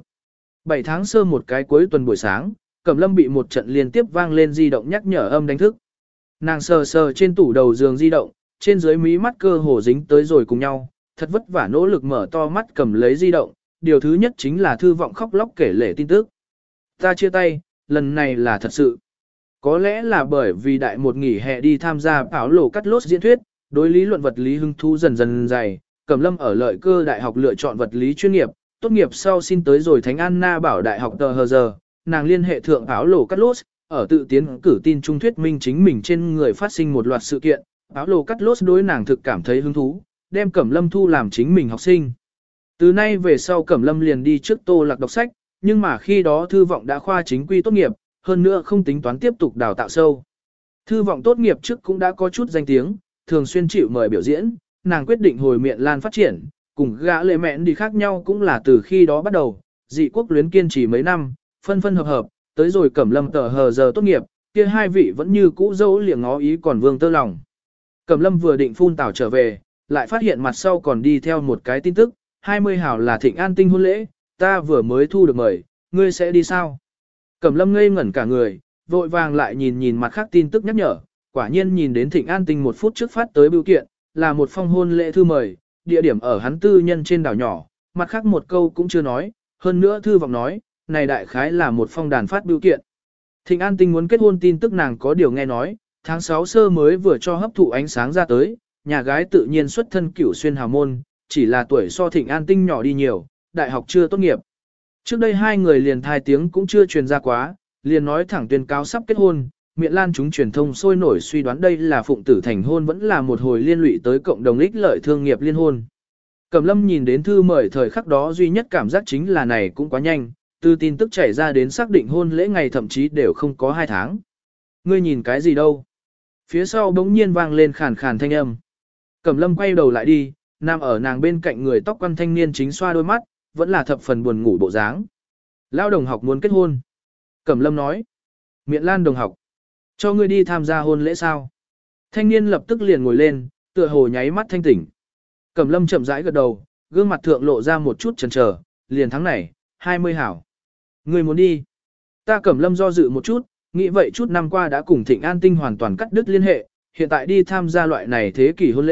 A: 7 tháng sơ một cái cuối tuần buổi sáng, Cẩm Lâm bị một trận liên tiếp vang lên di động nhắc nhở âm đánh thức. Nàng sờ sờ trên tủ đầu giường di động, trên dưới mí mắt cơ hồ dính tới rồi cùng nhau, thật vất vả nỗ lực mở to mắt cầm lấy di động, điều thứ nhất chính là Thư Vọng khóc lóc kể lể tin tức. Ta chia tay, lần này là thật sự. Có lẽ là bởi vì đại một nghỉ hè đi tham gia áo lồ cắt lốt diễn thuyết, đối lý luận vật lý hứng thú dần dần dày, Cẩm Lâm ở Lợi Cơ Đại học lựa chọn vật lý chuyên nghiệp, tốt nghiệp sau xin tới rồi Thánh Anna Bảo Đại học tờ hờ giờ, nàng liên hệ thượng áo lồ cắt lốt, ở tự tiến cử tin trung thuyết minh chính mình trên người phát sinh một loạt sự kiện, áo lồ cắt lốt đối nàng thực cảm thấy hứng thú, đem Cẩm Lâm thu làm chính mình học sinh. Từ nay về sau Cẩm Lâm liền đi trước Tô Lạc đọc sách, nhưng mà khi đó Thư Vọng đã khoa chính quy tốt nghiệp, hơn nữa không tính toán tiếp tục đào tạo sâu. Thư Vọng tốt nghiệp trước cũng đã có chút danh tiếng, thường xuyên chịu mời biểu diễn, nàng quyết định hồi Miện Lan phát triển, cùng gã lệ mẹn đi khác nhau cũng là từ khi đó bắt đầu, dị quốc luyến kiên trì mấy năm, phân phân hợp hợp, tới rồi Cẩm Lâm tờ hờ giờ tốt nghiệp, kia hai vị vẫn như cũ dẫu liệng ngó ý còn vương tơ lòng. Cẩm Lâm vừa định phun tảo trở về, lại phát hiện mặt sau còn đi theo một cái tin tức, 20 hào là Thịnh An Tinh hôn lễ, ta vừa mới thu được mời, ngươi sẽ đi sao? Cẩm Lâm ngây ngẩn cả người, vội vàng lại nhìn mặt khác tin tức nhắc nhở, quả nhiên nhìn đến Thịnh An Tinh 1 phút trước phát tới bưu kiện, là một phong hôn lễ thư mời, địa điểm ở hắn tư nhân trên đảo nhỏ, mặt khác một câu cũng chưa nói, hơn nữa Thư Vọng nói, này đại khái là một phong đàn phát bưu kiện. Thịnh An Tinh muốn kết hôn tin tức nàng có điều nghe nói, tháng 6 sơ mới vừa cho hấp thụ ánh sáng ra tới, nhà gái tự nhiên xuất thân Cửu Xuyên hào môn, chỉ là tuổi so Thịnh An Tinh nhỏ đi nhiều, đại học chưa tốt nghiệp. Trước đây hai người liền thai tiếng cũng chưa truyền ra quá, liền nói thẳng tuyên cáo sắp kết hôn, Miện Lan chúng truyền thông sôi nổi suy đoán đây là phụng tử thành hôn vẫn là một hồi liên lụy tới cộng đồng ích lợi thương nghiệp liên hôn. Cẩm Lâm nhìn đến thư mời thời khắc đó duy nhất cảm giác chính là này cũng quá nhanh, từ tin tức chảy ra đến xác định hôn lễ ngày thậm chí đều không có 2 tháng. Ngươi nhìn cái gì đâu? Phía sau bỗng nhiên vang lên khàn khàn thanh âm. Cẩm Lâm quay đầu lại đi, nằm ở nàng bên cạnh người tóc quăn thanh niên chính xoa đôi mắt, vẫn là thập phần buồn ngủ bộ dáng. Lao đồng học muốn kết hôn. Cẩm Lâm nói. Miện Lan đồng học. Cho ngươi đi tham gia hôn lễ sao? Thanh niên lập tức liền ngồi lên, tựa hồ nháy mắt thanh tỉnh. Cẩm Lâm chậm rãi gật đầu, gương mặt thượng lộ ra một chút chần chờ, liền tháng này, 20 hảo. Ngươi muốn đi? Ta Cẩm Lâm do dự một chút, nghĩ vậy chút năm qua đã cùng Thịnh An Tinh hoàn toàn cắt đứt liên hệ, hiện tại đi tham gia loại này thế kỷ hôn lễ,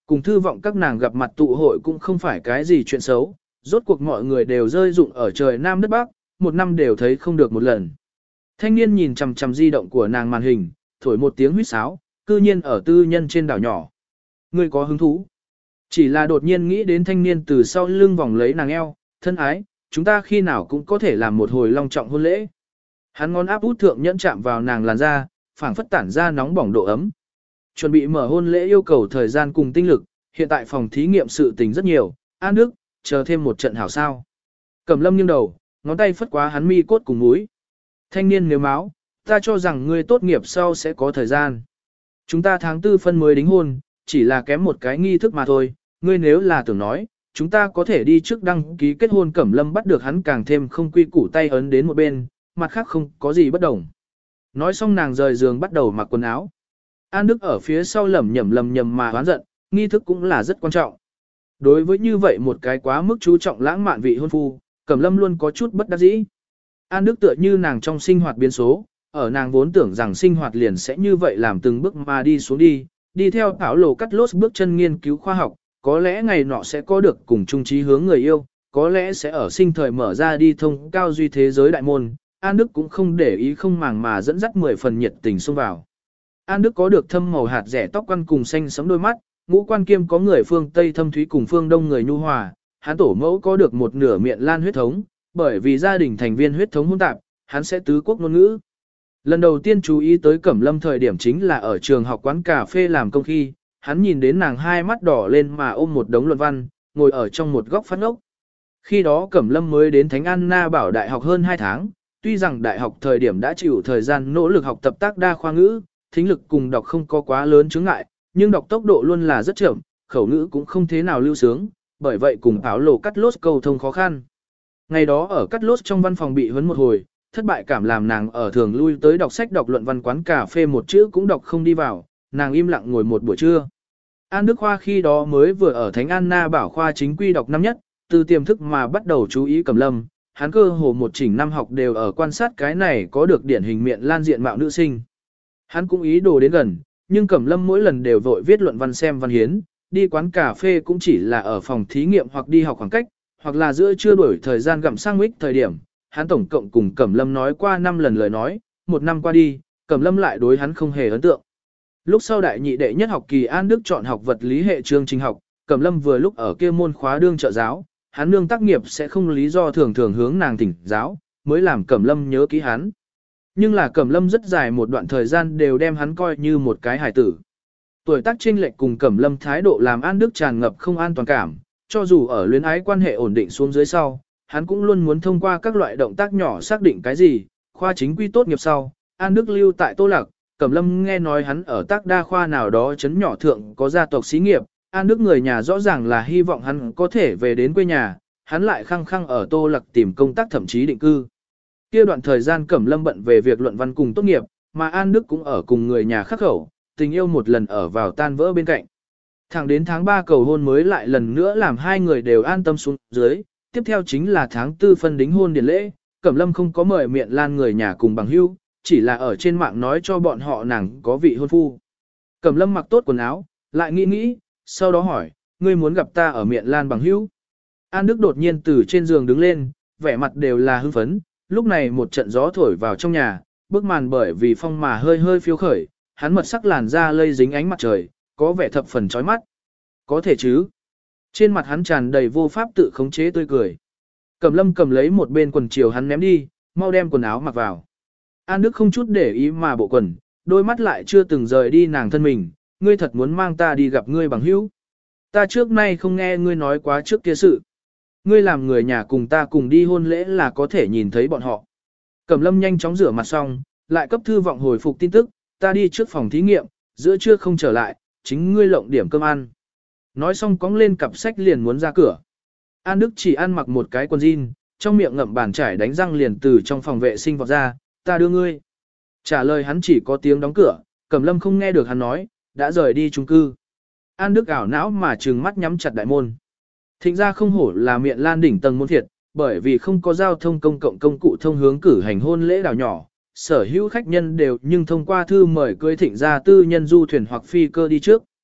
A: Cùng thư vọng các nàng gặp mặt tụ hội cũng không phải cái gì chuyện xấu, rốt cuộc mọi người đều rơi dụng ở trời Nam đất Bắc, một năm đều thấy không được một lần. Thanh niên nhìn chằm chằm di động của nàng màn hình, thổi một tiếng huýt sáo, cư nhiên ở tư nhân trên đảo nhỏ. Ngươi có hứng thú? Chỉ là đột nhiên nghĩ đến thanh niên từ sau lưng vòng lấy nàng eo, thân ái, chúng ta khi nào cũng có thể làm một hồi long trọng hôn lễ. Hắn ngón áp út thượng nhẫn chạm vào nàng làn da, phảng phất tản ra nóng bỏng độ ấm. Chuẩn bị mở hôn lễ yêu cầu thời gian cùng tinh lực, hiện tại phòng thí nghiệm sự tình rất nhiều, An Đức, chờ thêm một trận hảo sao. Cẩm Lâm nghiêng đầu, ngón tay phất quá hắn mi cốt cùng múi. Thanh niên nếu máu, ta cho rằng ngươi tốt nghiệp sau sẽ có thời gian. Chúng ta tháng 4 phân mới đính hôn, chỉ là kém một cái nghi thức mà thôi, ngươi nếu là tưởng nói, chúng ta có thể đi trước đăng ký kết hôn. Cẩm Lâm bắt được hắn càng thêm không quy củ tay ấn đến một bên, mặt khác không có gì bất đồng. Nói xong nàng rời giường bắt đầu mặc quần áo. An Đức ở phía sau lẩm nhẩm mà oán giận, nghi thức cũng là rất quan trọng. Đối với như vậy một cái quá mức chú trọng lãng mạn vị hôn phu, Cẩm Lâm luôn có chút bất đắc dĩ. An Đức tựa như nàng trong sinh hoạt biến số, ở nàng vốn tưởng rằng sinh hoạt liền sẽ như vậy làm từng bước mà đi xuống đi theo Bảo Lộ cắt lốt bước chân nghiên cứu khoa học, có lẽ ngày nọ sẽ có được cùng chung chí hướng người yêu, có lẽ sẽ ở sinh thời mở ra đi thông cao duy thế giới đại môn. An Đức cũng không để ý không màng mà dẫn dắt 10 phần nhiệt tình xông vào. An Đức có được thâm màu hạt rẻ tóc quăn cùng xanh sẫm đôi mắt, ngũ quan kiêm có người phương Tây thâm thúy cùng phương Đông người nhu hòa, hắn tổ mẫu có được một nửa miệng Lan huyết thống, bởi vì gia đình thành viên huyết thống hỗn tạp, hắn sẽ tứ quốc ngôn ngữ. Lần đầu tiên chú ý tới Cẩm Lâm thời điểm chính là ở trường học quán cà phê làm công khi, hắn nhìn đến nàng hai mắt đỏ lên mà ôm một đống luận văn, ngồi ở trong một góc phát ngốc. Khi đó Cẩm Lâm mới đến Thánh Anna Bảo Đại học hơn 2 tháng, tuy rằng đại học thời điểm đã chịu thời gian nỗ lực học tập tác đa khoa ngữ, thính lực cùng đọc không có quá lớn chướng ngại, nhưng đọc tốc độ luôn là rất chậm, khẩu ngữ cũng không thế nào lưu sướng, bởi vậy cùng Bảo Lộ cắt lốt cầu thông khó khăn. Ngày đó ở cắt lốt trong văn phòng bị huấn một hồi, thất bại cảm làm nàng ở thường lui tới đọc sách đọc luận văn quán cà phê một chữ cũng đọc không đi vào, nàng im lặng ngồi một buổi trưa. An Đức Khoa khi đó mới vừa ở Thánh Anna Bảo khoa chính quy đọc năm nhất, từ tiềm thức mà bắt đầu chú ý Cẩm Lâm, hắn cơ hồ một chỉnh năm học đều ở quan sát cái này có được điển hình miệng Lan diện mạo nữ sinh. Hắn cũng ý đồ đến gần, nhưng Cẩm Lâm mỗi lần đều vội viết luận văn xem văn hiến, đi quán cà phê cũng chỉ là ở phòng thí nghiệm hoặc đi học khoảng cách, hoặc là giữa trưa đổi thời gian gặm sandwich thời điểm. Hắn tổng cộng cùng Cẩm Lâm nói qua 5 lần lời nói, một năm qua đi, Cẩm Lâm lại đối hắn không hề ấn tượng. Lúc sau đại nhị đệ nhất học kỳ An Đức chọn học vật lý hệ chương trình học, Cẩm Lâm vừa lúc ở kia môn khóa đương trợ giáo, hắn nương tác nghiệp sẽ không lý do thường thường hướng nàng thỉnh giáo, mới làm Cẩm Lâm nhớ ký hắn. Nhưng là Cẩm Lâm rất dài một đoạn thời gian đều đem hắn coi như một cái hài tử. Tuổi tác chênh lệch cùng Cẩm Lâm thái độ làm An Đức tràn ngập không an toàn cảm, cho dù ở luyến ái quan hệ ổn định xuống dưới sau, hắn cũng luôn muốn thông qua các loại động tác nhỏ xác định cái gì. Khoa chính quy tốt nghiệp sau, An Đức lưu tại Tô Lạc, Cẩm Lâm nghe nói hắn ở tác đa khoa nào đó chấn nhỏ thượng có gia tộc xí nghiệp, An Đức người nhà rõ ràng là hy vọng hắn có thể về đến quê nhà, hắn lại khăng khăng ở Tô Lạc tìm công tác thậm chí định cư. Kia đoạn thời gian Cẩm Lâm bận về việc luận văn cùng tốt nghiệp, mà An Đức cũng ở cùng người nhà khắc khẩu, tình yêu một lần ở vào tan vỡ bên cạnh. Thẳng đến tháng 3 cầu hôn mới lại lần nữa làm hai người đều an tâm xuống dưới, tiếp theo chính là tháng 4 phân đính hôn điển lễ, Cẩm Lâm không có mời miệng Lan người nhà cùng bằng hữu, chỉ là ở trên mạng nói cho bọn họ nàng có vị hôn phu. Cẩm Lâm mặc tốt quần áo, lại nghĩ, sau đó hỏi, ngươi muốn gặp ta ở miệng Lan bằng hữu. An Đức đột nhiên từ trên giường đứng lên, vẻ mặt đều là hưng phấn, lúc này một trận gió thổi vào trong nhà, bức màn bởi vì phong mà hơi hơi phiêu khởi, hắn mật sắc làn da lây dính ánh mặt trời, có vẻ thập phần chói mắt. Có thể chứ? Trên mặt hắn tràn đầy vô pháp tự khống chế tươi cười. Cẩm Lâm cầm lấy một bên quần chiều hắn ném đi, mau đem quần áo mặc vào. An Đức không chút để ý mà bộ quần, đôi mắt lại chưa từng rời đi nàng thân mình, ngươi thật muốn mang ta đi gặp ngươi bằng hữu. Ta trước nay không nghe ngươi nói quá trước kia sự. Ngươi làm người nhà cùng ta cùng đi hôn lễ là có thể nhìn thấy bọn họ. Cẩm Lâm nhanh chóng rửa mặt xong, lại cấp thư vọng hồi phục tin tức, ta đi trước phòng thí nghiệm, giữa trưa không trở lại, chính ngươi lộng điểm cơm ăn. Nói xong cóng lên cặp sách liền muốn ra cửa. An Đức chỉ ăn mặc một cái quần jean, trong miệng ngậm bàn chải đánh răng liền từ trong phòng vệ sinh vọt ra, ta đưa ngươi. Trả lời hắn chỉ có tiếng đóng cửa, Cẩm Lâm không nghe được hắn nói, đã rời đi chung cư. An Đức ảo não mà trừng mắt nhắm chặt đại môn. Thịnh ra không hổ là miệng Lan đỉnh tầng môn thiệt, bởi vì không có giao thông công cộng công cụ thông hướng cử hành hôn lễ đảo nhỏ, sở hữu khách nhân đều nhưng thông qua thư mời cưới Thịnh ra tư nhân du thuyền hoặc phi cơ đi trước.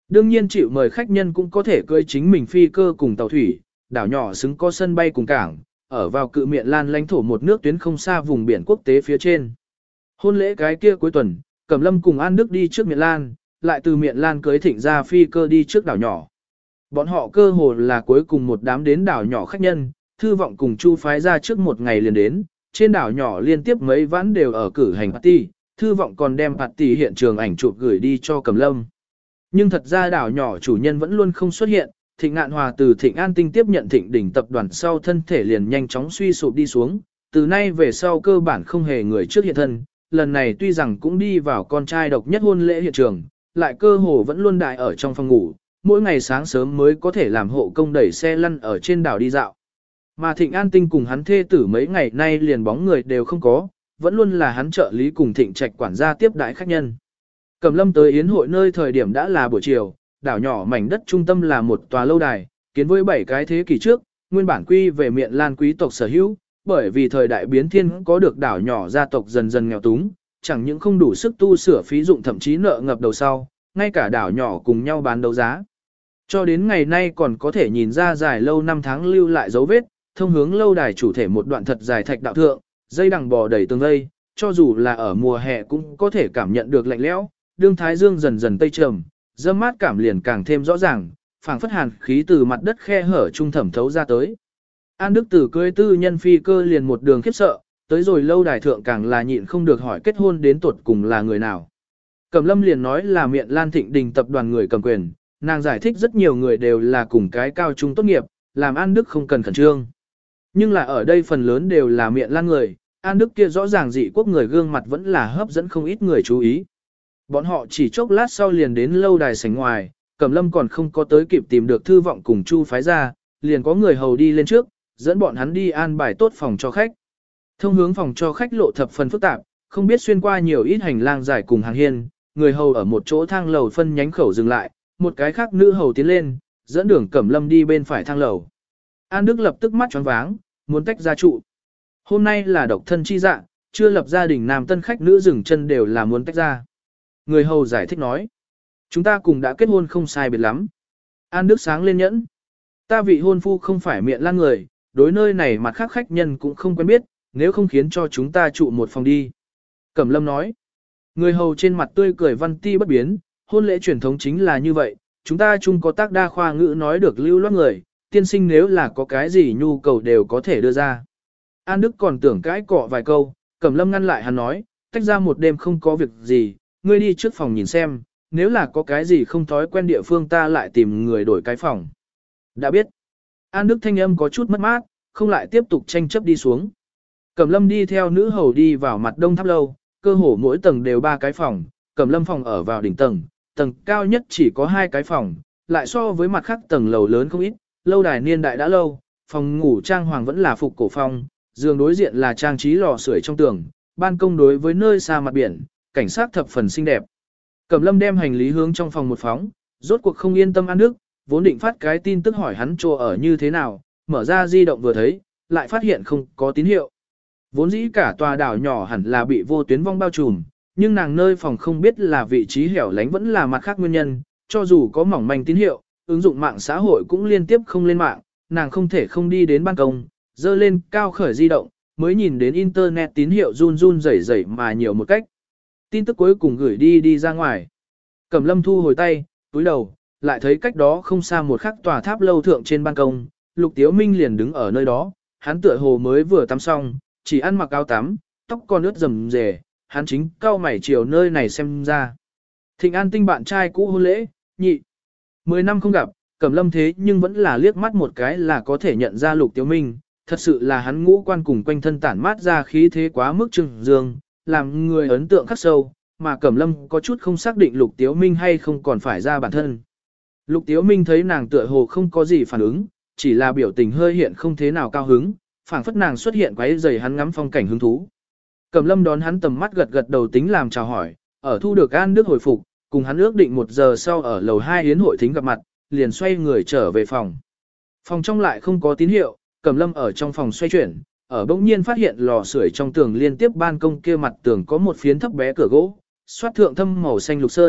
A: Đương nhiên chịu mời khách nhân cũng có thể cưỡi chính mình phi cơ cùng tàu thủy, đảo nhỏ xứng có sân bay cùng cảng, ở vào cự miệng lan lãnh thổ một nước tuyến không xa vùng biển quốc tế phía trên. Hôn lễ cái kia cuối tuần, Cẩm Lâm cùng An Đức đi trước miệng lan, lại từ miệng lan cưới thịnh ra phi cơ đi trước đảo nhỏ. Bọn họ cơ hồ là cuối cùng một đám đến đảo nhỏ khách nhân, Thư Vọng cùng Chu phái ra trước một ngày liền đến, trên đảo nhỏ liên tiếp mấy vãn đều ở cử hành party, Thư Vọng còn đem party hiện trường ảnh chụp gửi đi cho Cẩm Lâm. Nhưng thật ra đảo nhỏ chủ nhân vẫn luôn không xuất hiện, Thịnh Ngạn Hòa từ Thịnh An Tinh tiếp nhận Thịnh Đỉnh tập đoàn sau thân thể liền nhanh chóng suy sụp đi xuống, từ nay về sau cơ bản không hề người trước hiện thân, lần này tuy rằng cũng đi vào con trai độc nhất hôn lễ hiện trường, lại cơ hồ vẫn luôn đại ở trong phòng ngủ, mỗi ngày sáng sớm mới có thể làm hộ công đẩy xe lăn ở trên đảo đi dạo. Mà Thịnh An Tinh cùng hắn thê tử mấy ngày nay liền bóng người đều không có, vẫn luôn là hắn trợ lý cùng Thịnh Trạch quản gia tiếp đãi khách nhân. Cẩm Lâm tới yến hội nơi thời điểm đã là buổi chiều, đảo nhỏ mảnh đất trung tâm là một tòa lâu đài, kiến với 7 cái thế kỷ trước, nguyên bản quy về miện lan quý tộc sở hữu, bởi vì thời đại biến thiên có được đảo nhỏ gia tộc dần dần nghèo túng, chẳng những không đủ sức tu sửa phí dụng thậm chí nợ ngập đầu sau, ngay cả đảo nhỏ cùng nhau bán đấu giá. Cho đến ngày nay còn có thể nhìn ra dài lâu năm tháng lưu lại dấu vết, thông hướng lâu đài chủ thể một đoạn thật dài thạch đạo thượng, dây đằng bò đầy tường vây, cho dù là ở mùa hè cũng có thể cảm nhận được lạnh lẽo, đương thái dương dần dần tây trầm, dâm mát cảm liền càng thêm rõ ràng, phảng phất hàn khí từ mặt đất khe hở trung thẩm thấu ra tới. An Đức Tử cưới tư nhân phi cơ liền một đường khiếp sợ, tới rồi lâu đài thượng càng là nhịn không được hỏi kết hôn đến tuột cùng là người nào. Cẩm Lâm liền nói là miện Lan Thịnh Đình tập đoàn người cầm quyền, nàng giải thích rất nhiều người đều là cùng cái cao trung tốt nghiệp, làm An Đức không cần khẩn trương. Nhưng là ở đây phần lớn đều là miện Lan người, An Đức kia rõ ràng dị quốc người gương mặt vẫn là hấp dẫn không ít người chú ý. Bọn họ chỉ chốc lát sau liền đến lâu đài sảnh ngoài, Cẩm Lâm còn không có tới kịp tìm được Thư Vọng cùng Chu phái ra, liền có người hầu đi lên trước, dẫn bọn hắn đi an bài tốt phòng cho khách. Thông hướng phòng cho khách lộ thập phần phức tạp, không biết xuyên qua nhiều ít hành lang dài cùng hàng hiên, người hầu ở một chỗ thang lầu phân nhánh khẩu dừng lại, một cái khác nữ hầu tiến lên, dẫn đường Cẩm Lâm đi bên phải thang lầu. An Đức lập tức mắt choáng váng, muốn tách ra trụ. Hôm nay là độc thân chi dạ, chưa lập gia đình nam tân khách nữ dừng chân đều là muốn tách ra. Người hầu giải thích nói, chúng ta cùng đã kết hôn không sai biệt lắm. An Đức sáng lên nhẫn. Ta vị hôn phu không phải miệng lan người, đối nơi này mặt khác khách nhân cũng không quen biết, nếu không khiến cho chúng ta trụ một phòng đi. Cẩm Lâm nói, người hầu trên mặt tươi cười văn ti bất biến, hôn lễ truyền thống chính là như vậy, chúng ta chung có tác đa khoa ngữ nói được lưu loát người, tiên sinh nếu là có cái gì nhu cầu đều có thể đưa ra. An Đức còn tưởng cãi cọ vài câu, Cẩm Lâm ngăn lại hắn nói, tách ra một đêm không có việc gì, ngươi đi trước phòng nhìn xem, nếu là có cái gì không thói quen địa phương ta lại tìm người đổi cái phòng. Đã biết. An Đức thanh âm có chút mất mát, không lại tiếp tục tranh chấp đi xuống. Cẩm Lâm đi theo nữ hầu đi vào mặt đông tháp lâu, cơ hồ mỗi tầng đều 3 cái phòng, Cẩm Lâm phòng ở vào đỉnh tầng, tầng cao nhất chỉ có 2 cái phòng, lại so với mặt khác tầng lầu lớn không ít, lâu đài niên đại đã lâu, phòng ngủ trang hoàng vẫn là phục cổ phong, giường đối diện là trang trí lò sưởi trong tường, ban công đối với nơi xa mặt biển, cảnh sát thập phần xinh đẹp. Cẩm Lâm đem hành lý hướng trong phòng một phóng, rốt cuộc không yên tâm An Đức, vốn định phát cái tin tức hỏi hắn chỗ ở như thế nào, mở ra di động vừa thấy, lại phát hiện không có tín hiệu. Vốn dĩ cả tòa đảo nhỏ hẳn là bị vô tuyến vong bao trùm, nhưng nàng nơi phòng không biết là vị trí hẻo lánh vẫn là mặt khác nguyên nhân, cho dù có mỏng manh tín hiệu, ứng dụng mạng xã hội cũng liên tiếp không lên mạng, nàng không thể không đi đến ban công, dơ lên cao khởi di động, mới nhìn đến internet tín hiệu run run rẩy rẩy mà nhiều một cách. Tin tức cuối cùng gửi đi ra ngoài. Cẩm Lâm thu hồi tay, túi đầu, lại thấy cách đó không xa một khắc tòa tháp lâu thượng trên ban công, Lục Tiếu Minh liền đứng ở nơi đó, hắn tựa hồ mới vừa tắm xong, chỉ ăn mặc áo tắm, tóc còn ướt rầm rề, hắn chính cau mày chiều nơi này xem ra. Thịnh An Tinh bạn trai cũ hôn lễ, nhị. 10 năm không gặp, Cẩm Lâm thế nhưng vẫn là liếc mắt một cái là có thể nhận ra Lục Tiếu Minh, thật sự là hắn ngũ quan cùng quanh thân tản mát ra khí thế quá mức trưng dương, làm người ấn tượng khắc sâu, mà Cẩm Lâm có chút không xác định Lục Tiếu Minh hay không còn phải ra bản thân. Lục Tiếu Minh thấy nàng tựa hồ không có gì phản ứng, chỉ là biểu tình hơi hiện không thế nào cao hứng, phảng phất nàng xuất hiện quấy rầy hắn ngắm phong cảnh hứng thú. Cẩm Lâm đón hắn tầm mắt gật gật đầu tính làm chào hỏi, ở thu được An Đức hồi phục, cùng hắn ước định 1 giờ sau ở lầu 2 yến hội thính gặp mặt, liền xoay người trở về phòng. Phòng trong lại không có tín hiệu, Cẩm Lâm ở trong phòng xoay chuyển, ở bỗng nhiên phát hiện lò sưởi trong tường liên tiếp ban công kia mặt tường có một phiến thấp bé cửa gỗ, xoát thượng thâm màu xanh lục sơn,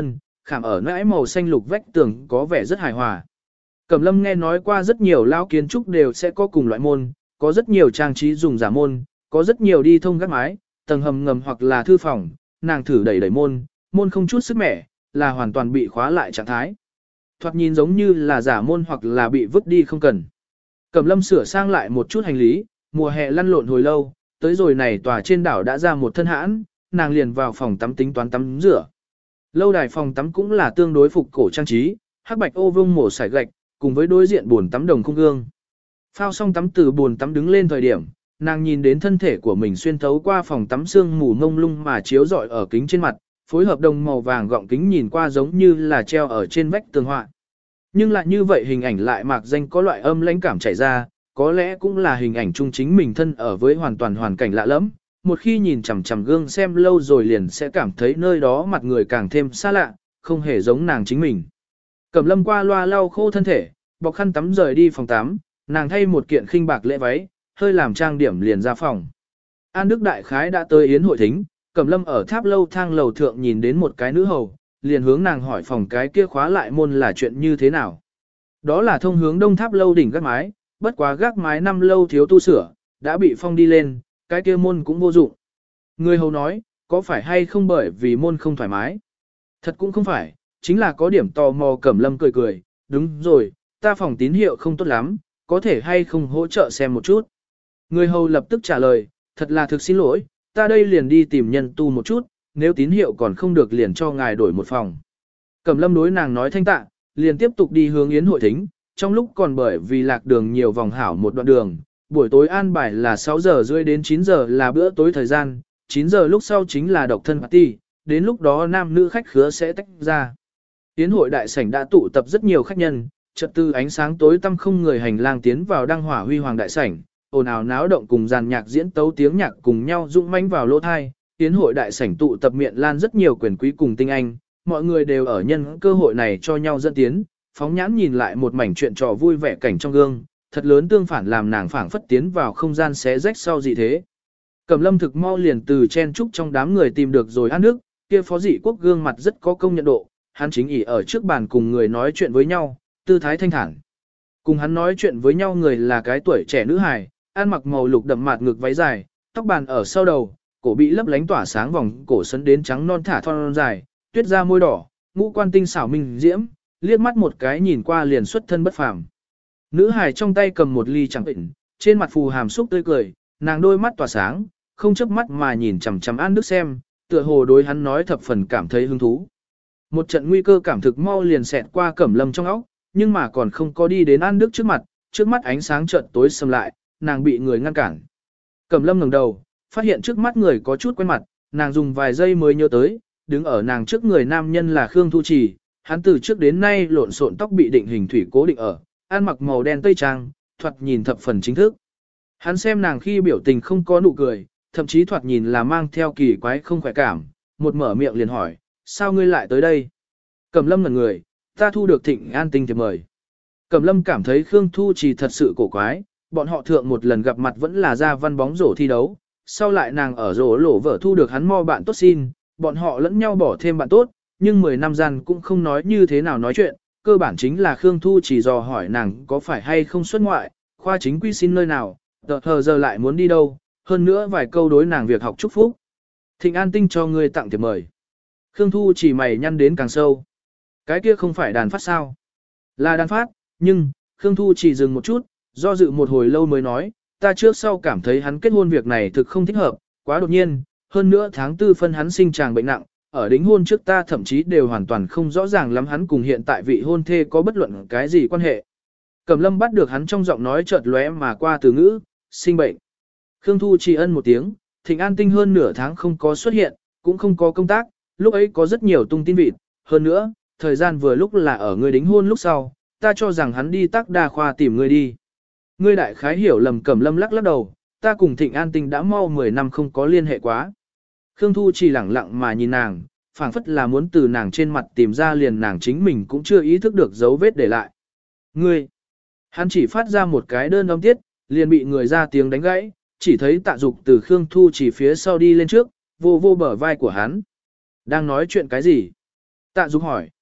A: khảm ở nãi màu xanh lục vách tường có vẻ rất hài hòa. Cẩm Lâm nghe nói qua rất nhiều lao kiến trúc đều sẽ có cùng loại môn, có rất nhiều trang trí dùng giả môn, có rất nhiều đi thông gác mái, tầng hầm ngầm hoặc là thư phòng, nàng thử đẩy môn, môn không chút sức mẻ, là hoàn toàn bị khóa lại trạng thái. Thoạt nhìn giống như là giả môn hoặc là bị vứt đi không cần. Cẩm Lâm sửa sang lại một chút hành lý, mùa hè lăn lộn hồi lâu, tới rồi này tòa trên đảo đã ra một thân hãn, nàng liền vào phòng tắm tính toán tắm rửa. Lâu đài phòng tắm cũng là tương đối phục cổ trang trí, hắc bạch ô vương mổ sải gạch, cùng với đối diện bồn tắm đồng khung gương. Phao xong tắm từ bồn tắm đứng lên thời điểm, nàng nhìn đến thân thể của mình xuyên thấu qua phòng tắm sương mù mông lung mà chiếu rọi ở kính trên mặt, phối hợp đồng màu vàng gọng kính nhìn qua giống như là treo ở trên vách tường họa. Nhưng lại như vậy hình ảnh lại mạc danh có loại âm lãnh cảm chảy ra, có lẽ cũng là hình ảnh chung chính mình thân ở với hoàn toàn hoàn cảnh lạ lẫm. Một khi nhìn chằm chằm gương xem lâu rồi liền sẽ cảm thấy nơi đó mặt người càng thêm xa lạ, không hề giống nàng chính mình. Cẩm Lâm qua loa lau khô thân thể, bọc khăn tắm rời đi phòng tắm, nàng thay một kiện khinh bạc lễ váy, hơi làm trang điểm liền ra phòng. An Đức Đại Khái đã tới yến hội thính, Cẩm Lâm ở tháp lâu thang lầu thượng nhìn đến một cái nữ hầu, liền hướng nàng hỏi phòng cái kia khóa lại môn là chuyện như thế nào. Đó là thông hướng đông tháp lâu đỉnh gác mái, bất quá gác mái năm lâu thiếu tu sửa, đã bị phong đi lên, cái kia môn cũng vô dụng. Người hầu nói, có phải hay không bởi vì môn không thoải mái? Thật cũng không phải, chính là có điểm tò mò. Cẩm Lâm cười cười, đúng rồi, ta phòng tín hiệu không tốt lắm, có thể hay không hỗ trợ xem một chút. Người hầu lập tức trả lời, thật là thực xin lỗi, ta đây liền đi tìm nhân tu một chút, nếu tín hiệu còn không được liền cho ngài đổi một phòng. Cẩm Lâm đối nàng nói thanh tạ, liền tiếp tục đi hướng yến hội thính, trong lúc còn bởi vì lạc đường nhiều vòng hảo một đoạn đường, buổi tối an bài là 6 giờ rưỡi đến 9 giờ là bữa tối thời gian, 9 giờ lúc sau chính là độc thân party, đến lúc đó nam nữ khách khứa sẽ tách ra. Yến hội đại sảnh đã tụ tập rất nhiều khách nhân, trật tự ánh sáng tối tăm không người hành lang tiến vào đăng hỏa huy hoàng đại sảnh, ồn ào náo động cùng dàn nhạc diễn tấu tiếng nhạc cùng nhau dũng mãnh vào lỗ thai. Yến hội đại sảnh tụ tập miệng lan rất nhiều quyền quý cùng tinh anh, mọi người đều ở nhân cơ hội này cho nhau dẫn tiến, phóng nhãn nhìn lại một mảnh chuyện trò vui vẻ cảnh trong gương, thật lớn tương phản làm nàng phảng phất tiến vào không gian xé rách sau dị thế. Cẩm Lâm thực mau liền từ chen trúc trong đám người tìm được rồi An Đức, kia phó dị quốc gương mặt rất có công nhận độ, hắn chính ỉ ở trước bàn cùng người nói chuyện với nhau, tư thái thanh thản. Cùng hắn nói chuyện với nhau người là cái tuổi trẻ nữ hài, ăn mặc màu lục đậm mạt ngực váy dài, tóc bàn ở sau đầu, cổ bị lấp lánh tỏa sáng vòng cổ sấn đến trắng non thả thon dài, tuyết da môi đỏ, ngũ quan tinh xảo minh diễm, liếc mắt một cái nhìn qua liền xuất thân bất phàm. Nữ hài trong tay cầm một ly trắng bệnh, trên mặt phù hàm xúc tươi cười, nàng đôi mắt tỏa sáng, không chớp mắt mà nhìn chằm chằm An Đức xem, tựa hồ đối hắn nói thập phần cảm thấy hứng thú. Một trận nguy cơ cảm thực mau liền xẹt qua Cẩm Lâm trong óc, nhưng mà còn không có đi đến An Đức trước mắt ánh sáng chợt tối sầm lại, nàng bị người ngăn cản. Cẩm Lâm ngẩng đầu, phát hiện trước mắt người có chút quen mặt, nàng dùng vài giây mới nhớ tới, đứng ở nàng trước người nam nhân là Khương Thu Trì, hắn từ trước đến nay lộn xộn tóc bị định hình thủy cố định ở, ăn mặc màu đen tây trang, thoạt nhìn thập phần chính thức. Hắn xem nàng khi biểu tình không có nụ cười, thậm chí thoạt nhìn là mang theo kỳ quái không khỏe cảm, một mở miệng liền hỏi, sao ngươi lại tới đây? Cẩm Lâm ngẩn người, ta thu được Thịnh An Tinh thiệp mời. Cẩm Lâm cảm thấy Khương Thu Trì thật sự cổ quái, bọn họ thượng một lần gặp mặt vẫn là ra văn bóng rổ thi đấu, sau lại nàng ở rổ lổ vợ thu được hắn mo bạn tốt xin, bọn họ lẫn nhau bỏ thêm bạn tốt, nhưng 10 năm gian cũng không nói như thế nào nói chuyện, cơ bản chính là Khương Thu Trì dò hỏi nàng có phải hay không xuất ngoại, khoa chính quy xin nơi nào, hờ giờ lại muốn đi đâu, hơn nữa vài câu đối nàng việc học chúc phúc. Thịnh An Tinh cho ngươi tặng thiệp mời. Khương Thu Trì mày nhăn đến càng sâu. Cái kia không phải đàn phát sao? Là đàn phát, nhưng, Khương Thu Trì dừng một chút, do dự một hồi lâu mới nói, ta trước sau cảm thấy hắn kết hôn việc này thực không thích hợp, quá đột nhiên, hơn nữa tháng 4 phân hắn sinh chàng bệnh nặng, ở đính hôn trước ta thậm chí đều hoàn toàn không rõ ràng lắm hắn cùng hiện tại vị hôn thê có bất luận cái gì quan hệ. Cẩm Lâm bắt được hắn trong giọng nói chợt lóe mà qua từ ngữ, sinh bệnh. Khương Thu Trì ân một tiếng, Thịnh An Tinh hơn nửa tháng không có xuất hiện, cũng không có công tác, lúc ấy có rất nhiều tung tin vịt, hơn nữa, thời gian vừa lúc là ở ngươi đính hôn lúc sau, ta cho rằng hắn đi Tắc Đa khoa tìm ngươi đi. Ngươi đại khái hiểu lầm. Cẩm Lâm lắc đầu, ta cùng Thịnh An Tinh đã mau 10 năm không có liên hệ quá. Khương Thu Trì lẳng lặng mà nhìn nàng, phảng phất là muốn từ nàng trên mặt tìm ra liền nàng chính mình cũng chưa ý thức được dấu vết để lại. Ngươi, hắn chỉ phát ra một cái đơn âm tiết, liền bị người ra tiếng đánh gãy, chỉ thấy Tạ Dục từ Khương Thu Trì phía sau đi lên trước, vô bờ vai của hắn. Đang nói chuyện cái gì? Tạ Dục hỏi.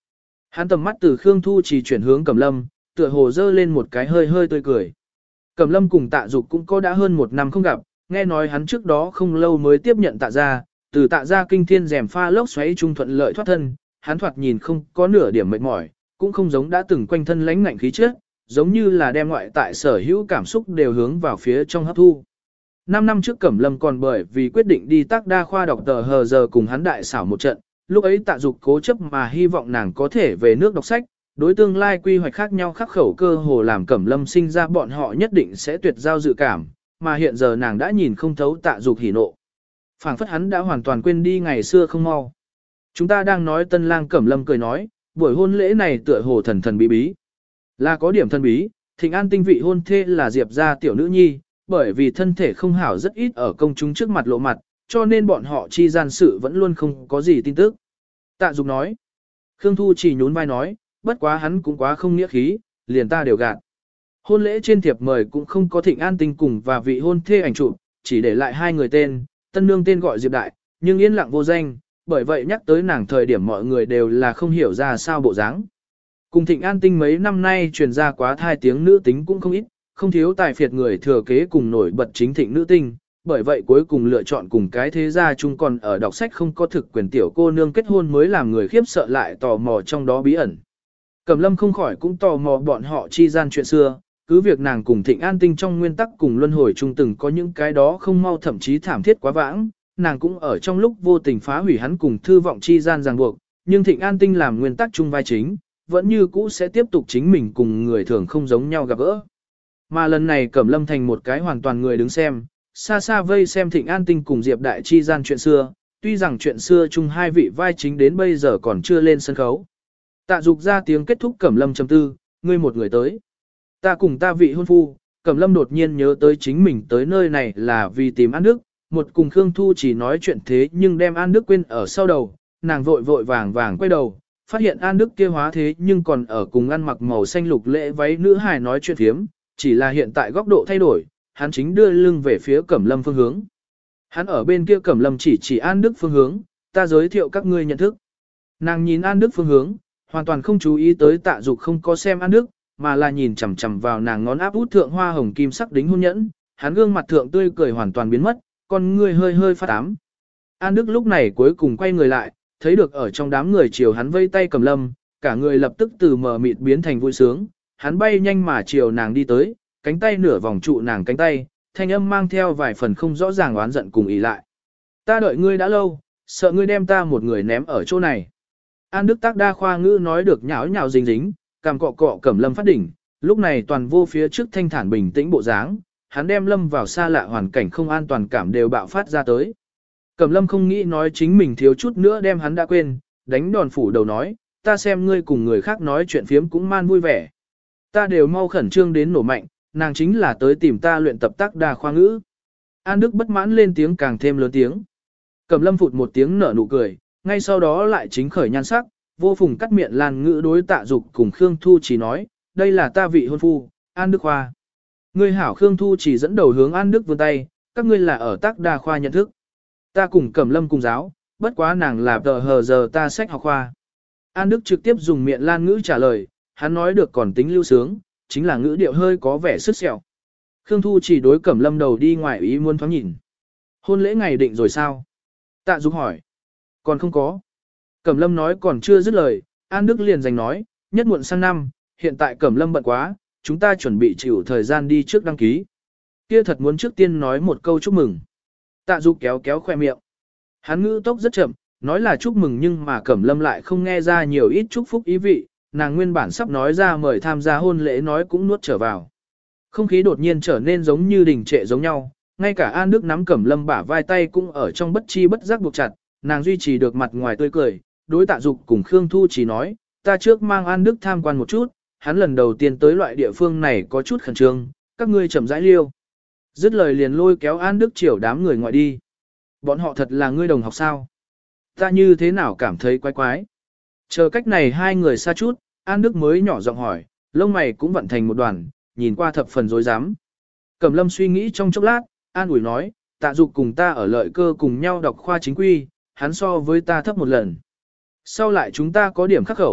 A: Hắn tầm mắt từ Khương Thu Chỉ chuyển hướng Cẩm Lâm, tựa hồ dơ lên một cái hơi hơi tươi cười. Cẩm Lâm cùng Tạ Dục cũng có đã hơn 1 năm không gặp, nghe nói hắn trước đó không lâu mới tiếp nhận Tạ gia, từ Tạ gia kinh thiên rèm pha lốc xoáy trung thuận lợi thoát thân, hắn thoạt nhìn không có nửa điểm mệt mỏi, cũng không giống đã từng quanh thân lãnh ngạnh khí chất, giống như là đem ngoại tại sở hữu cảm xúc đều hướng vào phía trong hấp thu. 5 năm trước Cẩm Lâm còn bởi vì quyết định đi tác đa khoa đọc tờ hờ giờ cùng hắn đại xảo một trận, lúc ấy Tạ Dục cố chấp mà hy vọng nàng có thể về nước đọc sách, đối tương lai quy hoạch khác nhau khắc khẩu cơ hồ làm Cẩm Lâm sinh ra bọn họ nhất định sẽ tuyệt giao dự cảm, mà hiện giờ nàng đã nhìn không thấu Tạ Dục hỉ nộ. Phảng phất hắn đã hoàn toàn quên đi ngày xưa không mau. Chúng ta đang nói tân lang Cẩm Lâm cười nói, buổi hôn lễ này tựa hồ thần thần bí bí. Là có điểm thần bí, Thịnh An tinh vị hôn thê là Diệp gia tiểu nữ nhi, bởi vì thân thể không hảo rất ít ở công chúng trước mặt lộ mặt, cho nên bọn họ chi gian sự vẫn luôn không có gì tin tức. Tạ Dục nói. Khương Thu chỉ nhún vai nói, bất quá hắn cũng quá không nghĩa khí, liền ta đều gạt. Hôn lễ trên thiệp mời cũng không có Thịnh An tinh cùng và vị hôn thê ảnh chụp, chỉ để lại 2 người tên, tân nương tên gọi Diệp Đại, nhưng yên lặng vô danh, bởi vậy nhắc tới nàng thời điểm mọi người đều là không hiểu ra sao bộ dáng. Cùng Thịnh An tinh mấy năm nay truyền ra quá thai tiếng nữ tính cũng không ít, không thiếu tài phiệt người thừa kế cùng nổi bật chính thịnh nữ tinh, bởi vậy cuối cùng lựa chọn cùng cái thế gia chung còn ở đọc sách không có thực quyền tiểu cô nương kết hôn mới làm người khiếp sợ lại tò mò trong đó bí ẩn. Cẩm Lâm không khỏi cũng tò mò bọn họ chi gian chuyện xưa, cứ việc nàng cùng Thịnh An tinh trong nguyên tắc cùng luân hồi chung từng có những cái đó không mau thậm chí thảm thiết quá vãng, nàng cũng ở trong lúc vô tình phá hủy hắn cùng thư vọng chi gian ràng buộc, nhưng Thịnh An tinh làm nguyên tắc chung vai chính, vẫn như cũ sẽ tiếp tục chính mình cùng người thường không giống nhau gặp gỡ. Mà lần này Cẩm Lâm thành một cái hoàn toàn người đứng xem, xa xa vây xem Thịnh An tinh cùng Diệp Đại chi gian chuyện xưa, tuy rằng chuyện xưa chung 2 vị vai chính đến bây giờ còn chưa lên sân khấu. Tạ Dục ra tiếng kết thúc Cẩm Lâm trầm tư, ngươi một người tới. Ta cùng ta vị hôn phu, Cẩm Lâm đột nhiên nhớ tới chính mình tới nơi này là vì tìm An Đức, một cùng Khương Thu chỉ nói chuyện thế nhưng đem An Đức quên ở sau đầu, nàng vội vội vàng vàng quay đầu, phát hiện An Đức kia hóa thế nhưng còn ở cùng ăn mặc màu xanh lục lễ váy nữ hài nói chuyện phiếm, chỉ là hiện tại góc độ thay đổi, hắn chính đưa lưng về phía Cẩm Lâm phương hướng. Hắn ở bên kia Cẩm Lâm chỉ An Đức phương hướng, ta giới thiệu các ngươi nhận thức. Nàng nhìn An Đức phương hướng, hoàn toàn không chú ý tới Tạ Dục không có xem An Đức, mà là nhìn chằm chằm vào nàng ngón áp út thượng hoa hồng kim sắc đính hôn nhẫn, hắn gương mặt thượng tươi cười hoàn toàn biến mất, con ngươi hơi hơi phát ám. An Đức lúc này cuối cùng quay người lại, thấy được ở trong đám người chiều hắn vây tay Cẩm Lâm, cả người lập tức từ mờ mịt biến thành vui sướng, hắn bay nhanh mà chiều nàng đi tới, cánh tay nửa vòng trụ nàng cánh tay, thanh âm mang theo vài phần không rõ ràng oán giận cùng ý lại. Ta đợi ngươi đã lâu, sợ ngươi đem ta một người ném ở chỗ này. An Đức tác đa khoa ngữ nói được nhão nhão dính dính, cằm cọ cọ Cẩm Lâm phát đỉnh, lúc này toàn vô phía trước thanh thản bình tĩnh bộ dáng, hắn đem Lâm vào xa lạ hoàn cảnh không an toàn cảm đều bạo phát ra tới. Cẩm Lâm không nghĩ nói chính mình thiếu chút nữa đem hắn đã quên, đánh đòn phủ đầu nói, ta xem ngươi cùng người khác nói chuyện phiếm cũng man vui vẻ. Ta đều mau khẩn trương đến nổ mạnh, nàng chính là tới tìm ta luyện tập tác đa khoa ngữ. An Đức bất mãn lên tiếng càng thêm lớn tiếng. Cẩm Lâm phụt một tiếng nở nụ cười, ngay sau đó lại chính khởi nhan sắc, vô phùng cắt miệng làn ngữ đối Tạ Dục cùng Khương Thu chỉ nói, đây là ta vị hôn phu, An Đức Khoa. Ngươi hảo Khương Thu chỉ dẫn đầu hướng An Đức vươn tay, các ngươi là ở tác đa khoa nhận thức. Ta cùng Cẩm Lâm cùng giáo, bất quá nàng là tờ hờ giờ ta sách học khoa. An Đức trực tiếp dùng miệng lan ngữ trả lời, hắn nói được còn tính lưu sướng, chính là ngữ điệu hơi có vẻ sứt sẹo. Khương Thu chỉ đối Cẩm Lâm đầu đi ngoài ý muốn thoáng nhìn. Hôn lễ ngày định rồi sao? Tạ Dục hỏi. Còn không có. Cẩm Lâm nói còn chưa dứt lời, An Đức liền giành nói, nhất muộn sang năm, hiện tại Cẩm Lâm bận quá, chúng ta chuẩn bị chịu thời gian đi trước đăng ký. Kia thật muốn trước tiên nói một câu chúc mừng. Tạ Dục kéo kéo khoe miệng. Hắn ngữ tốc rất chậm, nói là chúc mừng nhưng mà Cẩm Lâm lại không nghe ra nhiều ít chúc phúc ý vị, nàng nguyên bản sắp nói ra mời tham gia hôn lễ nói cũng nuốt trở vào. Không khí đột nhiên trở nên giống như đình trệ giống nhau, ngay cả An Đức nắm Cẩm Lâm bả vai tay cũng ở trong bất chi bất giác buộc chặt, nàng duy trì được mặt ngoài tươi cười, đối Tạ Dục cùng Khương Thu chỉ nói, ta trước mang An Đức tham quan một chút, hắn lần đầu tiên tới loại địa phương này có chút khẩn trương, các ngươi chậm rãi liêu. Dứt lời liền lôi kéo An Đức chiều đám người ngoại đi. Bọn họ thật là ngươi đồng học sao? Ta như thế nào cảm thấy quái quái? Chờ cách này 2 người xa chút, An Đức mới nhỏ giọng hỏi, lông mày cũng vận thành một đoàn, nhìn qua thập phần rối rắm. Cẩm Lâm suy nghĩ trong chốc lát, an ủi nói, Tạ Dục cùng ta ở lợi cơ cùng nhau đọc khoa chính quy, hắn so với ta thấp một lần. Sau lại chúng ta có điểm khắc khẩu,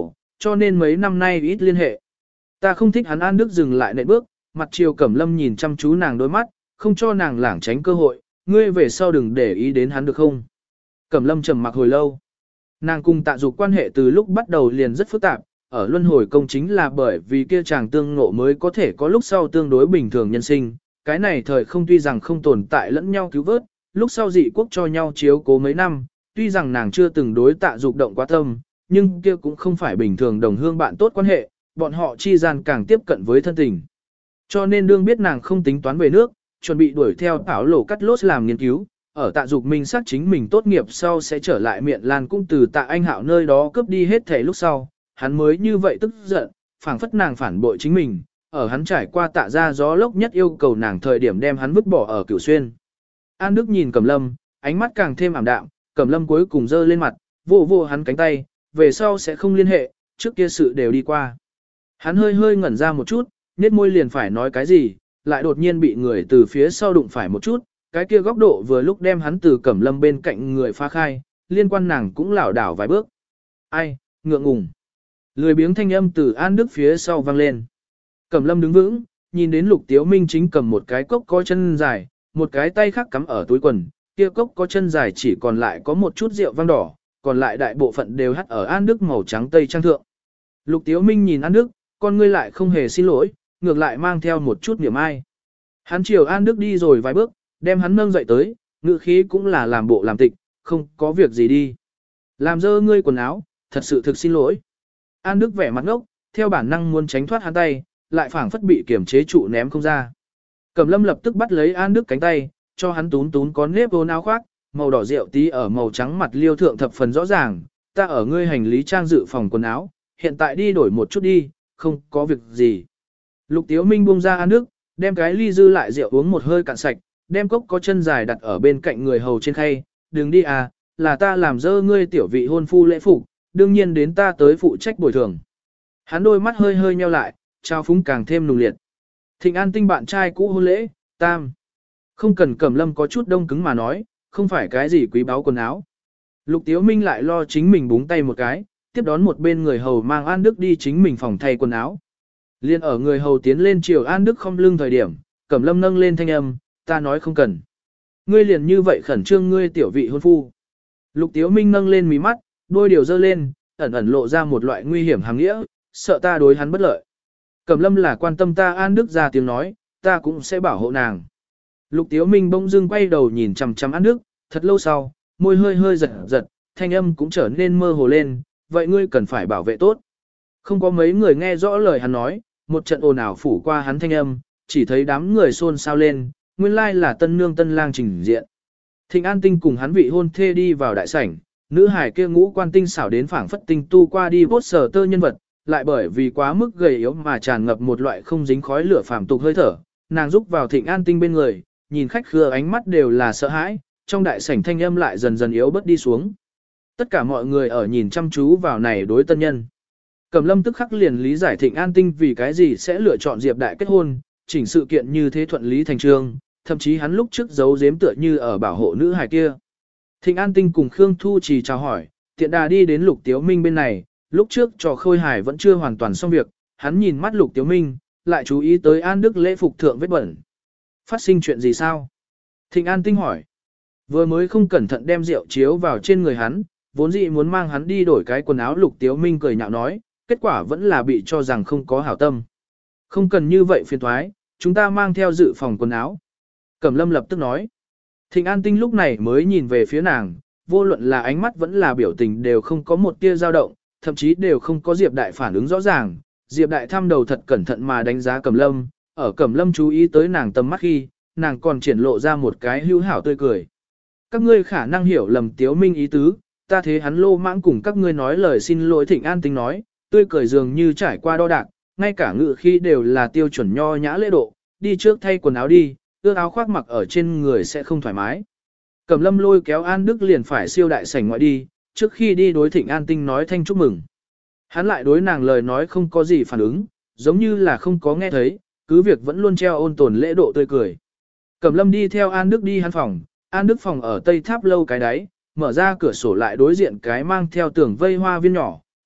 A: cho nên mấy năm nay ít liên hệ. Ta không thích hắn. An Đức dừng lại nện bước, mặt chiều Cẩm Lâm nhìn chăm chú nàng đôi mắt, không cho nàng lảng tránh cơ hội, ngươi về sau đừng để ý đến hắn được không? Cẩm Lâm trầm mặc hồi lâu. Nàng cùng Tạ Dục quan hệ từ lúc bắt đầu liền rất phức tạp, ở luân hồi công chính là bởi vì kia chàng tương ngộ mới có thể có lúc sau tương đối bình thường nhân sinh. Cái này thời không tuy rằng không tồn tại lẫn nhau cứu vớt, lúc sau dị quốc cho nhau chiếu cố mấy năm, tuy rằng nàng chưa từng đối Tạ Dục động quá tâm, nhưng kia cũng không phải bình thường đồng hương bạn tốt quan hệ, bọn họ chi gian càng tiếp cận với thân tình. Cho nên đương biết nàng không tính toán về nước, chuẩn bị đuổi theo Bảo Lỗ Cắt Lốt làm nghiên cứu, ở Tạ Dục minh xác chính mình tốt nghiệp sau sẽ trở lại Miện Lan cung từ Tạ Anh Hạo nơi đó cướp đi hết thể lúc sau, hắn mới như vậy tức giận, phảng phất nàng phản bội chính mình, ở hắn trải qua Tạ ra gió lốc nhất yêu cầu nàng thời điểm đem hắn vứt bỏ ở Cửu Xuyên. An Đức nhìn Cẩm Lâm, ánh mắt càng thêm ảm đạm, Cẩm Lâm cuối cùng giơ lên mặt, vô vô hắn cánh tay, về sau sẽ không liên hệ, trước kia sự đều đi qua. Hắn hơi hơi ngẩn ra một chút, nhếch môi liền phải nói cái gì, lại đột nhiên bị người từ phía sau đụng phải một chút, cái kia góc độ vừa lúc đem hắn từ Cẩm Lâm bên cạnh người phá khai, liên quan nàng cũng lảo đảo vài bước. Ai, ngượng ngùng. Lười biếng thanh âm từ An Đức phía sau vang lên. Cẩm Lâm đứng vững, nhìn đến Lục Tiếu Minh chính cầm một cái cốc có chân dài, một cái tay khác cắm ở túi quần, kia cốc có chân dài chỉ còn lại có một chút rượu vang đỏ, còn lại đại bộ phận đều hắt ở An Đức màu trắng tây trang thượng. Lục Tiếu Minh nhìn An Đức, con ngươi lại không hề xin lỗi, ngược lại mang theo một chút niềm ai. Hắn chiều An Đức đi rồi vài bước, đem hắn nâng dậy tới, ngữ khí cũng là làm bộ làm tịch, không có việc gì đi. Làm dơ ngươi quần áo, thật sự thực xin lỗi. An Đức vẻ mặt ngốc, theo bản năng muốn tránh thoát hắn tay, lại phảng phất bị kiềm chế trụ ném không ra. Cẩm Lâm lập tức bắt lấy An Đức cánh tay, cho hắn tún tún có nếp vốn áo khoác, màu đỏ rượu tí ở màu trắng mặt liêu thượng thập phần rõ ràng, ta ở ngươi hành lý trang dự phòng quần áo, hiện tại đi đổi một chút đi, không có việc gì. Lục Tiếu Minh buông ra An Đức, đem cái ly dư lại rượu uống một hơi cạn sạch, đem cốc có chân dài đặt ở bên cạnh người hầu trên khay, đừng đi à, là ta làm dơ ngươi tiểu vị hôn phu lễ phục, đương nhiên đến ta tới phụ trách bồi thường. Hắn đôi mắt hơi hơi nheo lại, trao phúng càng thêm nùng liệt. Thịnh An Tinh bạn trai cũ hôn lễ, tam. Không cần. Cẩm Lâm có chút đông cứng mà nói, không phải cái gì quý báu quần áo. Lục Tiếu Minh lại lo chính mình búng tay một cái, tiếp đón một bên người hầu mang An Đức đi chính mình phòng thay quần áo. Liên ở người hầu tiến lên chiều An Đức không lưng thời điểm, Cẩm Lâm nâng lên thanh âm, ta nói không cần. Ngươi liền như vậy khẩn trương ngươi tiểu vị hôn phu. Lục Tiếu Minh nâng lên mí mắt, đôi điều dơ lên, ẩn ẩn lộ ra một loại nguy hiểm hàng nghĩa, sợ ta đối hắn bất lợi. Cẩm Lâm là quan tâm ta. An Đức ra tiếng nói, ta cũng sẽ bảo hộ nàng. Lục Tiếu Minh bỗng dưng quay đầu nhìn chằm chằm An Đức, thật lâu sau, môi hơi hơi giật giật, thanh âm cũng trở nên mơ hồ lên, vậy ngươi cần phải bảo vệ tốt. Không có mấy người nghe rõ lời hắn nói, một trận ồn ào phủ qua hắn thanh âm, chỉ thấy đám người xôn xao lên, nguyên lai là tân nương tân lang trình diện. Thịnh An Tinh cùng hắn vị hôn thê đi vào đại sảnh, nữ hải kia ngũ quan tinh xảo đến phảng phất tinh tu qua đi vốt sở tơ nhân vật, lại bởi vì quá mức gầy yếu mà tràn ngập một loại không dính khói lửa phàm tục hơi thở. Nàng rúc vào Thịnh An Tinh bên người, nhìn khách khứa ánh mắt đều là sợ hãi, trong đại sảnh thanh âm lại dần dần yếu bớt đi xuống. Tất cả mọi người ở nhìn chăm chú vào này đối tân nhân. Cẩm Lâm tức khắc liền lý giải Thịnh An Tinh vì cái gì sẽ lựa chọn Diệp Đại kết hôn, chỉnh sự kiện như thế thuận lý thành trương, thậm chí hắn lúc trước giấu giếm tựa như ở bảo hộ nữ hài kia. Thịnh An Tinh cùng Khương Thu Trì chào hỏi, tiện đà đi đến Lục Tiếu Minh bên này, lúc trước trò khôi hài vẫn chưa hoàn toàn xong việc, hắn nhìn mắt Lục Tiếu Minh, lại chú ý tới An Đức lễ phục thượng vết bẩn. Phát sinh chuyện gì sao? Thịnh An Tinh hỏi. Vừa mới không cẩn thận đem rượu chiếu vào trên người hắn, vốn dĩ muốn mang hắn đi đổi cái quần áo. Lục Tiếu Minh cười nhạo nói, kết quả vẫn là bị cho rằng không có hảo tâm. Không cần như vậy phiền thoái, chúng ta mang theo dự phòng quần áo. Cẩm Lâm lập tức nói. Thịnh An Tinh lúc này mới nhìn về phía nàng, vô luận là ánh mắt vẫn là biểu tình đều không có một tia dao động, thậm chí đều không có Diệp Đại phản ứng rõ ràng. Diệp Đại thăm đầu thật cẩn thận mà đánh giá Cẩm Lâm, ở Cẩm Lâm chú ý tới nàng tầm mắt khi, nàng còn triển lộ ra một cái hữu hảo tươi cười. Các ngươi khả năng hiểu lầm Tiếu Minh ý tứ, ta thế hắn lô mãng cùng các ngươi nói lời xin lỗi. Thịnh An Tinh nói, tươi cười dường như trải qua đo đạc, ngay cả ngữ khi đều là tiêu chuẩn nho nhã lễ độ, đi trước thay quần áo đi, ước áo khoác mặc ở trên người sẽ không thoải mái. Cẩm Lâm lôi kéo An Đức liền phải siêu đại sảnh ngoại đi, trước khi đi đối Thịnh An Tinh nói thanh chúc mừng. Hắn lại đối nàng lời nói không có gì phản ứng, giống như là không có nghe thấy, cứ việc vẫn luôn treo ôn tồn lễ độ tươi cười. Cẩm Lâm đi theo An Đức đi hắn phòng, An Đức phòng ở Tây Tháp lâu cái đáy, mở ra cửa sổ lại đối diện cái mang theo tường vây hoa viên nhỏ,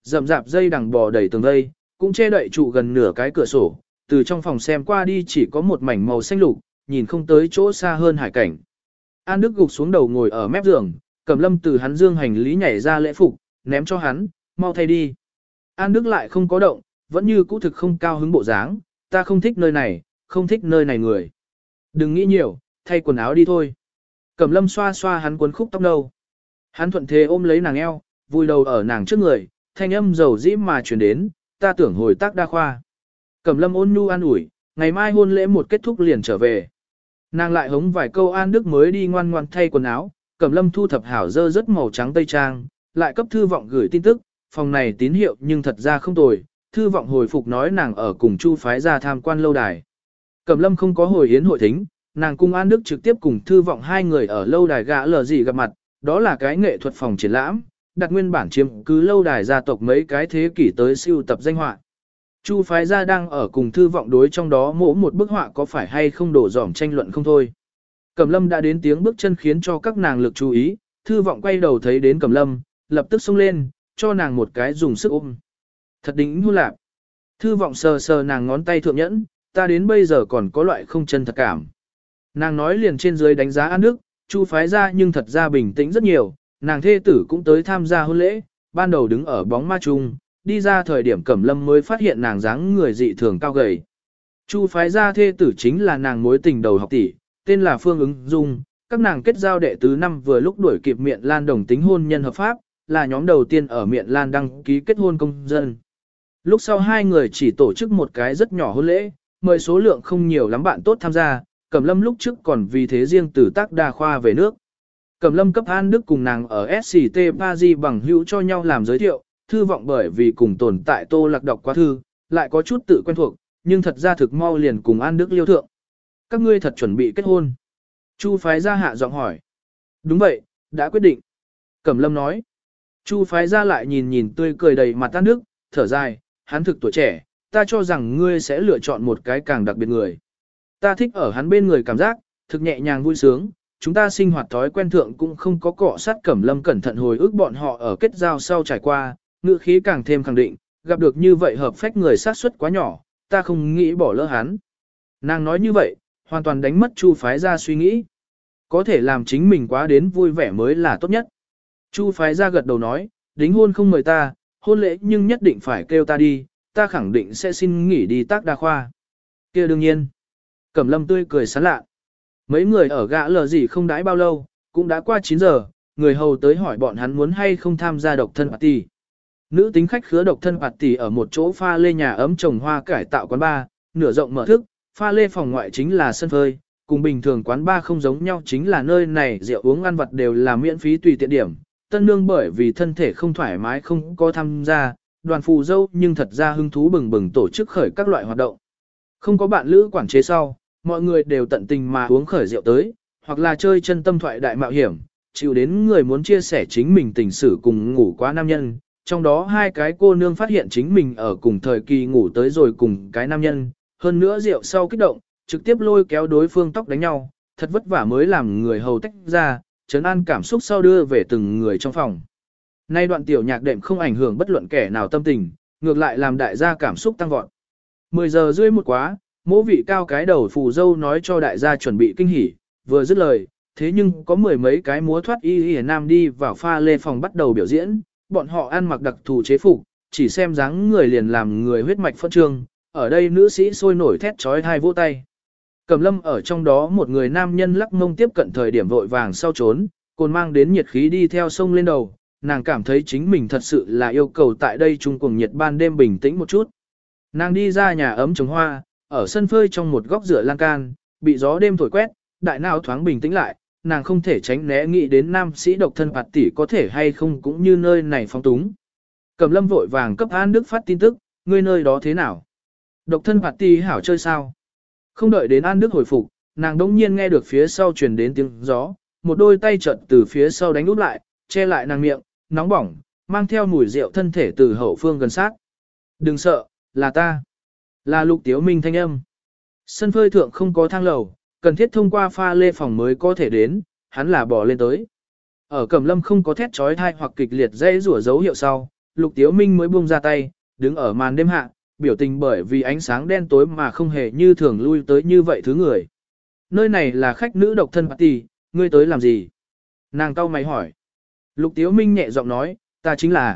A: rậm rạp dây đằng bò đầy tường vây, cũng che đậy trụ gần nửa cái cửa sổ, từ trong phòng xem qua đi chỉ có một mảnh màu xanh lục, nhìn không tới chỗ xa hơn hải cảnh. An Đức gục xuống đầu ngồi ở mép giường, Cẩm Lâm từ hắn dương hành lý nhảy ra lễ phục, ném cho hắn, mau thay đi. An Đức lại không có động, vẫn như cũ thực không cao hứng bộ dáng, ta không thích nơi này, không thích nơi này người. Đừng nghĩ nhiều, thay quần áo đi thôi. Cẩm Lâm xoa xoa hắn quấn khúc tóc nâu. Hắn thuận thế ôm lấy nàng eo, vùi đầu ở nàng trước người, thanh âm dầu dĩ mà truyền đến, ta tưởng hồi tác đa khoa. Cẩm Lâm ôn nhu an ủi, ngày mai hôn lễ một kết thúc liền trở về. Nàng lại hống vài câu An Đức mới đi ngoan ngoan thay quần áo, Cẩm Lâm thu thập hảo dơ rất màu trắng tây trang, lại cấp Thư Vọng gửi tin tức, phòng này tín hiệu nhưng thật ra không tồi, Thư Vọng hồi phục nói nàng ở cùng Chu phái ra tham quan lâu đài. Cẩm Lâm không có hồi yến hội thính, nàng cùng An Đức trực tiếp cùng Thư Vọng hai người ở lâu đài gã lờ gì gặp mặt, đó là cái nghệ thuật phòng triển lãm, đặt nguyên bản chiếm cứ lâu đài gia tộc mấy cái thế kỷ tới siêu tập danh họa. Chu phái gia đang ở cùng Thư Vọng đối trong đó mỗi một bức họa có phải hay không đổ dỏm tranh luận không thôi. Cẩm Lâm đã đến tiếng bước chân khiến cho các nàng lực chú ý, Thư Vọng quay đầu thấy đến Cẩm Lâm, lập tức xông lên, cho nàng một cái dùng sức ôm. Thật đỉnh hôn lạc. Thư Vọng sờ sờ nàng ngón tay thượng nhẫn, ta đến bây giờ còn có loại không chân thật cảm. Nàng nói liền trên dưới đánh giá An Đức, Chu phái gia nhưng thật ra bình tĩnh rất nhiều, nàng thê tử cũng tới tham gia hôn lễ, ban đầu đứng ở bóng ma chung, đi ra thời điểm Cẩm Lâm mới phát hiện nàng dáng người dị thường cao gầy. Chu phái gia thê tử chính là nàng mối tình đầu học tỷ, tên là Phương Ứng Dung, các nàng kết giao đệ tứ năm vừa lúc đuổi kịp Miện Lan đồng tính hôn nhân hợp pháp, là nhóm đầu tiên ở Miện Lan đăng ký kết hôn công dân. Lúc sau hai người chỉ tổ chức một cái rất nhỏ hôn lễ, mời số lượng không nhiều lắm bạn tốt tham gia, Cẩm Lâm lúc trước còn vì thế riêng từ tác đa khoa về nước. Cẩm Lâm cấp An Đức cùng nàng ở SCT Paris bằng hữu cho nhau làm giới thiệu, Thư Vọng bởi vì cùng tồn tại Tô Lạc đọc quá thư, lại có chút tự quen thuộc, nhưng thật ra thực mau liền cùng An Đức liêu thượng. Các ngươi thật chuẩn bị kết hôn? Chu phái gia hạ giọng hỏi. Đúng vậy, đã quyết định. Cẩm Lâm nói. Chu phái gia lại nhìn nhìn tươi cười đầy mặt An Đức, thở dài, hắn thực tuổi trẻ, ta cho rằng ngươi sẽ lựa chọn một cái càng đặc biệt người. Ta thích ở hắn bên người cảm giác, thực nhẹ nhàng vui sướng, chúng ta sinh hoạt thói quen thượng cũng không có cọ sát. Cẩm Lâm cẩn thận hồi ức bọn họ ở kết giao sau trải qua, ngữ khí càng thêm khẳng định, gặp được như vậy hợp phách người sát suất quá nhỏ, ta không nghĩ bỏ lỡ hắn. Nàng nói như vậy, hoàn toàn đánh mất Chu phái gia suy nghĩ. Có thể làm chính mình quá đến vui vẻ mới là tốt nhất. Chu phái gia gật đầu nói, đính hôn không mời ta, hôn lễ nhưng nhất định phải kêu ta đi, ta khẳng định sẽ xin nghỉ đi tác đa khoa. Kia đương nhiên. Cẩm Lâm tươi cười sán lạ. Mấy người ở gã lờ gì không đãi bao lâu, cũng đã qua 9 giờ, người hầu tới hỏi bọn hắn muốn hay không tham gia độc thân party. Nữ tính khách khứa độc thân party ở một chỗ pha lê nhà ấm trồng hoa cải tạo quán bar, nửa rộng mở thức, pha lê phòng ngoại chính là sân phơi, cùng bình thường quán bar không giống nhau chính là nơi này rượu uống ăn vặt đều là miễn phí tùy tiện điểm. Tân nương bởi vì thân thể không thoải mái không có tham gia, đoàn phù dâu nhưng thật ra hứng thú bừng bừng tổ chức khởi các loại hoạt động. Không có bạn lữ quản chế sau, mọi người đều tận tình mà uống khởi rượu tới, hoặc là chơi chân tâm thoại đại mạo hiểm, chịu đến người muốn chia sẻ chính mình tình sử cùng ngủ quá nam nhân. Trong đó hai cái cô nương phát hiện chính mình ở cùng thời kỳ ngủ tới rồi cùng cái nam nhân, hơn nữa rượu sau kích động, trực tiếp lôi kéo đối phương tóc đánh nhau, thật vất vả mới làm người hầu tách ra, trấn an cảm xúc sau đưa về từng người trong phòng. Nay đoạn tiểu nhạc đệm không ảnh hưởng bất luận kẻ nào tâm tình, ngược lại làm đại gia cảm xúc tăng vọt. 10 giờ rưỡi một quá, mỗ vị cao cái đầu phù dâu nói cho đại gia chuẩn bị kinh hỉ, vừa dứt lời, thế nhưng có mười mấy cái múa thoát y nam đi vào pha lê phòng bắt đầu biểu diễn, bọn họ ăn mặc đặc thù chế phục, chỉ xem dáng người liền làm người huyết mạch phân trương, ở đây nữ sĩ sôi nổi thét trói thai vỗ tay. Cẩm Lâm ở trong đó một người nam nhân lắc mông tiếp cận thời điểm vội vàng sau trốn, cồn mang đến nhiệt khí đi theo sông lên đầu, nàng cảm thấy chính mình thật sự là yêu cầu tại đây trung cùng nhiệt ban đêm bình tĩnh một chút. Nàng đi ra nhà ấm trồng hoa, ở sân phơi trong một góc rửa lan can, bị gió đêm thổi quét, đại não thoáng bình tĩnh lại, nàng không thể tránh né nghĩ đến nam sĩ độc thân bạt tỷ có thể hay không cũng như nơi này phong túng. Cẩm Lâm vội vàng cấp An Đức phát tin tức, ngươi nơi đó thế nào? Độc thân bạt tỷ hảo chơi sao? Không đợi đến An Đức hồi phục, nàng đống nhiên nghe được phía sau truyền đến tiếng gió, một đôi tay chợt từ phía sau đánh úp lại, che lại nàng miệng, nóng bỏng, mang theo mùi rượu thân thể từ hậu phương gần sát. Đừng sợ, là ta. Là Lục Tiếu Minh thanh âm. Sân phơi thượng không có thang lầu, cần thiết thông qua pha lê phòng mới có thể đến, hắn là bò lên tới. Ở Cẩm Lâm không có thét trói thai hoặc kịch liệt dây rủa dấu hiệu sau, Lục Tiếu Minh mới buông ra tay, đứng ở màn đêm hạ, biểu tình bởi vì ánh sáng đen tối mà không hề như thường lui tới như vậy thứ người. Nơi này là khách nữ độc thân party, ngươi tới làm gì? Nàng cau mày hỏi. Lục Tiếu Minh nhẹ giọng nói, ta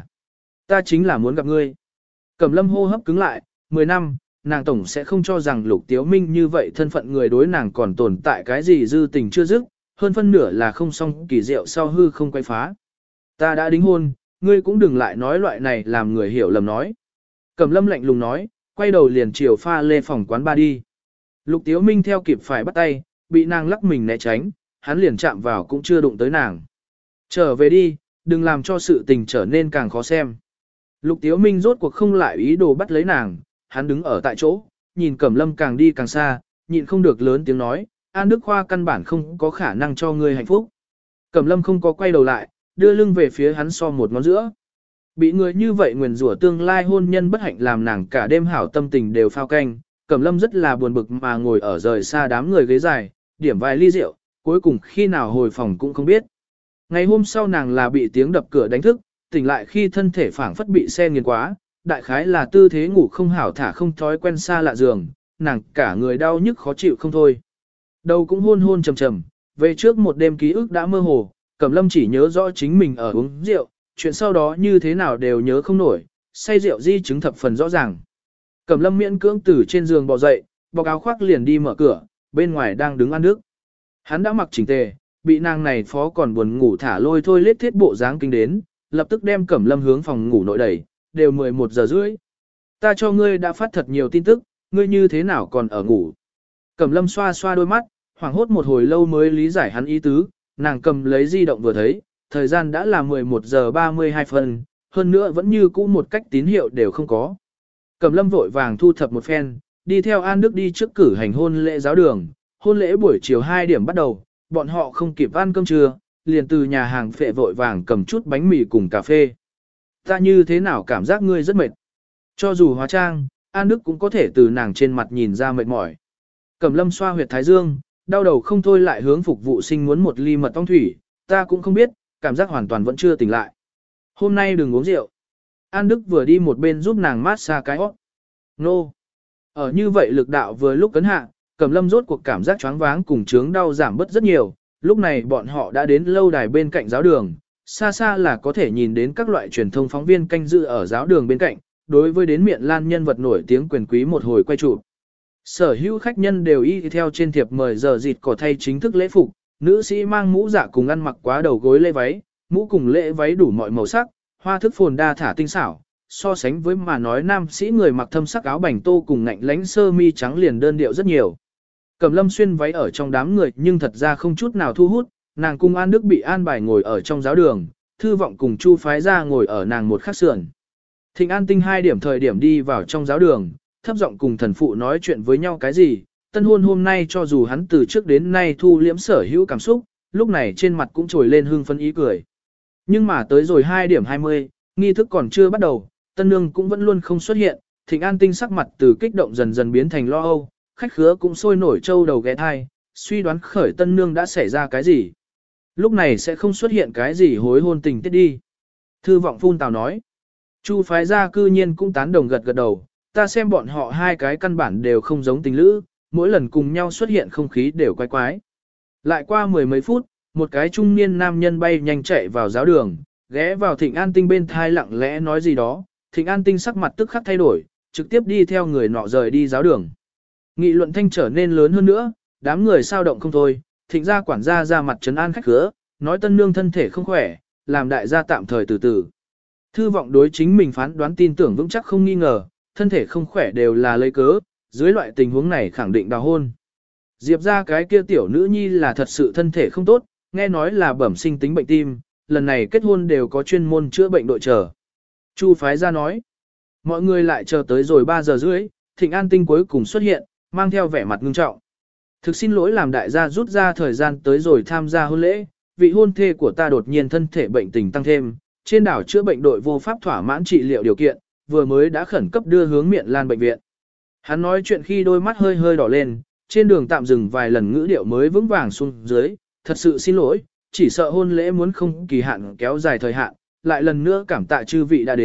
A: chính là muốn gặp ngươi. Cẩm Lâm hô hấp cứng lại, 10 năm, nàng tổng sẽ không cho rằng Lục Tiếu Minh như vậy thân phận người đối nàng còn tồn tại cái gì dư tình chưa dứt, hơn phân nửa là không xong kỳ diệu sau hư không quay phá. Ta đã đính hôn, ngươi cũng đừng lại nói loại này làm người hiểu lầm nói. Cẩm Lâm lạnh lùng nói, quay đầu liền chiều pha lê phòng quán ba đi. Lục Tiếu Minh theo kịp phải bắt tay, bị nàng lắc mình né tránh, hắn liền chạm vào cũng chưa đụng tới nàng. Trở về đi, đừng làm cho sự tình trở nên càng khó xem. Lục Tiếu Minh rốt cuộc không lại ý đồ bắt lấy nàng, hắn đứng ở tại chỗ, nhìn Cẩm Lâm càng đi càng xa, nhịn không được lớn tiếng nói, An Đức Khoa căn bản không có khả năng cho ngươi hạnh phúc. Cẩm Lâm không có quay đầu lại, đưa lưng về phía hắn so một ngón giữa. Bị người như vậy nguyền rủa tương lai hôn nhân bất hạnh làm nàng cả đêm hảo tâm tình đều phao canh, Cẩm Lâm rất là buồn bực mà ngồi ở rời xa đám người ghế dài, điểm vài ly rượu, cuối cùng khi nào hồi phòng cũng không biết. Ngày hôm sau nàng là bị tiếng đập cửa đánh thức, tỉnh lại khi thân thể phảng phất bị xe nghiền quá, đại khái là tư thế ngủ không hảo thả không thói quen xa lạ giường, nàng cả người đau nhức khó chịu không thôi. Đầu cũng hôn hôn trầm trầm, về trước một đêm ký ức đã mơ hồ, Cẩm Lâm chỉ nhớ rõ chính mình ở uống rượu, chuyện sau đó như thế nào đều nhớ không nổi, say rượu di chứng thập phần rõ ràng. Cẩm Lâm miễn cưỡng từ trên giường bò dậy, bọc áo khoác liền đi mở cửa, bên ngoài đang đứng An Đức. Hắn đã mặc chỉnh tề, bị nàng này phó còn buồn ngủ thả lôi thôi lết thiết bộ dáng kinh đến, lập tức đem Cẩm Lâm hướng phòng ngủ nội đẩy, đều 11 giờ rưỡi. Ta cho ngươi đã phát thật nhiều tin tức, ngươi như thế nào còn ở ngủ. Cẩm Lâm xoa xoa đôi mắt, hoảng hốt một hồi lâu mới lý giải hắn ý tứ, nàng cầm lấy di động vừa thấy, thời gian đã là 11 giờ 32 phân, hơn nữa vẫn như cũ một cách tín hiệu đều không có. Cẩm Lâm vội vàng thu thập một phen, đi theo An Đức đi trước cử hành hôn lễ giáo đường, hôn lễ buổi chiều 2 điểm bắt đầu, bọn họ không kịp ăn cơm trưa, liền từ nhà hàng phệ vội vàng cầm chút bánh mì cùng cà phê. Ta như thế nào cảm giác ngươi rất mệt. Cho dù hóa trang, An Đức cũng có thể từ nàng trên mặt nhìn ra mệt mỏi. Cẩm Lâm xoa huyệt thái dương, đau đầu không thôi lại hướng phục vụ sinh muốn một ly mật ong thủy, ta cũng không biết, cảm giác hoàn toàn vẫn chưa tỉnh lại. Hôm nay đừng uống rượu. An Đức vừa đi một bên giúp nàng mát xa cái hót. Nô. Ở như vậy lực đạo vừa lúc cấn hạ, Cẩm Lâm rốt cuộc cảm giác choáng váng cùng chướng đau giảm bớt rất nhiều, lúc này bọn họ đã đến lâu đài bên cạnh giáo đường, xa xa là có thể nhìn đến các loại truyền thông phóng viên canh dự ở giáo đường bên cạnh, đối với đến Miện Lan nhân vật nổi tiếng quyền quý một hồi quay chụp. Sở hữu khách nhân đều y theo trên thiệp mời giờ dịt cỏ thay chính thức lễ phục, nữ sĩ mang mũ dạ cùng ăn mặc quá đầu gối lễ váy, mũ cùng lễ váy đủ mọi màu sắc, hoa thức phồn đa thả tinh xảo, so sánh với mà nói nam sĩ người mặc thâm sắc áo bành tô cùng ngạnh lánh sơ mi trắng liền đơn điệu rất nhiều. Cẩm Lâm xuyên váy ở trong đám người nhưng thật ra không chút nào thu hút, nàng cùng An Đức bị an bài ngồi ở trong giáo đường, Thư Vọng cùng Chu Phái Gia ngồi ở nàng một khắc sườn. Thịnh An Tinh 2 điểm thời điểm đi vào trong giáo đường, thấp giọng cùng thần phụ nói chuyện với nhau cái gì, tân hôn hôm nay cho dù hắn từ trước đến nay thu liễm sở hữu cảm xúc, lúc này trên mặt cũng trồi lên hương phấn ý cười. Nhưng mà tới rồi 2 điểm 20, nghi thức còn chưa bắt đầu, tân nương cũng vẫn luôn không xuất hiện, Thịnh An Tinh sắc mặt từ kích động dần dần biến thành lo âu, khách khứa cũng sôi nổi trâu đầu ghé thai, suy đoán khởi tân nương đã xảy ra cái gì. Lúc này sẽ không xuất hiện cái gì hối hôn tình tiết đi. Thư Vọng phun tào nói. Chu Phái Gia cư nhiên cũng tán đồng gật gật đầu, ta xem bọn họ hai cái căn bản đều không giống tình lữ, mỗi lần cùng nhau xuất hiện không khí đều quái quái. Lại qua 10 mấy phút, một cái trung niên nam nhân bay nhanh chạy vào giáo đường, ghé vào Thịnh An Tinh bên thai lặng lẽ nói gì đó, Thịnh An Tinh sắc mặt tức khắc thay đổi, trực tiếp đi theo người nọ rời đi giáo đường. Nghị luận thanh trở nên lớn hơn nữa, đám người sao động không thôi, Thịnh gia quản gia ra mặt trấn an khách khứa, nói tân nương thân thể không khỏe, làm đại gia tạm thời từ từ. Thư Vọng đối chính mình phán đoán tin tưởng vững chắc không nghi ngờ, thân thể không khỏe đều là lấy cớ, dưới loại tình huống này khẳng định đào hôn. Diệp ra cái kia tiểu nữ nhi là thật sự thân thể không tốt, nghe nói là bẩm sinh tính bệnh tim, lần này kết hôn đều có chuyên môn chữa bệnh đội chờ. Chu Phái Gia nói, mọi người lại chờ tới rồi 3 giờ rưỡi, Thịnh An Tinh cuối cùng xuất hiện, mang theo vẻ mặt ngưng trọng. Thực xin lỗi làm đại gia rút ra thời gian tới rồi tham gia hôn lễ, vị hôn thê của ta đột nhiên thân thể bệnh tình tăng thêm, trên đảo chữa bệnh đội vô pháp thỏa mãn trị liệu điều kiện, vừa mới đã khẩn cấp đưa hướng Miện Lan bệnh viện. Hắn nói chuyện khi đôi mắt hơi hơi đỏ lên, trên đường tạm dừng vài lần ngữ điệu mới vững vàng xuống dưới, thật sự xin lỗi, chỉ sợ hôn lễ muốn không kỳ hạn kéo dài thời hạn, lại lần nữa cảm tạ chư vị đã đến,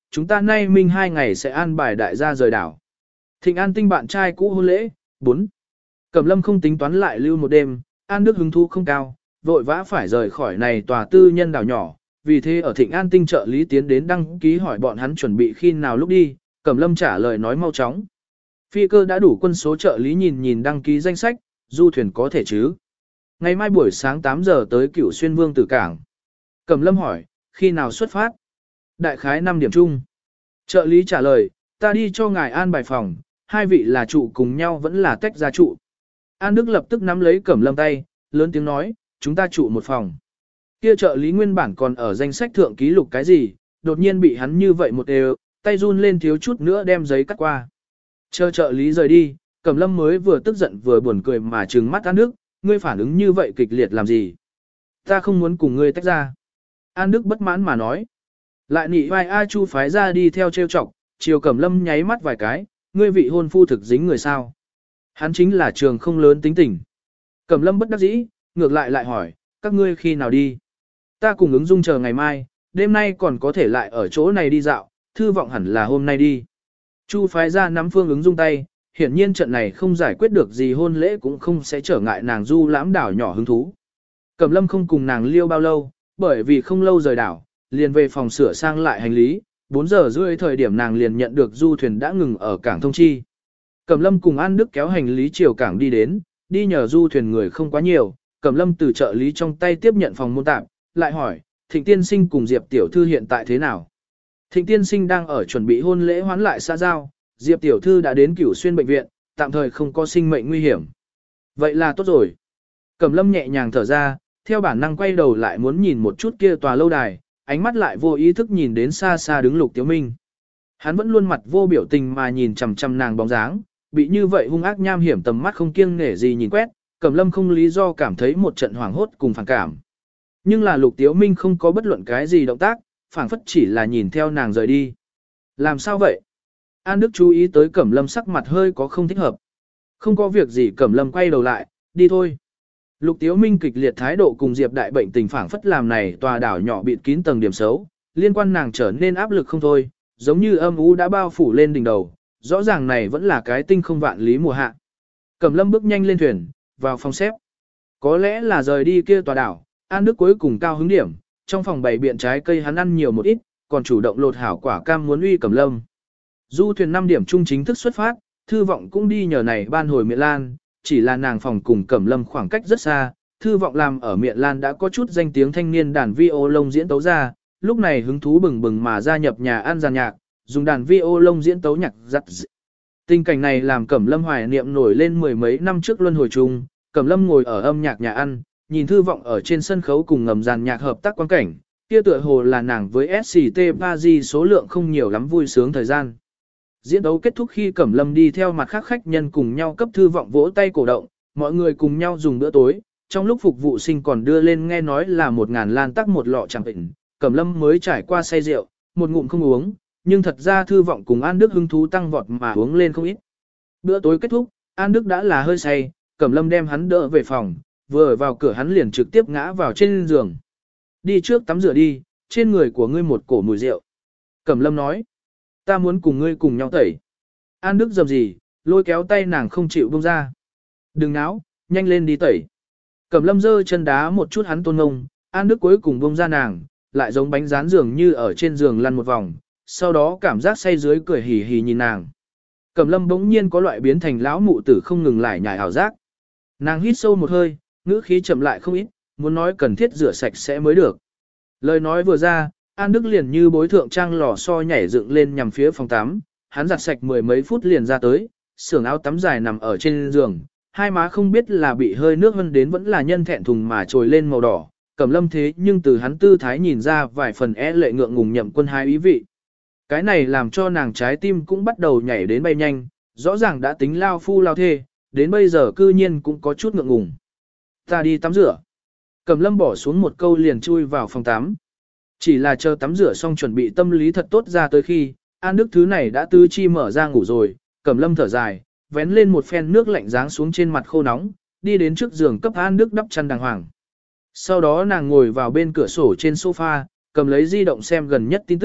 A: chúng ta nay minh 2 ngày sẽ an bài đại gia rời đảo. Thịnh An Tinh bạn trai cũ hôn lễ, 4. Cẩm Lâm không tính toán lại lưu một đêm, An Đức hứng thú không cao, vội vã phải rời khỏi này tòa tư nhân đảo nhỏ, vì thế ở Thịnh An Tinh trợ lý tiến đến đăng ký hỏi bọn hắn chuẩn bị khi nào lúc đi, Cẩm Lâm trả lời nói mau chóng. Phi cơ đã đủ quân số trợ lý nhìn đăng ký danh sách, du thuyền có thể chứ. Ngày mai buổi sáng 8 giờ tới Cửu Xuyên Vương Tử Cảng. Cẩm Lâm hỏi, khi nào xuất phát? Đại khái 5 điểm chung. Trợ lý trả lời, ta đi cho ngài an bài phòng, hai vị là trụ cùng nhau vẫn là tách ra trụ. An Đức lập tức nắm lấy Cẩm Lâm tay, lớn tiếng nói, chúng ta trụ một phòng. Kia trợ lý nguyên bản còn ở danh sách thượng ký lục cái gì, đột nhiên bị hắn như vậy một đều, tay run lên thiếu chút nữa đem giấy cắt qua. Chờ trợ lý rời đi, Cẩm Lâm mới vừa tức giận vừa buồn cười mà trừng mắt An Đức, ngươi phản ứng như vậy kịch liệt làm gì? Ta không muốn cùng ngươi tách ra. An Đức bất mãn mà nói. Lại nị vai A Chu phái ra đi theo trêu chọc, chiều Cẩm Lâm nháy mắt vài cái, ngươi vị hôn phu thực dính người sao? Hắn chính là trường không lớn tính tình. Cẩm Lâm bất đắc dĩ, ngược lại hỏi, các ngươi khi nào đi? Ta cùng ứng dung chờ ngày mai, đêm nay còn có thể lại ở chỗ này đi dạo, thư vọng hẳn là hôm nay đi. Chu phái ra nắm Phương ứng dung tay, hiển nhiên trận này không giải quyết được gì hôn lễ cũng không sẽ trở ngại nàng du lãm đảo nhỏ hứng thú. Cẩm Lâm không cùng nàng liêu bao lâu, bởi vì không lâu rời đảo, liền về phòng sửa sang lại hành lý, 4 giờ rưỡi thời điểm nàng liền nhận được du thuyền đã ngừng ở cảng Thông Chi. Cẩm Lâm cùng An Đức kéo hành lý chiều cảng đi đến, đi nhờ du thuyền người không quá nhiều, Cẩm Lâm từ trợ lý trong tay tiếp nhận phòng môn tạm, lại hỏi, Thịnh tiên sinh cùng Diệp tiểu thư hiện tại thế nào? Thịnh tiên sinh đang ở chuẩn bị hôn lễ hoán lại xã giao, Diệp tiểu thư đã đến Cửu Xuyên bệnh viện, tạm thời không có sinh mệnh nguy hiểm. Vậy là tốt rồi. Cẩm Lâm nhẹ nhàng thở ra, theo bản năng quay đầu lại muốn nhìn một chút kia tòa lâu đài, ánh mắt lại vô ý thức nhìn đến xa xa đứng Lục Tiếu Minh. Hắn vẫn luôn mặt vô biểu tình mà nhìn chằm chằm nàng bóng dáng, bị như vậy hung ác nham hiểm tầm mắt không kiêng nể gì nhìn quét, Cẩm Lâm không lý do cảm thấy một trận hoảng hốt cùng phản cảm. Nhưng là Lục Tiếu Minh không có bất luận cái gì động tác, phảng phất chỉ là nhìn theo nàng rời đi. Làm sao vậy? An Đức chú ý tới Cẩm Lâm sắc mặt hơi có không thích hợp. Không có việc gì, Cẩm Lâm quay đầu lại, đi thôi. Lục Tiếu Minh kịch liệt thái độ cùng Diệp đại bệnh tình phảng phất làm này tòa đảo nhỏ bịt kín tầng điểm xấu, liên quan nàng trở nên áp lực không thôi, giống như âm u đã bao phủ lên đỉnh đầu, rõ ràng này vẫn là cái tinh không vạn lý mùa hạ. Cẩm Lâm bước nhanh lên thuyền, vào phòng xếp. Có lẽ là rời đi kia tòa đảo, An Đức cuối cùng cao hứng điểm, trong phòng bày biện trái cây hắn ăn nhiều một ít, còn chủ động lột hảo quả cam muốn uy Cẩm Lâm. Du thuyền 5 điểm chung chính thức xuất phát, Thư Vọng cũng đi nhờ này ban hồi Miện Lan, chỉ là nàng phòng cùng Cẩm Lâm khoảng cách rất xa, Thư Vọng làm ở Miện Lan đã có chút danh tiếng thanh niên đàn vi ô lông diễn tấu ra, lúc này hứng thú bừng bừng mà gia nhập nhà ăn giàn nhạc, dùng đàn vi ô lông diễn tấu nhạc giặt dị. Tình cảnh này làm Cẩm Lâm hoài niệm nổi lên mười mấy năm trước luân hồi chung, Cẩm Lâm ngồi ở âm nhạc nhà ăn, nhìn Thư Vọng ở trên sân khấu cùng ngầm giàn nhạc hợp tác quan cảnh, kia tựa hồ là nàng với SCT Paris số lượng không nhiều lắm vui sướng thời gian. Diễn đấu kết thúc khi Cẩm Lâm đi theo mặt khác khách nhân cùng nhau cấp Thư Vọng vỗ tay cổ động, mọi người cùng nhau dùng bữa tối, trong lúc phục vụ sinh còn đưa lên nghe nói là 1000 lan tắc một lọ chẳng bệnh, Cẩm Lâm mới trải qua say rượu, một ngụm không uống, nhưng thật ra Thư Vọng cùng An Đức hứng thú tăng vọt mà uống lên không ít. Bữa tối kết thúc, An Đức đã là hơi say, Cẩm Lâm đem hắn đỡ về phòng, vừa ở vào cửa hắn liền trực tiếp ngã vào trên giường. Đi trước tắm rửa đi, trên người của ngươi một cổ mùi rượu. Cẩm Lâm nói, ta muốn cùng ngươi cùng nhau tẩy. An Đức dầm gì, lôi kéo tay nàng không chịu buông ra. Đừng náo, nhanh lên đi tẩy. Cẩm Lâm giơ chân đá một chút hắn tôn ngông, An Đức cuối cùng buông ra nàng, lại giống bánh rán giường như ở trên giường lăn một vòng, sau đó cảm giác say dưới cười hì hì nhìn nàng. Cẩm Lâm bỗng nhiên có loại biến thành lão mụ tử không ngừng lại nhải ảo giác. Nàng hít sâu một hơi, ngữ khí chậm lại không ít, muốn nói cần thiết rửa sạch sẽ mới được. Lời nói vừa ra, An Đức liền như bối thượng trang lò xo nhảy dựng lên nhằm phía phòng tắm, hắn giặt sạch mười mấy phút liền ra tới, xưởng áo tắm dài nằm ở trên giường, hai má không biết là bị hơi nước hân đến vẫn là nhân thẹn thùng mà trồi lên màu đỏ, Cẩm Lâm thế nhưng từ hắn tư thái nhìn ra vài phần lệ ngượng ngùng nhậm quân hai ý vị. Cái này làm cho nàng trái tim cũng bắt đầu nhảy đến bay nhanh, rõ ràng đã tính lao phu lao thê, đến bây giờ cư nhiên cũng có chút ngượng ngùng. Ta đi tắm rửa. Cẩm Lâm bỏ xuống một câu liền chui vào phòng tắm. Chỉ là chờ tắm rửa xong chuẩn bị tâm lý thật tốt ra tới khi, An Đức thứ này đã tứ chi mở ra ngủ rồi, Cẩm Lâm thở dài, vén lên một phen nước lạnh giáng xuống trên mặt khô nóng, đi đến trước giường cấp An Đức đắp chăn đàng hoàng. Sau đó nàng ngồi vào bên cửa sổ trên sofa, cầm lấy di động xem gần nhất tin tức,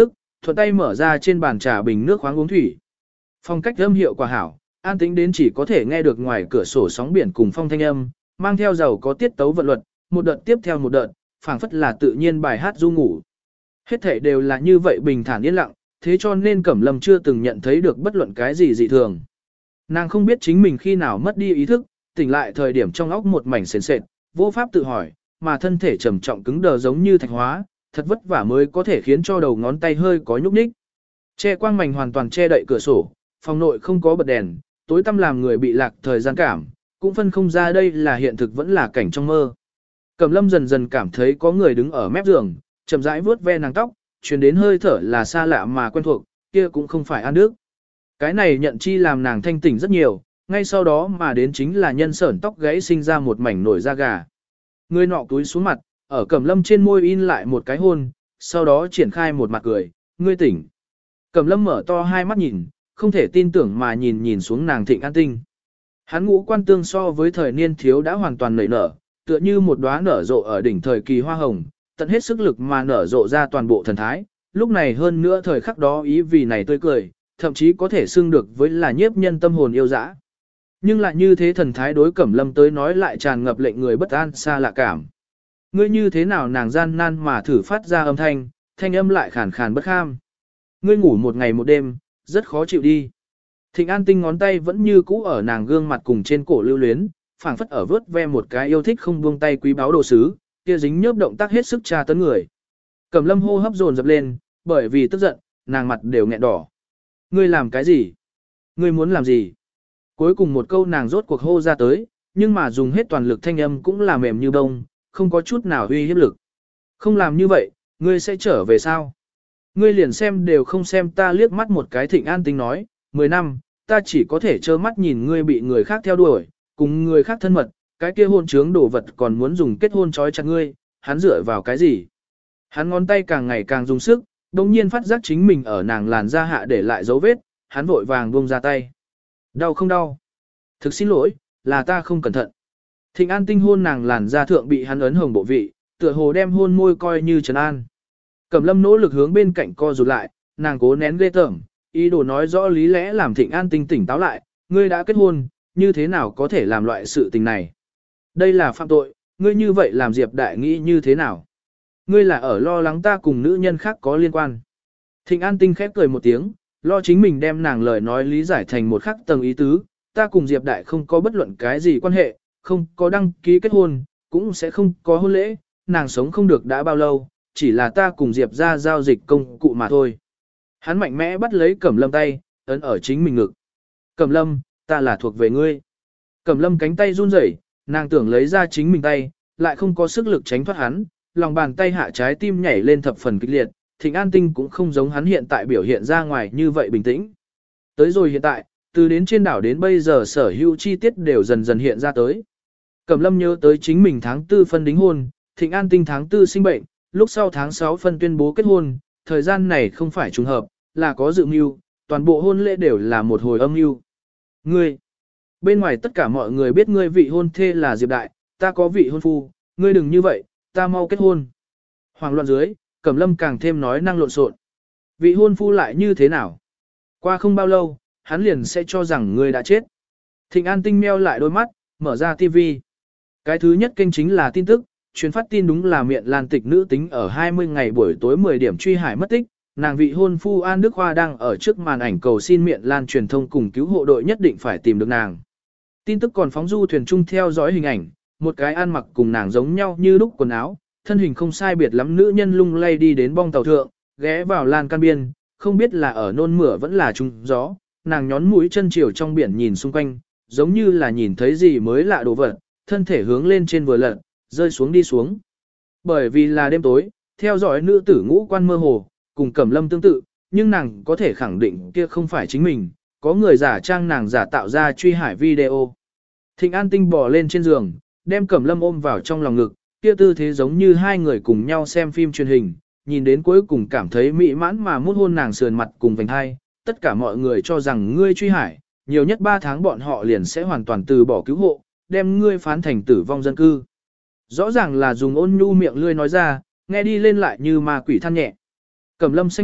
A: thuận tay mở ra trên bàn trà bình nước khoáng uống thủy. Phong cách âm hiệu quả hảo, an tĩnh đến chỉ có thể nghe được ngoài cửa sổ sóng biển cùng phong thanh âm, mang theo giàu có tiết tấu vận luật, một đợt tiếp theo một đợt, phảng phất là tự nhiên bài hát du ngủ. Hết thể đều là như vậy bình thản yên lặng, thế cho nên Cẩm Lâm chưa từng nhận thấy được bất luận cái gì dị thường. Nàng không biết chính mình khi nào mất đi ý thức, tỉnh lại thời điểm trong óc một mảnh sền sệt, vô pháp tự hỏi, mà thân thể trầm trọng cứng đờ giống như thạch hóa, thật vất vả mới có thể khiến cho đầu ngón tay hơi có nhúc nhích. Che quang mảnh hoàn toàn che đậy cửa sổ, phòng nội không có bật đèn, tối tăm làm người bị lạc thời gian cảm, cũng phân không ra đây là hiện thực vẫn là cảnh trong mơ. Cẩm Lâm dần dần cảm thấy có người đứng ở mép giường, chậm rãi vuốt ve nàng tóc, truyền đến hơi thở là xa lạ mà quen thuộc, kia cũng không phải An Đức. Cái này nhận chi làm nàng thanh tỉnh rất nhiều, ngay sau đó mà đến chính là nhân sởn tóc gãy sinh ra một mảnh nổi da gà. Người nọ túi xuống mặt, ở Cẩm Lâm trên môi in lại một cái hôn, sau đó triển khai một mặt cười, ngươi tỉnh. Cẩm Lâm mở to hai mắt nhìn, không thể tin tưởng mà nhìn xuống nàng Thịnh An Tinh. Hắn ngũ quan tương so với thời niên thiếu đã hoàn toàn nảy nở, tựa như một đóa nở rộ ở đỉnh thời kỳ hoa hồng, tận hết sức lực mà nở rộ ra toàn bộ thần thái. Lúc này hơn nữa thời khắc đó ý vì này tươi cười, thậm chí có thể xưng được với là nhiếp nhân tâm hồn yêu dã. Nhưng lại như thế thần thái đối Cẩm Lâm tới nói lại tràn ngập lệnh người bất an xa lạ cảm. Ngươi như thế nào nàng gian nan mà thử phát ra âm thanh âm lại khàn khàn bất kham. Ngươi ngủ một ngày một đêm, rất khó chịu đi. Thịnh An Tinh ngón tay vẫn như cũ ở nàng gương mặt cùng trên cổ lưu luyến, phảng phất ở vớt ve một cái yêu thích không buông tay quý báu đồ sứ, kia dính nhớp động tác hết sức tra tấn người. Cẩm Lâm hô hấp dồn dập lên, bởi vì tức giận, nàng mặt đều nghẹn đỏ. Ngươi làm cái gì? Ngươi muốn làm gì? Cuối cùng một câu nàng rốt cuộc hô ra tới, nhưng mà dùng hết toàn lực thanh âm cũng là mềm như bông, không có chút nào uy hiếp lực. Không làm như vậy, ngươi sẽ trở về sao? Ngươi liền xem đều không xem ta liếc mắt một cái. Thịnh An Tinh nói, 10 năm, ta chỉ có thể trơ mắt nhìn ngươi bị người khác theo đuổi, cùng người khác thân mật, cái kia hôn trướng đồ vật còn muốn dùng kết hôn trói chặt ngươi, hắn dựa vào cái gì? Hắn ngón tay càng ngày càng dùng sức, đồng nhiên phát giác chính mình ở nàng làn da hạ để lại dấu vết, hắn vội vàng buông ra tay. Đau không đau? Thực xin lỗi, là ta không cẩn thận. Thịnh An Tinh hôn nàng làn da thượng bị hắn ấn hồng bộ vị, tựa hồ đem hôn môi coi như trấn an. Cẩm Lâm nỗ lực hướng bên cạnh co rụt lại, nàng cố nén ghê tởm, ý đồ nói rõ lý lẽ làm Thịnh An Tinh tỉnh táo lại, ngươi đã kết hôn, như thế nào có thể làm loại sự tình này? Đây là phạm tội, ngươi như vậy làm Diệp Đại nghĩ như thế nào? Ngươi là ở lo lắng ta cùng nữ nhân khác có liên quan. Thịnh An Tinh khép cười một tiếng, lo chính mình đem nàng lời nói lý giải thành một khắc tầng ý tứ, ta cùng Diệp Đại không có bất luận cái gì quan hệ, không có đăng ký kết hôn, cũng sẽ không có hôn lễ, nàng sống không được đã bao lâu, chỉ là ta cùng Diệp ra giao dịch công cụ mà thôi. Hắn mạnh mẽ bắt lấy Cẩm Lâm tay, ấn ở chính mình ngực. Cẩm Lâm, ta là thuộc về ngươi. Cẩm Lâm cánh tay run rẩy, nàng tưởng lấy ra chính mình tay, lại không có sức lực tránh thoát hắn, lòng bàn tay hạ trái tim nhảy lên thập phần kịch liệt, Thịnh An Tinh cũng không giống hắn hiện tại biểu hiện ra ngoài như vậy bình tĩnh. Tới rồi hiện tại, từ đến trên đảo đến bây giờ sở hữu chi tiết đều dần dần hiện ra tới. Cẩm Lâm nhớ tới chính mình tháng 4 phân đính hôn, Thịnh An Tinh tháng 4 sinh bệnh, lúc sau tháng 6 phân tuyên bố kết hôn, thời gian này không phải trùng hợp, là có dự mưu, toàn bộ hôn lễ đều là một hồi âm mưu. Ngươi, bên ngoài tất cả mọi người biết ngươi vị hôn thê là Diệp Đại, ta có vị hôn phu, ngươi đừng như vậy, ta mau kết hôn. Hoàng loạn dưới, Cẩm Lâm càng thêm nói năng lộn xộn. Vị hôn phu lại như thế nào? Qua không bao lâu, hắn liền sẽ cho rằng ngươi đã chết. Thịnh An Tinh meo lại đôi mắt, mở ra TV. Cái thứ nhất kênh chính là tin tức, truyền phát tin đúng là Miện Lan Tịch nữ tính ở 20 ngày buổi tối 10 điểm truy hải mất tích, nàng vị hôn phu An Đức Khoa đang ở trước màn ảnh cầu xin Miện Lan truyền thông cùng cứu hộ đội nhất định phải tìm được nàng. Tin tức còn phóng du thuyền chung theo dõi hình ảnh, một cái ăn mặc cùng nàng giống nhau như lúc quần áo, thân hình không sai biệt lắm nữ nhân lung lay đi đến bong tàu thượng, ghé vào lan can biên, không biết là ở nôn mửa vẫn là trúng gió, nàng nhón mũi chân chiều trong biển nhìn xung quanh, giống như là nhìn thấy gì mới lạ đồ vật, thân thể hướng lên trên vừa lật, rơi xuống đi xuống. Bởi vì là đêm tối, theo dõi nữ tử ngũ quan mơ hồ, cùng Cẩm Lâm tương tự, nhưng nàng có thể khẳng định kia không phải chính mình, có người giả trang nàng giả tạo ra truy hải video. Thịnh An Tinh bò lên trên giường, đem Cẩm Lâm ôm vào trong lòng ngực, kia tư thế giống như hai người cùng nhau xem phim truyền hình, nhìn đến cuối cùng cảm thấy mỹ mãn mà mút hôn nàng sườn mặt cùng vành hai. Tất cả mọi người cho rằng ngươi truy hải, nhiều nhất 3 tháng bọn họ liền sẽ hoàn toàn từ bỏ cứu hộ, đem ngươi phán thành tử vong dân cư. Rõ ràng là dùng ôn nhu miệng lươi nói ra, nghe đi lên lại như ma quỷ than nhẹ. Cẩm Lâm xanh mặt,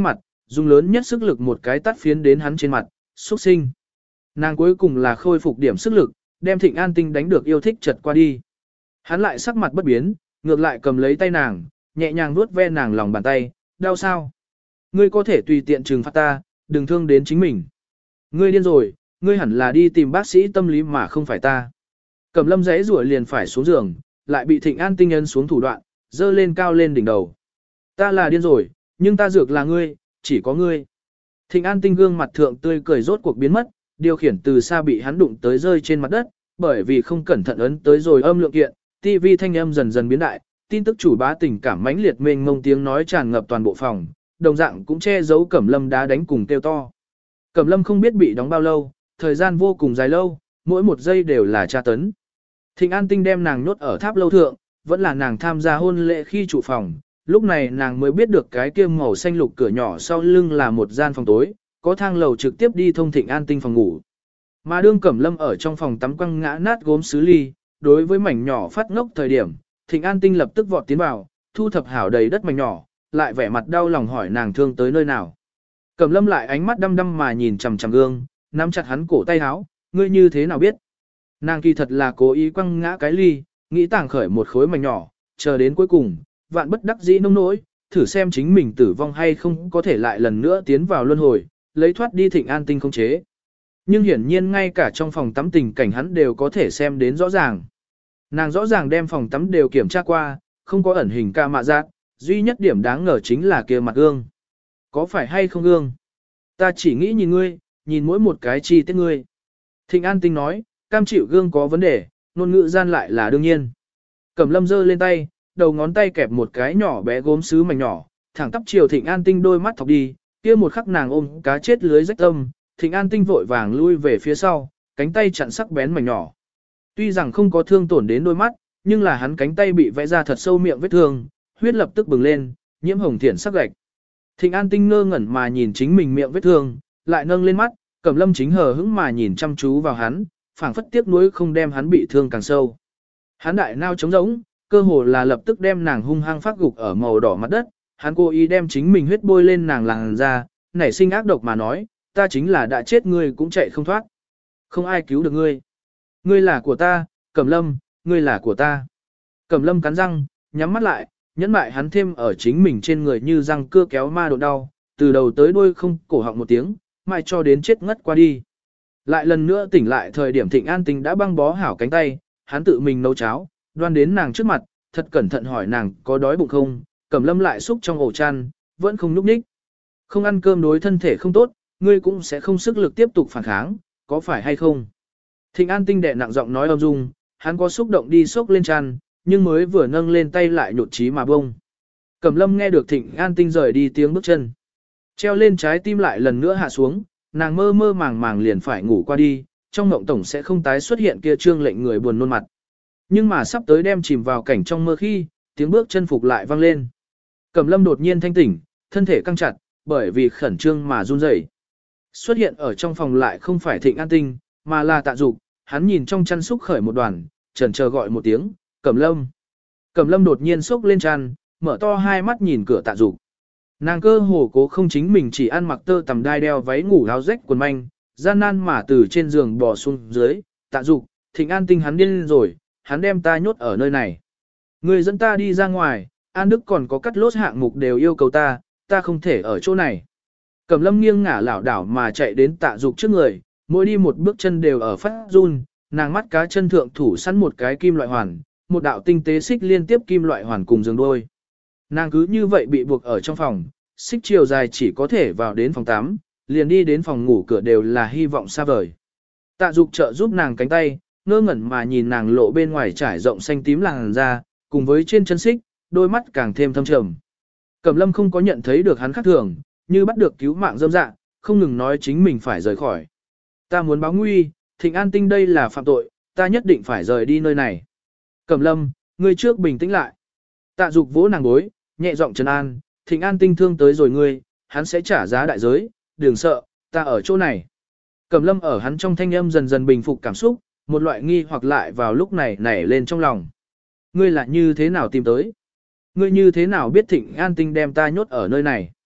A: dùng lớn nhất sức lực một cái tắt phiến đến hắn trên mặt, xuất sinh. Nàng cuối cùng là khôi phục điểm sức lực, đem Thịnh An Tinh đánh được yêu thích chật qua đi. Hắn lại sắc mặt bất biến, ngược lại cầm lấy tay nàng, nhẹ nhàng vuốt ve nàng lòng bàn tay, đau sao? Ngươi có thể tùy tiện trừng phạt ta, đừng thương đến chính mình. Ngươi điên rồi, ngươi hẳn là đi tìm bác sĩ tâm lý mà không phải ta. Cẩm Lâm giấy rủa liền phải xuống giường, lại bị Thịnh An Tinh ấn xuống thủ đoạn, dơ lên cao lên đỉnh đầu. Ta là điên rồi, nhưng ta dược là ngươi, chỉ có ngươi. Thịnh An Tinh gương mặt thượng tươi cười rốt cuộc biến mất, điều khiển từ xa bị hắn đụng tới rơi trên mặt đất, bởi vì không cẩn thận ấn tới rồi âm lượng kiện, TV thanh âm dần dần biến đại, tin tức chủ bá tình cảm mãnh liệt mênh mông tiếng nói tràn ngập toàn bộ phòng, đồng dạng cũng che giấu Cẩm Lâm đá đánh cùng kêu to. Cẩm Lâm không biết bị đóng bao lâu, thời gian vô cùng dài lâu, mỗi một giây đều là tra tấn. Thịnh An Tinh đem nàng nhốt ở tháp lâu thượng, vẫn là nàng tham gia hôn lễ khi trụ phòng, lúc này nàng mới biết được cái kia màu xanh lục cửa nhỏ sau lưng là một gian phòng tối, có thang lầu trực tiếp đi thông Thịnh An Tinh phòng ngủ. Mà đương Cẩm Lâm ở trong phòng tắm quăng ngã nát gốm sứ ly, đối với mảnh nhỏ phát ngốc thời điểm, Thịnh An Tinh lập tức vọt tiến vào, thu thập hảo đầy đất mảnh nhỏ, lại vẻ mặt đau lòng hỏi nàng thương tới nơi nào. Cẩm Lâm lại ánh mắt đăm đăm mà nhìn chằm chằm gương, nắm chặt hắn cổ tay áo, ngươi như thế nào biết? Nàng kỳ thật là cố ý quăng ngã cái ly, nghĩ tàng khởi một khối mảnh nhỏ, chờ đến cuối cùng, vạn bất đắc dĩ nông nỗi, thử xem chính mình tử vong hay không có thể lại lần nữa tiến vào luân hồi, lấy thoát đi Thịnh An Tinh không chế. Nhưng hiển nhiên ngay cả trong phòng tắm tình cảnh hắn đều có thể xem đến rõ ràng. Nàng rõ ràng đem phòng tắm đều kiểm tra qua, không có ẩn hình ca mạ giác, duy nhất điểm đáng ngờ chính là kia mặt gương. Có phải hay không gương? Ta chỉ nghĩ nhìn ngươi, nhìn mỗi một cái chi tiết ngươi. Thịnh An Tinh nói, cam chịu gương có vấn đề, ngôn ngữ gian lại là đương nhiên. Cẩm Lâm giơ lên tay, đầu ngón tay kẹp một cái nhỏ bé gốm sứ mảnh nhỏ, thẳng tắp chiều Thịnh An Tinh đôi mắt thọc đi, kia một khắc nàng ôm cá chết lưới rách tâm, Thịnh An Tinh vội vàng lui về phía sau, cánh tay chặn sắc bén mảnh nhỏ. Tuy rằng không có thương tổn đến đôi mắt, nhưng là hắn cánh tay bị vẽ ra thật sâu miệng vết thương, huyết lập tức bừng lên, nhiễm hồng thiển sắc gạch. Thịnh An Tinh ngơ ngẩn mà nhìn chính mình miệng vết thương, lại nâng lên mắt, Cẩm Lâm chính hờ hững mà nhìn chăm chú vào hắn, phảng phất tiếc nuối không đem hắn bị thương càng sâu. Hắn đại nao trống rỗng, cơ hồ là lập tức đem nàng hung hăng phát gục ở màu đỏ mặt đất, hắn cố ý đem chính mình huyết bôi lên nàng làn da, nảy sinh ác độc mà nói, ta chính là đã chết ngươi cũng chạy không thoát. Không ai cứu được ngươi. Ngươi là của ta, Cẩm Lâm, ngươi là của ta. Cẩm Lâm cắn răng, nhắm mắt lại, nhẫn mại hắn thêm ở chính mình trên người như răng cưa kéo ma độ đau, từ đầu tới đuôi không cổ họng một tiếng, mãi cho đến chết ngất qua đi. Lại lần nữa tỉnh lại thời điểm Thịnh An Tinh đã băng bó hảo cánh tay, hắn tự mình nấu cháo, đoan đến nàng trước mặt, thật cẩn thận hỏi nàng có đói bụng không, Cẩm Lâm lại xúc trong ổ chăn, vẫn không núp ních. Không ăn cơm đối thân thể không tốt, ngươi cũng sẽ không sức lực tiếp tục phản kháng, có phải hay không? Thịnh An Tinh đệ nặng giọng nói âm dung, hắn có xúc động đi xốc lên chăn, nhưng mới vừa nâng lên tay lại nhột chí mà bông. Cẩm Lâm nghe được Thịnh An Tinh rời đi tiếng bước chân. Treo lên trái tim lại lần nữa hạ xuống, nàng mơ mơ màng màng liền phải ngủ qua đi, trong mộng tổng sẽ không tái xuất hiện kia trương lệnh người buồn nôn mặt. Nhưng mà sắp tới đem chìm vào cảnh trong mơ khi, tiếng bước chân phục lại vang lên. Cẩm Lâm đột nhiên thanh tỉnh, thân thể căng chặt, bởi vì khẩn trương mà run rẩy. Xuất hiện ở trong phòng lại không phải Thịnh An Tinh, mà là Tạ Dục, hắn nhìn trong chăn xúc khởi một đoàn, chần chờ gọi một tiếng, Cẩm Lâm. Cẩm Lâm đột nhiên xúc lên chăn, mở to hai mắt nhìn cửa Tạ Dục. Nàng cơ hồ cố không chính mình chỉ ăn mặc tơ tằm đai đeo váy ngủ áo rách quần manh, gian nan mà từ trên giường bò xuống dưới, Tạ Dục, Thịnh An Tinh hắn điên rồi, hắn đem ta nhốt ở nơi này. Người dẫn ta đi ra ngoài, An Đức còn có cắt lốt hạng mục đều yêu cầu ta không thể ở chỗ này. Cẩm Lâm nghiêng ngả lảo đảo mà chạy đến Tạ Dục trước người, mỗi đi một bước chân đều ở phát run, nàng mắt cá chân thượng thủ sẵn một cái kim loại hoàn, một đạo tinh tế xích liên tiếp kim loại hoàn cùng giường đôi. Nàng cứ như vậy bị buộc ở trong phòng, xích chiều dài chỉ có thể vào đến phòng 8, liền đi đến phòng ngủ cửa đều là hy vọng xa vời. Tạ Dục trợ giúp nàng cánh tay, ngơ ngẩn mà nhìn nàng lộ bên ngoài trải rộng xanh tím làn da, cùng với trên chân xích, đôi mắt càng thêm thâm trầm. Cẩm Lâm không có nhận thấy được hắn khác thường, như bắt được cứu mạng dâm dạ, không ngừng nói chính mình phải rời khỏi. Ta muốn báo nguy, Thịnh An Tinh đây là phạm tội, ta nhất định phải rời đi nơi này. Cẩm Lâm, ngươi trước bình tĩnh lại. Tạ Dục vỗ nàng gối, nhẹ giọng trấn an, Thịnh An Tinh thương tới rồi ngươi, hắn sẽ trả giá đại giới, đừng sợ, ta ở chỗ này. Cẩm Lâm ở hắn trong thanh âm dần dần bình phục cảm xúc, một loại nghi hoặc lại vào lúc này nảy lên trong lòng. Ngươi là như thế nào tìm tới? Ngươi như thế nào biết Thịnh An Tinh đem ta nhốt ở nơi này?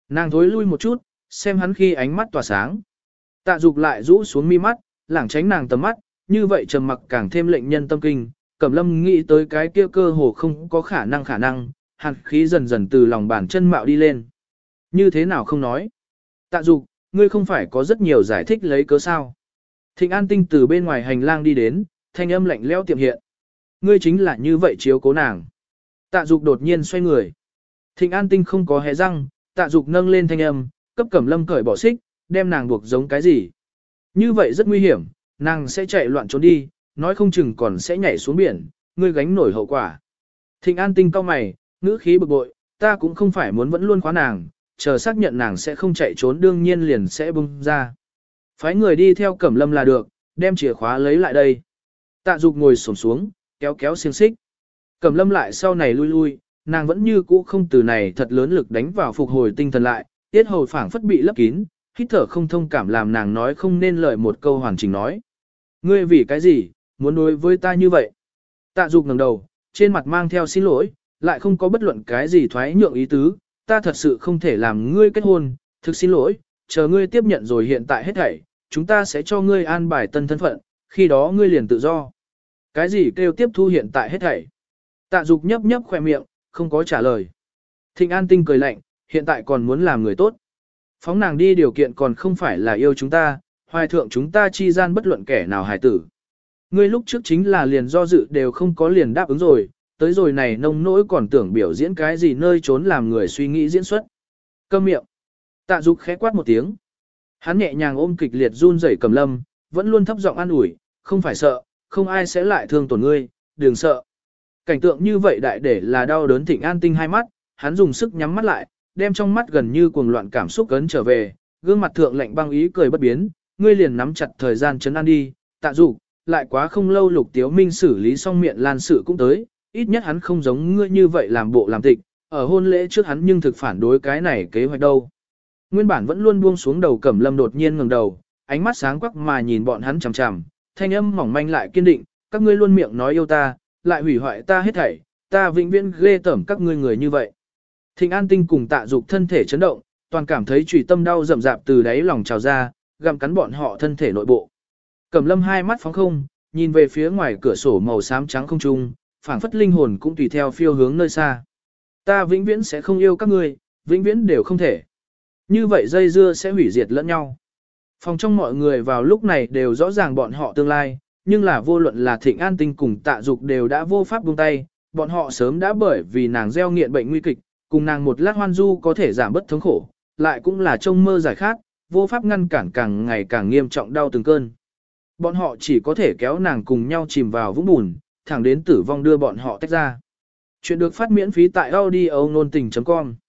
A: Nàng thối lui một chút, xem hắn khi ánh mắt tỏa sáng. Tạ Dục lại rũ xuống mi mắt, lảng tránh nàng tầm mắt, như vậy trầm mặc càng thêm lệnh nhân tâm kinh. Cẩm Lâm nghĩ tới cái kia cơ hồ không có khả năng, hàn khí dần dần từ lòng bàn chân mạo đi lên. Như thế nào không nói? Tạ Dục, ngươi không phải có rất nhiều giải thích lấy cớ sao? Thịnh An Tinh từ bên ngoài hành lang đi đến, thanh âm lạnh lẽo tiệm hiện. Ngươi chính là như vậy chiếu cố nàng. Tạ Dục đột nhiên xoay người. Thịnh An Tinh không có hé răng, Tạ Dục nâng lên thanh âm, cấp Cẩm Lâm cởi bỏ xích, đem nàng buộc giống cái gì. Như vậy rất nguy hiểm, nàng sẽ chạy loạn trốn đi, nói không chừng còn sẽ nhảy xuống biển, ngươi gánh nổi hậu quả. Thịnh An Tinh cau mày, ngữ khí bực bội, ta cũng không phải muốn vẫn luôn khóa nàng, chờ xác nhận nàng sẽ không chạy trốn đương nhiên liền sẽ bung ra. Phái người đi theo Cẩm Lâm là được, đem chìa khóa lấy lại đây. Tạ Dục ngồi xổm xuống, kéo kéo xiềng xích. Cẩm Lâm lại sau này lui lui, nàng vẫn như cũ không từ này thật lớn lực đánh vào phục hồi tinh thần lại, tiết hầu phảng phất bị lấp kín, hít thở không thông cảm làm nàng nói không nên lời một câu hoàn chỉnh nói. Ngươi vì cái gì, muốn đối với ta như vậy? Tạ Dục ngẩng đầu, trên mặt mang theo xin lỗi, lại không có bất luận cái gì thoái nhượng ý tứ, ta thật sự không thể làm ngươi kết hôn, thực xin lỗi, chờ ngươi tiếp nhận rồi hiện tại hết thảy, chúng ta sẽ cho ngươi an bài tân thân phận, khi đó ngươi liền tự do. Cái gì kêu tiếp thu hiện tại hết thảy? Tạ Dục nhấp nhấp khỏe miệng, không có trả lời. Thịnh An Tinh cười lạnh, hiện tại còn muốn làm người tốt. Phóng nàng đi điều kiện còn không phải là yêu chúng ta, hoài thượng chúng ta chi gian bất luận kẻ nào hài tử. Ngươi lúc trước chính là liền do dự đều không có liền đáp ứng rồi, tới rồi này nông nỗi còn tưởng biểu diễn cái gì nơi trốn làm người suy nghĩ diễn xuất. Câm miệng. Tạ Dục khẽ quát một tiếng. Hắn nhẹ nhàng ôm kịch liệt run rẩy Cẩm Lâm, vẫn luôn thấp giọng an ủi, không phải sợ, không ai sẽ lại thương tổn ngươi, đừng sợ. Cảnh tượng như vậy đại để là đau đớn. Thịnh An Tinh hai mắt, hắn dùng sức nhắm mắt lại, đem trong mắt gần như cuồng loạn cảm xúc cấn trở về, gương mặt thượng lạnh băng ý cười bất biến, ngươi liền nắm chặt thời gian trấn an đi, Tạ Dục, lại quá không lâu Lục Tiếu Minh xử lý xong miệng lan sự cũng tới, ít nhất hắn không giống ngươi như vậy làm bộ làm tịch, ở hôn lễ trước hắn nhưng thực phản đối cái này kế hoạch đâu. Nguyên bản vẫn luôn buông xuống đầu Cẩm Lâm đột nhiên ngẩng đầu, ánh mắt sáng quắc mà nhìn bọn hắn chằm chằm, thanh âm mỏng manh lại kiên định, các ngươi luôn miệng nói yêu ta, lại hủy hoại ta hết thảy, ta vĩnh viễn ghê tởm các ngươi người như vậy. Thịnh An Tinh cùng Tạ Dục thân thể chấn động, toàn cảm thấy chủy tâm đau rậm rạp từ đáy lòng trào ra, gặm cắn bọn họ thân thể nội bộ. Cẩm Lâm hai mắt phóng không, nhìn về phía ngoài cửa sổ màu xám trắng không trung, phảng phất linh hồn cũng tùy theo phiêu hướng nơi xa. Ta vĩnh viễn sẽ không yêu các ngươi, vĩnh viễn đều không thể. Như vậy dây dưa sẽ hủy diệt lẫn nhau. Phòng trong mọi người vào lúc này đều rõ ràng bọn họ tương lai, nhưng là vô luận là Thịnh An Tinh cùng Tạ Dục đều đã vô pháp buông tay, bọn họ sớm đã bởi vì nàng gieo nghiện bệnh nguy kịch, cùng nàng một lát hoan du có thể giảm bớt thống khổ, lại cũng là trông mơ giải khát, vô pháp ngăn cản càng ngày càng nghiêm trọng đau từng cơn. Bọn họ chỉ có thể kéo nàng cùng nhau chìm vào vũng bùn, thẳng đến tử vong đưa bọn họ tách ra. Chuyện được phát miễn phí tại audio nôn tình.com